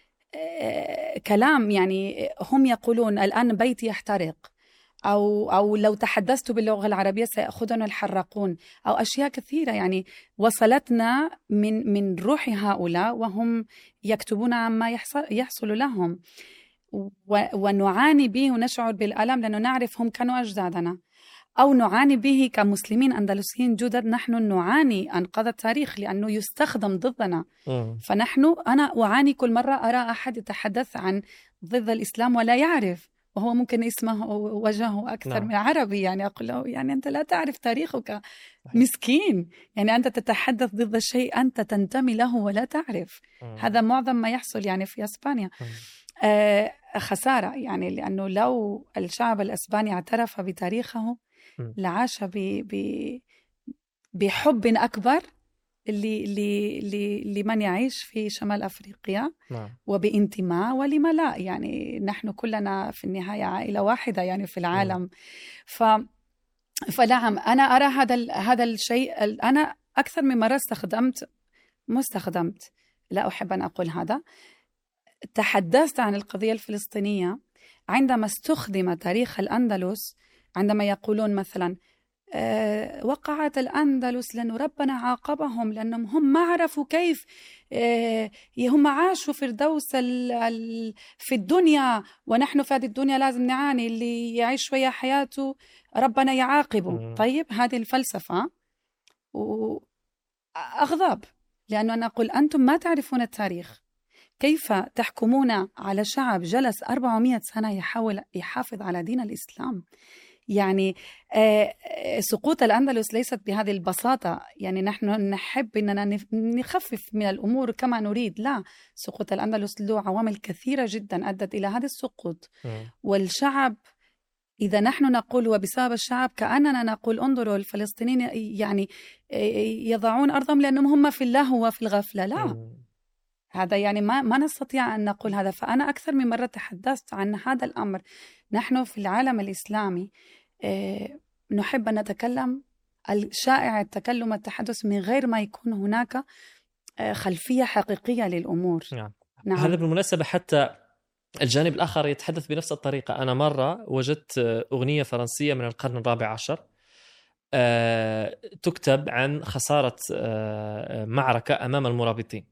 كلام يعني هم يقولون الآن بيتي يحترق، أو أو لو تحدثت باللغة العربية سيأخذنا الحراقون، أو أشياء كثيرة يعني وصلتنا من من روح هؤلاء وهم يكتبون عما يحصل يحصل لهم، ونعاني به ونشعر بالألم لأنه نعرف هم كانوا أجدادنا، أو نعاني به كمسلمين أندلسيين جدد. نحن نعاني أنقاذ التاريخ لأنه يستخدم ضدنا. م. فنحن أنا أعاني كل مرة أرى أحد يتحدث عن ضد الإسلام ولا يعرف، وهو ممكن اسمه وجهه أكثر نعم. من عربي. يعني أقول له يعني أنت لا تعرف تاريخك، مسكين. يعني أنت تتحدث ضد شيء أنت تنتمي له ولا تعرف. م. هذا معظم ما يحصل يعني في أسبانيا. آه خسارة يعني، لأنه لو الشعب الأسباني اعترف بتاريخه لعاش بحب أكبر لمن يعيش في شمال أفريقيا نعم. وبانتماء، ولما لا. يعني نحن كلنا في النهاية عائلة واحدة يعني في العالم. نعم. ف فنعم أنا أرى هذا هذا الشيء. أنا أكثر من مرة استخدمت مستخدمت لا أحب أن أقول هذا، تحدثت عن القضية الفلسطينية عندما استخدم تاريخ الأندلس، عندما يقولون مثلا أه وقعت الأندلس لأن ربنا عاقبهم لأنهم هم ما عرفوا كيف أه هم عاشوا فردوس في الدنيا ونحن في هذه الدنيا لازم نعاني، اللي يعيش شوية حياته ربنا يعاقبه. طيب هذه الفلسفة وأغضب، لأنه أنا أقول أنتم ما تعرفون التاريخ. كيف تحكمون على شعب جلس أربعمائة سنة يحاول يحافظ على دين الإسلام؟ يعني سقوط الأندلس ليست بهذه البساطة، يعني نحن نحب أننا نخفف من الأمور كما نريد. لا، سقوط الأندلس له عوامل كثيرة جدا أدت إلى هذا السقوط. والشعب، إذا نحن نقول هو بسبب الشعب، كأننا نقول انظروا الفلسطينيين يعني يضعون أرضهم لأنهم هم في اللهو وفي الغفلة. لا، هذا يعني ما ما نستطيع أن نقول هذا. فأنا أكثر من مرة تحدثت عن هذا الأمر. نحن في العالم الإسلامي نحب أن نتكلم الشائع التكلم التحدث من غير ما يكون هناك خلفية حقيقية للأمور. نعم. نعم. هذا بالمناسبة حتى الجانب الآخر يتحدث بنفس الطريقة. أنا مرة وجدت أغنية فرنسية من القرن الرابع عشر تكتب عن خسارة معركة أمام المرابطين،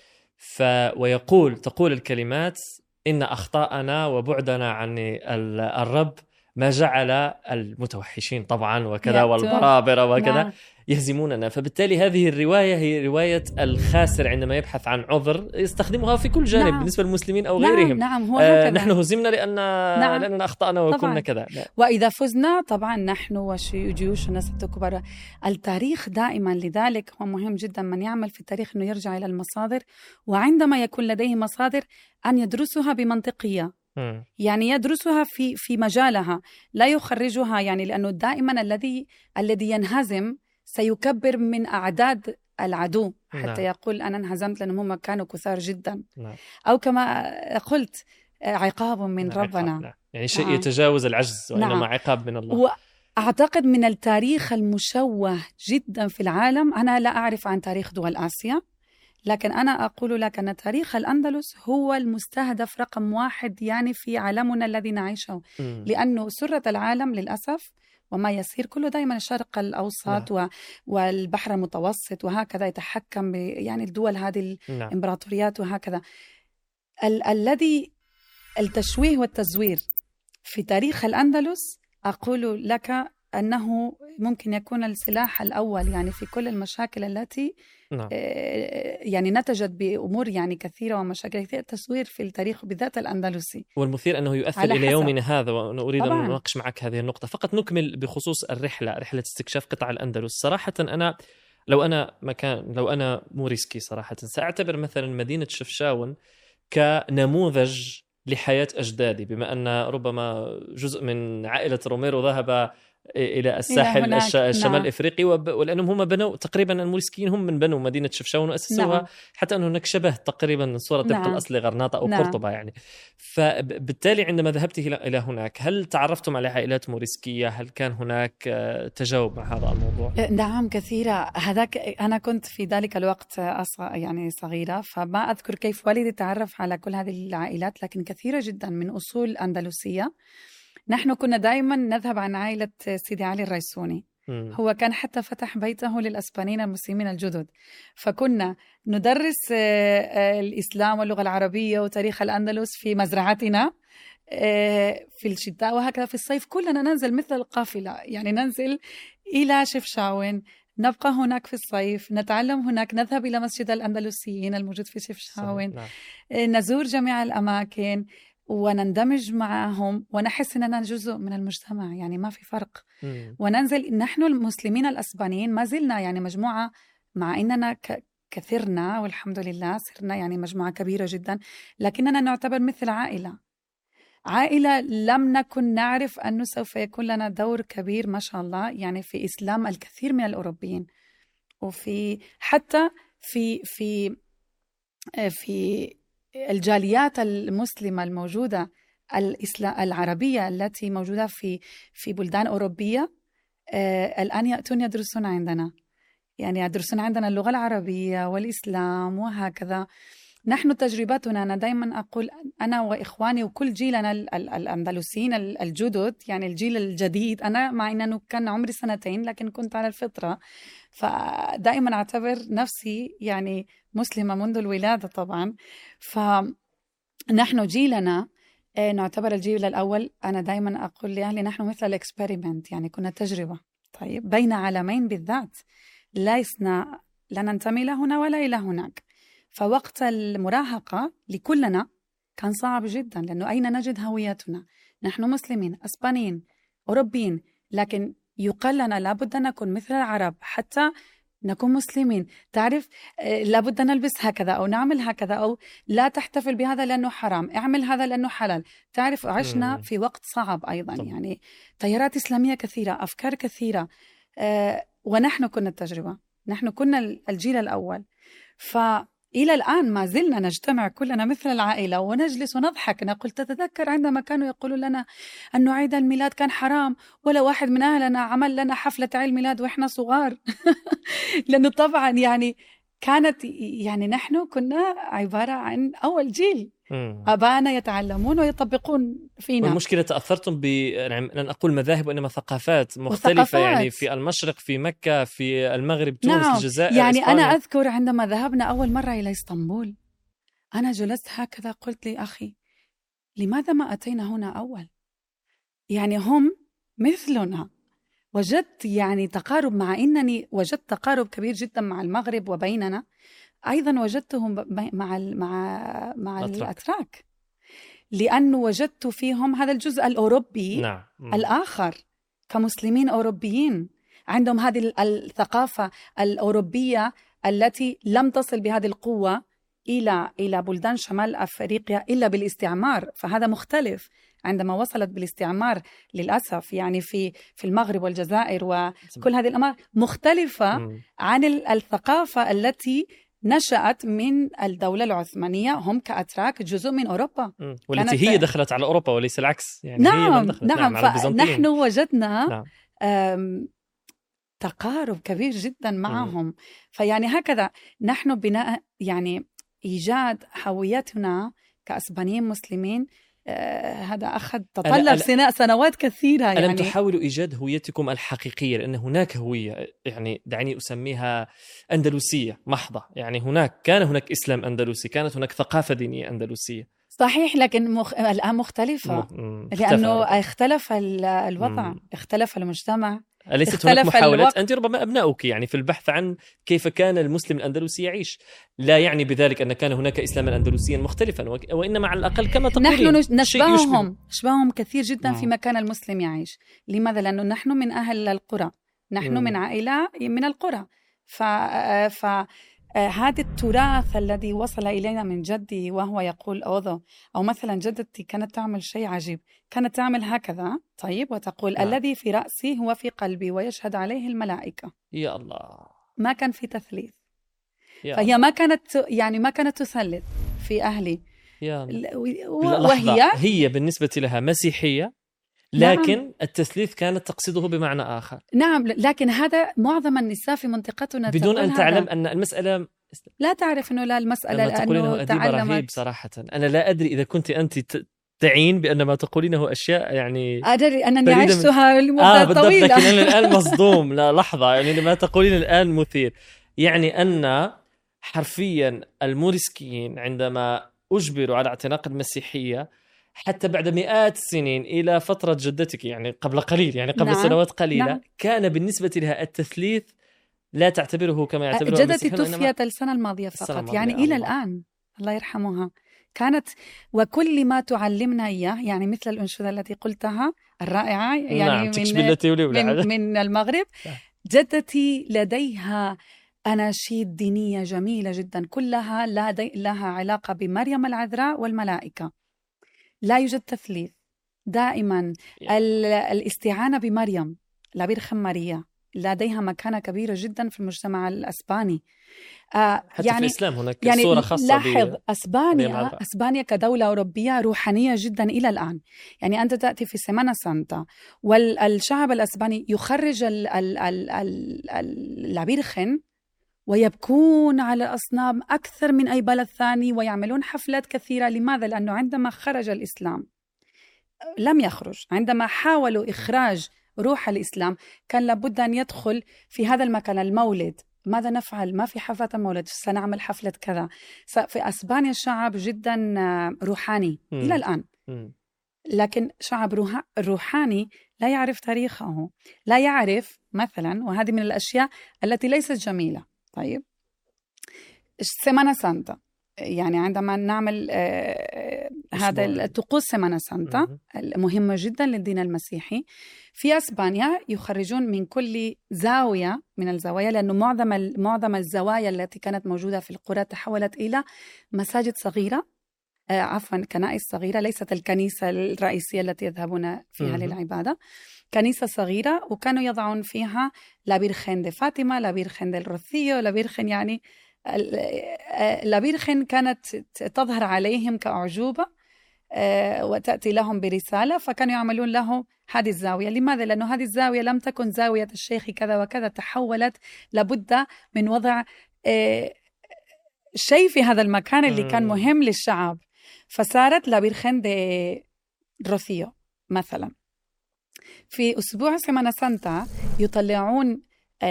ف ويقول تقول الكلمات: إن أخطاءنا وبعدنا عن الرب ما جعل المتوحشين طبعا وكذا والبرابرة وكذا نعم. يهزموننا. فبالتالي هذه الرواية هي رواية الخاسر عندما يبحث عن عذر يستخدمها في كل جانب نعم. بالنسبة للمسلمين أو نعم. غيرهم نعم. هو آه نحن هزمنا لأن نعم. لأننا أخطأنا وكنا كذا. وإذا فزنا طبعا نحن وجيوشنا ستكبر. التاريخ دائما، لذلك هو مهم جدا من يعمل في التاريخ أنه يرجع إلى المصادر، وعندما يكون لديه مصادر أن يدرسها بمنطقية، يعني يدرسها في في مجالها، لا يخرجها، يعني لأنه دائما الذي الذي ينهزم سيكبر من أعداد العدو حتى نعم. يقول أنا انهزمت لأنهم كانوا كثار جدا نعم. أو كما قلت عقاب من نعم. ربنا نعم. يعني شيء نعم. يتجاوز العجز وإنما نعم. عقاب من الله. وأعتقد من التاريخ المشوه جدا في العالم، أنا لا أعرف عن تاريخ دول آسيا، لكن أنا أقول لك أن تاريخ الأندلس هو المستهدف رقم واحد يعني في عالمنا الذي نعيشه، م. لأنه سرة العالم للأسف وما يسير كله دائما الشرق الأوسط نعم. والبحر المتوسط وهكذا يتحكم يعني الدول هذه الإمبراطوريات وهكذا. ال- الذي التشويه والتزوير في تاريخ الأندلس أقول لك أنه ممكن يكون السلاح الأول يعني في كل المشاكل التي نعم. يعني نتجت بأمور يعني كثيرة ومشاكل كثيرة، التصوير في التاريخ بالذات الأندلسي. والمثير أنه يؤثر إلى يومنا هذا، وأنا أريد طبعاً. أن أناقش معك هذه النقطة. فقط نكمل بخصوص الرحلة، رحلة استكشاف قطاع الأندلس. صراحة أنا لو أنا مكان لو أنا موريسكي صراحة سأعتبر مثلا مدينة شفشاون كنموذج لحياة أجدادي، بما أن ربما جزء من عائلة روميرو ذهب إلى الساحل الش... الشمال نعم. الإفريقي، وب... ولأنهم هم بنوا تقريبا الموريسكيين هم من بنوا مدينة شفشاون وأسسوها نعم. حتى أن هناك شبه تقريبا من صورة طبق نعم. الأصل غرناطة أو نعم. قرطبة يعني. فبالتالي عندما ذهبت إلى هناك هل تعرفتم على عائلات موريسكية؟ هل كان هناك تجاوب مع هذا الموضوع؟ نعم كثيرة. هذاك أنا كنت في ذلك الوقت أص... يعني صغيرة، فما أذكر كيف والدي تعرف على كل هذه العائلات، لكن كثيرة جدا من أصول أندلسية. نحن كنا دائما نذهب عن عائلة سيدي علي الريسوني، م. هو كان حتى فتح بيته للأسبانيين المسلمين الجدد، فكنا ندرس الإسلام واللغة العربية وتاريخ الأندلس في مزرعتنا في الشتاء، وهكذا في الصيف كلنا ننزل مثل القافلة، يعني ننزل إلى شفشاون، نبقى هناك في الصيف، نتعلم هناك، نذهب إلى مسجد الأندلسيين الموجود في شفشاون، نزور جميع الأماكن ونندمج معهم ونحس أننا جزء من المجتمع، يعني ما في فرق. م. وننزل نحن المسلمين الأسبانيين ما زلنا يعني مجموعة، مع أننا ك... كثرنا والحمد لله صرنا يعني مجموعة كبيرة جدا، لكننا نعتبر مثل عائلة عائلة لم نكن نعرف أنه سوف يكون لنا دور كبير ما شاء الله يعني في إسلام الكثير من الأوروبيين، وفي حتى في في في الجاليات المسلمة الموجودة العربية التي موجودة في في بلدان أوروبية آه الآن يأتون يدرسون عندنا، يعني يدرسون عندنا اللغة العربية والإسلام وهكذا. نحن تجربتنا، أنا دايما أقول أنا وإخواني وكل جيلنا الأندلسيين الجدد، يعني الجيل الجديد، أنا مع أنه كان عمري سنتين لكن كنت على الفطرة، فدائما أعتبر نفسي يعني مسلمة منذ الولادة طبعا. فنحن جيلنا نعتبر الجيل الأول. أنا دايما أقول لأهلي نحن مثل الإكسبيريمنت، يعني كنا تجربة طيب بين عالمين بالذات، لسنا لا ننتمي لا هنا ولا إلى هناك. فوقت المراهقة لكلنا كان صعب جدا، لأنه أين نجد هويتنا؟ نحن مسلمين أسبانيين أوروبيين، لكن يقال لنا لابد أن نكون مثل العرب حتى نكون مسلمين. تعرف لابد أن نلبس هكذا أو نعمل هكذا، أو لا تحتفل بهذا لأنه حرام، اعمل هذا لأنه حلال. تعرف عشنا مم. في وقت صعب أيضا طب. يعني تيارات إسلامية كثيرة، أفكار كثيرة، أه ونحن كنا التجربة، نحن كنا الجيل الأول. فإلى الآن ما زلنا نجتمع كلنا مثل العائلة ونجلس ونضحك. نقول تتذكر عندما كانوا يقولوا لنا أنه عيد الميلاد كان حرام، ولا واحد من أهلنا عمل لنا حفلة عيد ميلاد وإحنا صغار لأنه طبعا يعني كانت يعني نحن كنا عبارة عن أول جيل، مم. أبانا يتعلمون ويطبقون فينا. والمشكلة تأثرتم ب لن أقول مذاهب وإنما ثقافات مختلفة وثقافات. يعني في المشرق، في مكة، في المغرب، تونس، نعم. الجزائر، يعني إسبانيا. أنا أذكر عندما ذهبنا أول مرة إلى اسطنبول، أنا جلست هكذا قلت لي أخي لماذا ما أتينا هنا أول؟ يعني هم مثلنا. وجدت يعني تقارب، مع إنني وجدت تقارب كبير جدا مع المغرب وبيننا، أيضا وجدتهم مع مع مع الأتراك، لأنه وجدت فيهم هذا الجزء الأوروبي. نعم. الآخر كمسلمين أوروبيين عندهم هذه الثقافة الأوروبية التي لم تصل بهذه القوة إلى إلى بلدان شمال أفريقيا إلا بالاستعمار. فهذا مختلف عندما وصلت بالاستعمار للأسف، يعني في في المغرب والجزائر وكل هذه الأماكن مختلفة م. عن الثقافة التي نشأت من الدولة العثمانية. هم كأتراك جزء من أوروبا، م. والتي هي دخلت على أوروبا وليس العكس. يعني نعم هي من دخلت نعم, نعم فنحن وجدنا نعم. تقارب كبير جدا معهم. م. فيعني هكذا نحن بناء يعني إيجاد هويتنا كأسبانيين مسلمين، آه هذا أخذ تطلب سنة سنوات كثيرة. يعني ألم تحاولوا إيجاد هويتكم الحقيقية؟ لأن هناك هوية، يعني دعني أسميها أندلسية محضة. يعني هناك كان هناك إسلام أندلسي، كانت هناك ثقافة دينية أندلسية صحيح، لكن مخ... الآن مختلفة م... لأنه اختلف الوضع، م... اختلف المجتمع. أليست هناك محاولات؟ أنت ربما أبناؤك يعني في البحث عن كيف كان المسلم الأندلسي يعيش، لا يعني بذلك أن كان هناك إسلاما أندلسيا مختلفا، وإنما على الأقل كما تقولين نحن نشبههم نشبههم كثير جدا في مكان المسلم يعيش. لماذا؟ لأنه نحن من أهل القرى، نحن م. من عائلة من القرى. ف... ف... هذا التراث الذي وصل إلينا من جدي وهو يقول أوضو، أو مثلا جدتي كانت تعمل شيء عجيب، كانت تعمل هكذا طيب وتقول نعم. الذي في رأسي هو في قلبي ويشهد عليه الملائكة. يا الله، ما كان في تثليث. فهي الله. ما كانت يعني ما كانت تثلث في أهلي. يا وهي هي بالنسبة لها مسيحية، لكن نعم. التثليث كانت تقصده بمعنى آخر. نعم، لكن هذا معظم النساء في منطقتنا بدون أن تعلم هذا. أن المسألة لا تعرف أنه لا المسألة لما تقولينه أديب رهيب صراحة. أنا لا أدري إذا كنت أنت تعين بأن ما تقولينه أشياء يعني أدري أنني عشتها لمدة آه طويلة. لكن أنا الآن مصدوم. لا لحظة، يعني ما تقولين الآن مثير. يعني أن حرفيا الموريسكيين عندما أجبروا على اعتناق المسيحية حتى بعد مئات السنين إلى فترة جدتك، يعني قبل قليل، يعني قبل نعم. سنوات قليلة نعم. كان بالنسبة لها التثليث لا تعتبره كما يعتبره جدتي توفيت السنة الماضية فقط السنة الماضية يعني الله. إلى الآن الله يرحمها كانت، وكل ما تعلمنا إياه يعني مثل الأنشودة التي قلتها الرائعة يعني نعم. من, من, من المغرب. جدتي لديها أناشيد دينية جميلة جدا كلها لها علاقة بمريم العذراء والملائكة. لا يوجد تثليث، دائما الاستعانة بمريم لا بيرخم ماريا لديها مكانة كبيرة جدا في المجتمع الأسباني. آه حتى يعني في الإسلام هناك يعني صورة خاصة. لاحظ أسبانيا أسبانيا كدولة أوروبية روحانية جدا إلى الآن. يعني أنت تأتي في سيمانا سانتا والشعب الأسباني يخرج اللابيرخن ويبكون على أصنام أكثر من أي بلد ثاني، ويعملون حفلات كثيرة. لماذا؟ لأنه عندما خرج الإسلام لم يخرج، عندما حاولوا إخراج روح الإسلام كان لابد أن يدخل في هذا المكان. المولد، ماذا نفعل؟ ما في حفلة مولد، سنعمل حفلة كذا. في أسبانيا الشعب جدا روحاني م. إلى الآن م. لكن شعب روح... روحاني لا يعرف تاريخه، لا يعرف مثلا، وهذه من الأشياء التي ليست جميلة. طيب سيمانا سانتا، يعني عندما نعمل آه هذا الطقوس سيمانا سانتا مهمة جدا للدين المسيحي، في أسبانيا يخرجون من كل زاوية من الزوايا، لأنه معظم معظم الزوايا التي كانت موجودة في القرى تحولت إلى مساجد صغيرة، آه عفوا كنائس صغيرة، ليست الكنيسة الرئيسية التي يذهبون فيها م- للعبادة، كنيسة صغيرة، وكانوا يضعون فيها لا بيرخين دي فاطمة، لا بيرخين دي الروثيو، لا بيرخين، يعني لا بيرخين كانت تظهر عليهم كأعجوبة وتأتي لهم برسالة، فكانوا يعملون له هذه الزاوية. لماذا؟ لأنه هذه الزاوية لم تكن زاوية الشيخ كذا وكذا، تحولت، لابد من وضع شيء في هذا المكان اللي كان مهم للشعب، فصارت لا بيرخين دي روثيو مثلا. في أسبوع سيمانا سانتا يطلعون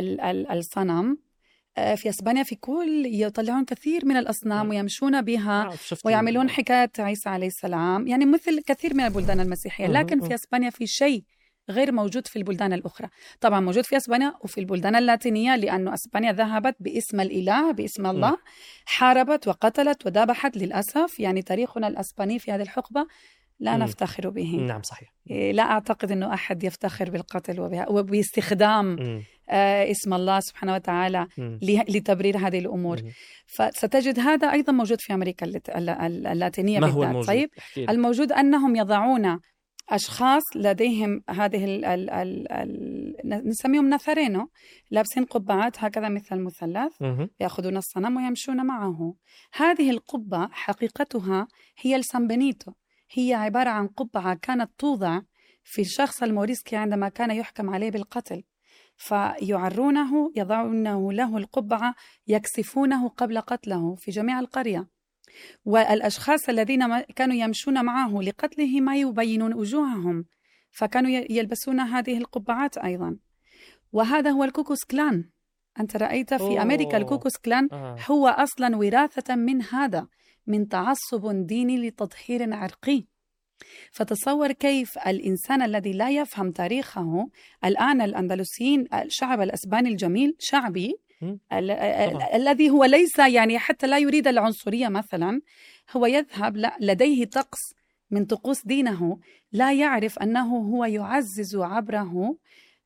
الصنم في أسبانيا، في كل يطلعون كثير من الأصنام ويمشون بها ويعملون حكاية عيسى عليه السلام، يعني مثل كثير من البلدان المسيحية. لكن في أسبانيا في شيء غير موجود في البلدان الأخرى. طبعا موجود في أسبانيا وفي البلدان اللاتينية، لأنه أسبانيا ذهبت باسم الإله، باسم الله، حاربت وقتلت وذبحت للأسف. يعني تاريخنا الأسباني في هذه الحقبة لا م. نفتخر به. نعم صحيح. لا أعتقد أنه أحد يفتخر بالقتل وبها وباستخدام م. آه اسم الله سبحانه وتعالى م. لتبرير هذه الأمور. م. فستجد هذا أيضا موجود في أمريكا اللاتينية بالذات. الموجود؟ طيب الموجود أنهم يضعون أشخاص لديهم هذه ال ال ال ال نسميهم نثرينو، لابسين قبعات هكذا مثل المثلث، م. يأخذون الصنم ويمشون معه. هذه القبة حقيقتها هي السامبنيتو، هي عبارة عن قبعة كانت توضع في الشخص الموريسكي عندما كان يحكم عليه بالقتل، فيعرونه، يضعونه له القبعة، يكسفونه قبل قتله في جميع القرية. والأشخاص الذين كانوا يمشون معه لقتله ما يبينون وجوههم، فكانوا يلبسون هذه القبعات أيضا. وهذا هو الكوكوس كلان. أنت رأيت في أوه. أمريكا الكوكوس كلان آه. هو أصلا وراثة من هذا، من تعصب ديني لتطهير عرقي. فتصور كيف الإنسان الذي لا يفهم تاريخه الآن، الأندلسيين، الشعب الأسباني الجميل، شعبي ال- ال- الذي هو ليس يعني حتى لا يريد العنصرية مثلا، هو يذهب لديه طقس من طقوس دينه، لا يعرف أنه هو يعزز عبره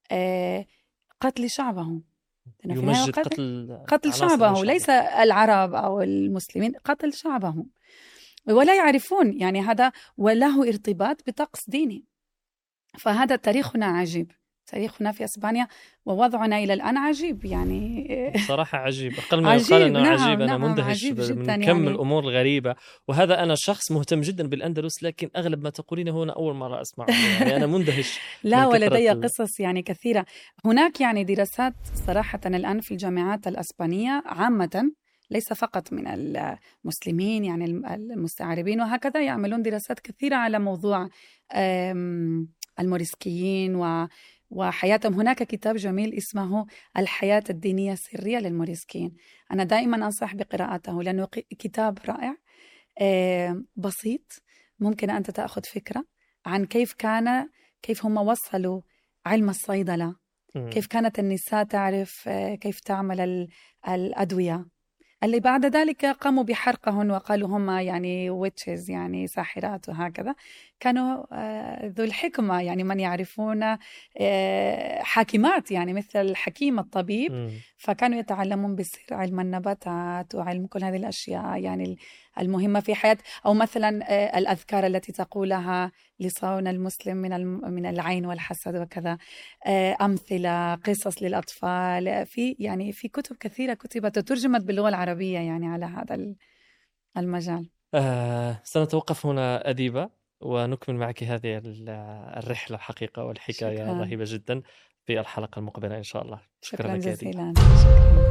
قتل شعبه، يمجد قتل, قتل, قتل شعبه، ليس العرب أو المسلمين، قتل شعبه، ولا يعرفون يعني هذا، وله ارتباط بطقس ديني. فهذا تاريخنا عجيب، تاريخنا في أسبانيا ووضعنا إلى الآن عجيب، يعني صراحة عجيب، أقل ما يقال أنه نعم عجيب. أنا نعم مندهش من كم يعني. الأمور الغريبة، وهذا أنا شخص مهتم جدا بالأندلس، لكن أغلب ما تقولينه هنا أول مرة أسمعه، يعني أنا مندهش. لا ولدي قصص يعني كثيرة هناك، يعني دراسات صراحة الآن في الجامعات الأسبانية عامة، ليس فقط من المسلمين، يعني المستعربين وهكذا، يعملون دراسات كثيرة على موضوع الموريسكيين و وحياتهم. هناك كتاب جميل اسمه الحياة الدينية السرية للموريسكيين، أنا دائما أنصح بقراءته لأنه كتاب رائع بسيط، ممكن أنت تأخذ فكرة عن كيف كان كيف هم وصلوا علم الصيدلة، كيف كانت النساء تعرف كيف تعمل الأدوية، اللي بعد ذلك قاموا بحرقهن وقالوا هم يعني ويتشز، يعني ساحرات وهكذا، كانوا ذو الحكمة، يعني من يعرفون حاكمات، يعني مثل الحكيم الطبيب م. فكانوا يتعلمون بالسر علم النباتات وعلم كل هذه الأشياء يعني المهمة في حياة، أو مثلا الأذكار التي تقولها لصون المسلم من من العين والحسد وكذا، أمثلة، قصص للأطفال، في يعني في كتب كثيرة كتبت وترجمت باللغة العربية يعني على هذا المجال. آه سنتوقف هنا أديبة ونكمل معك هذه الرحلة الحقيقة والحكاية رهيبة جدا في الحلقة المقبلة إن شاء الله. شكرا, شكرا جزيلا.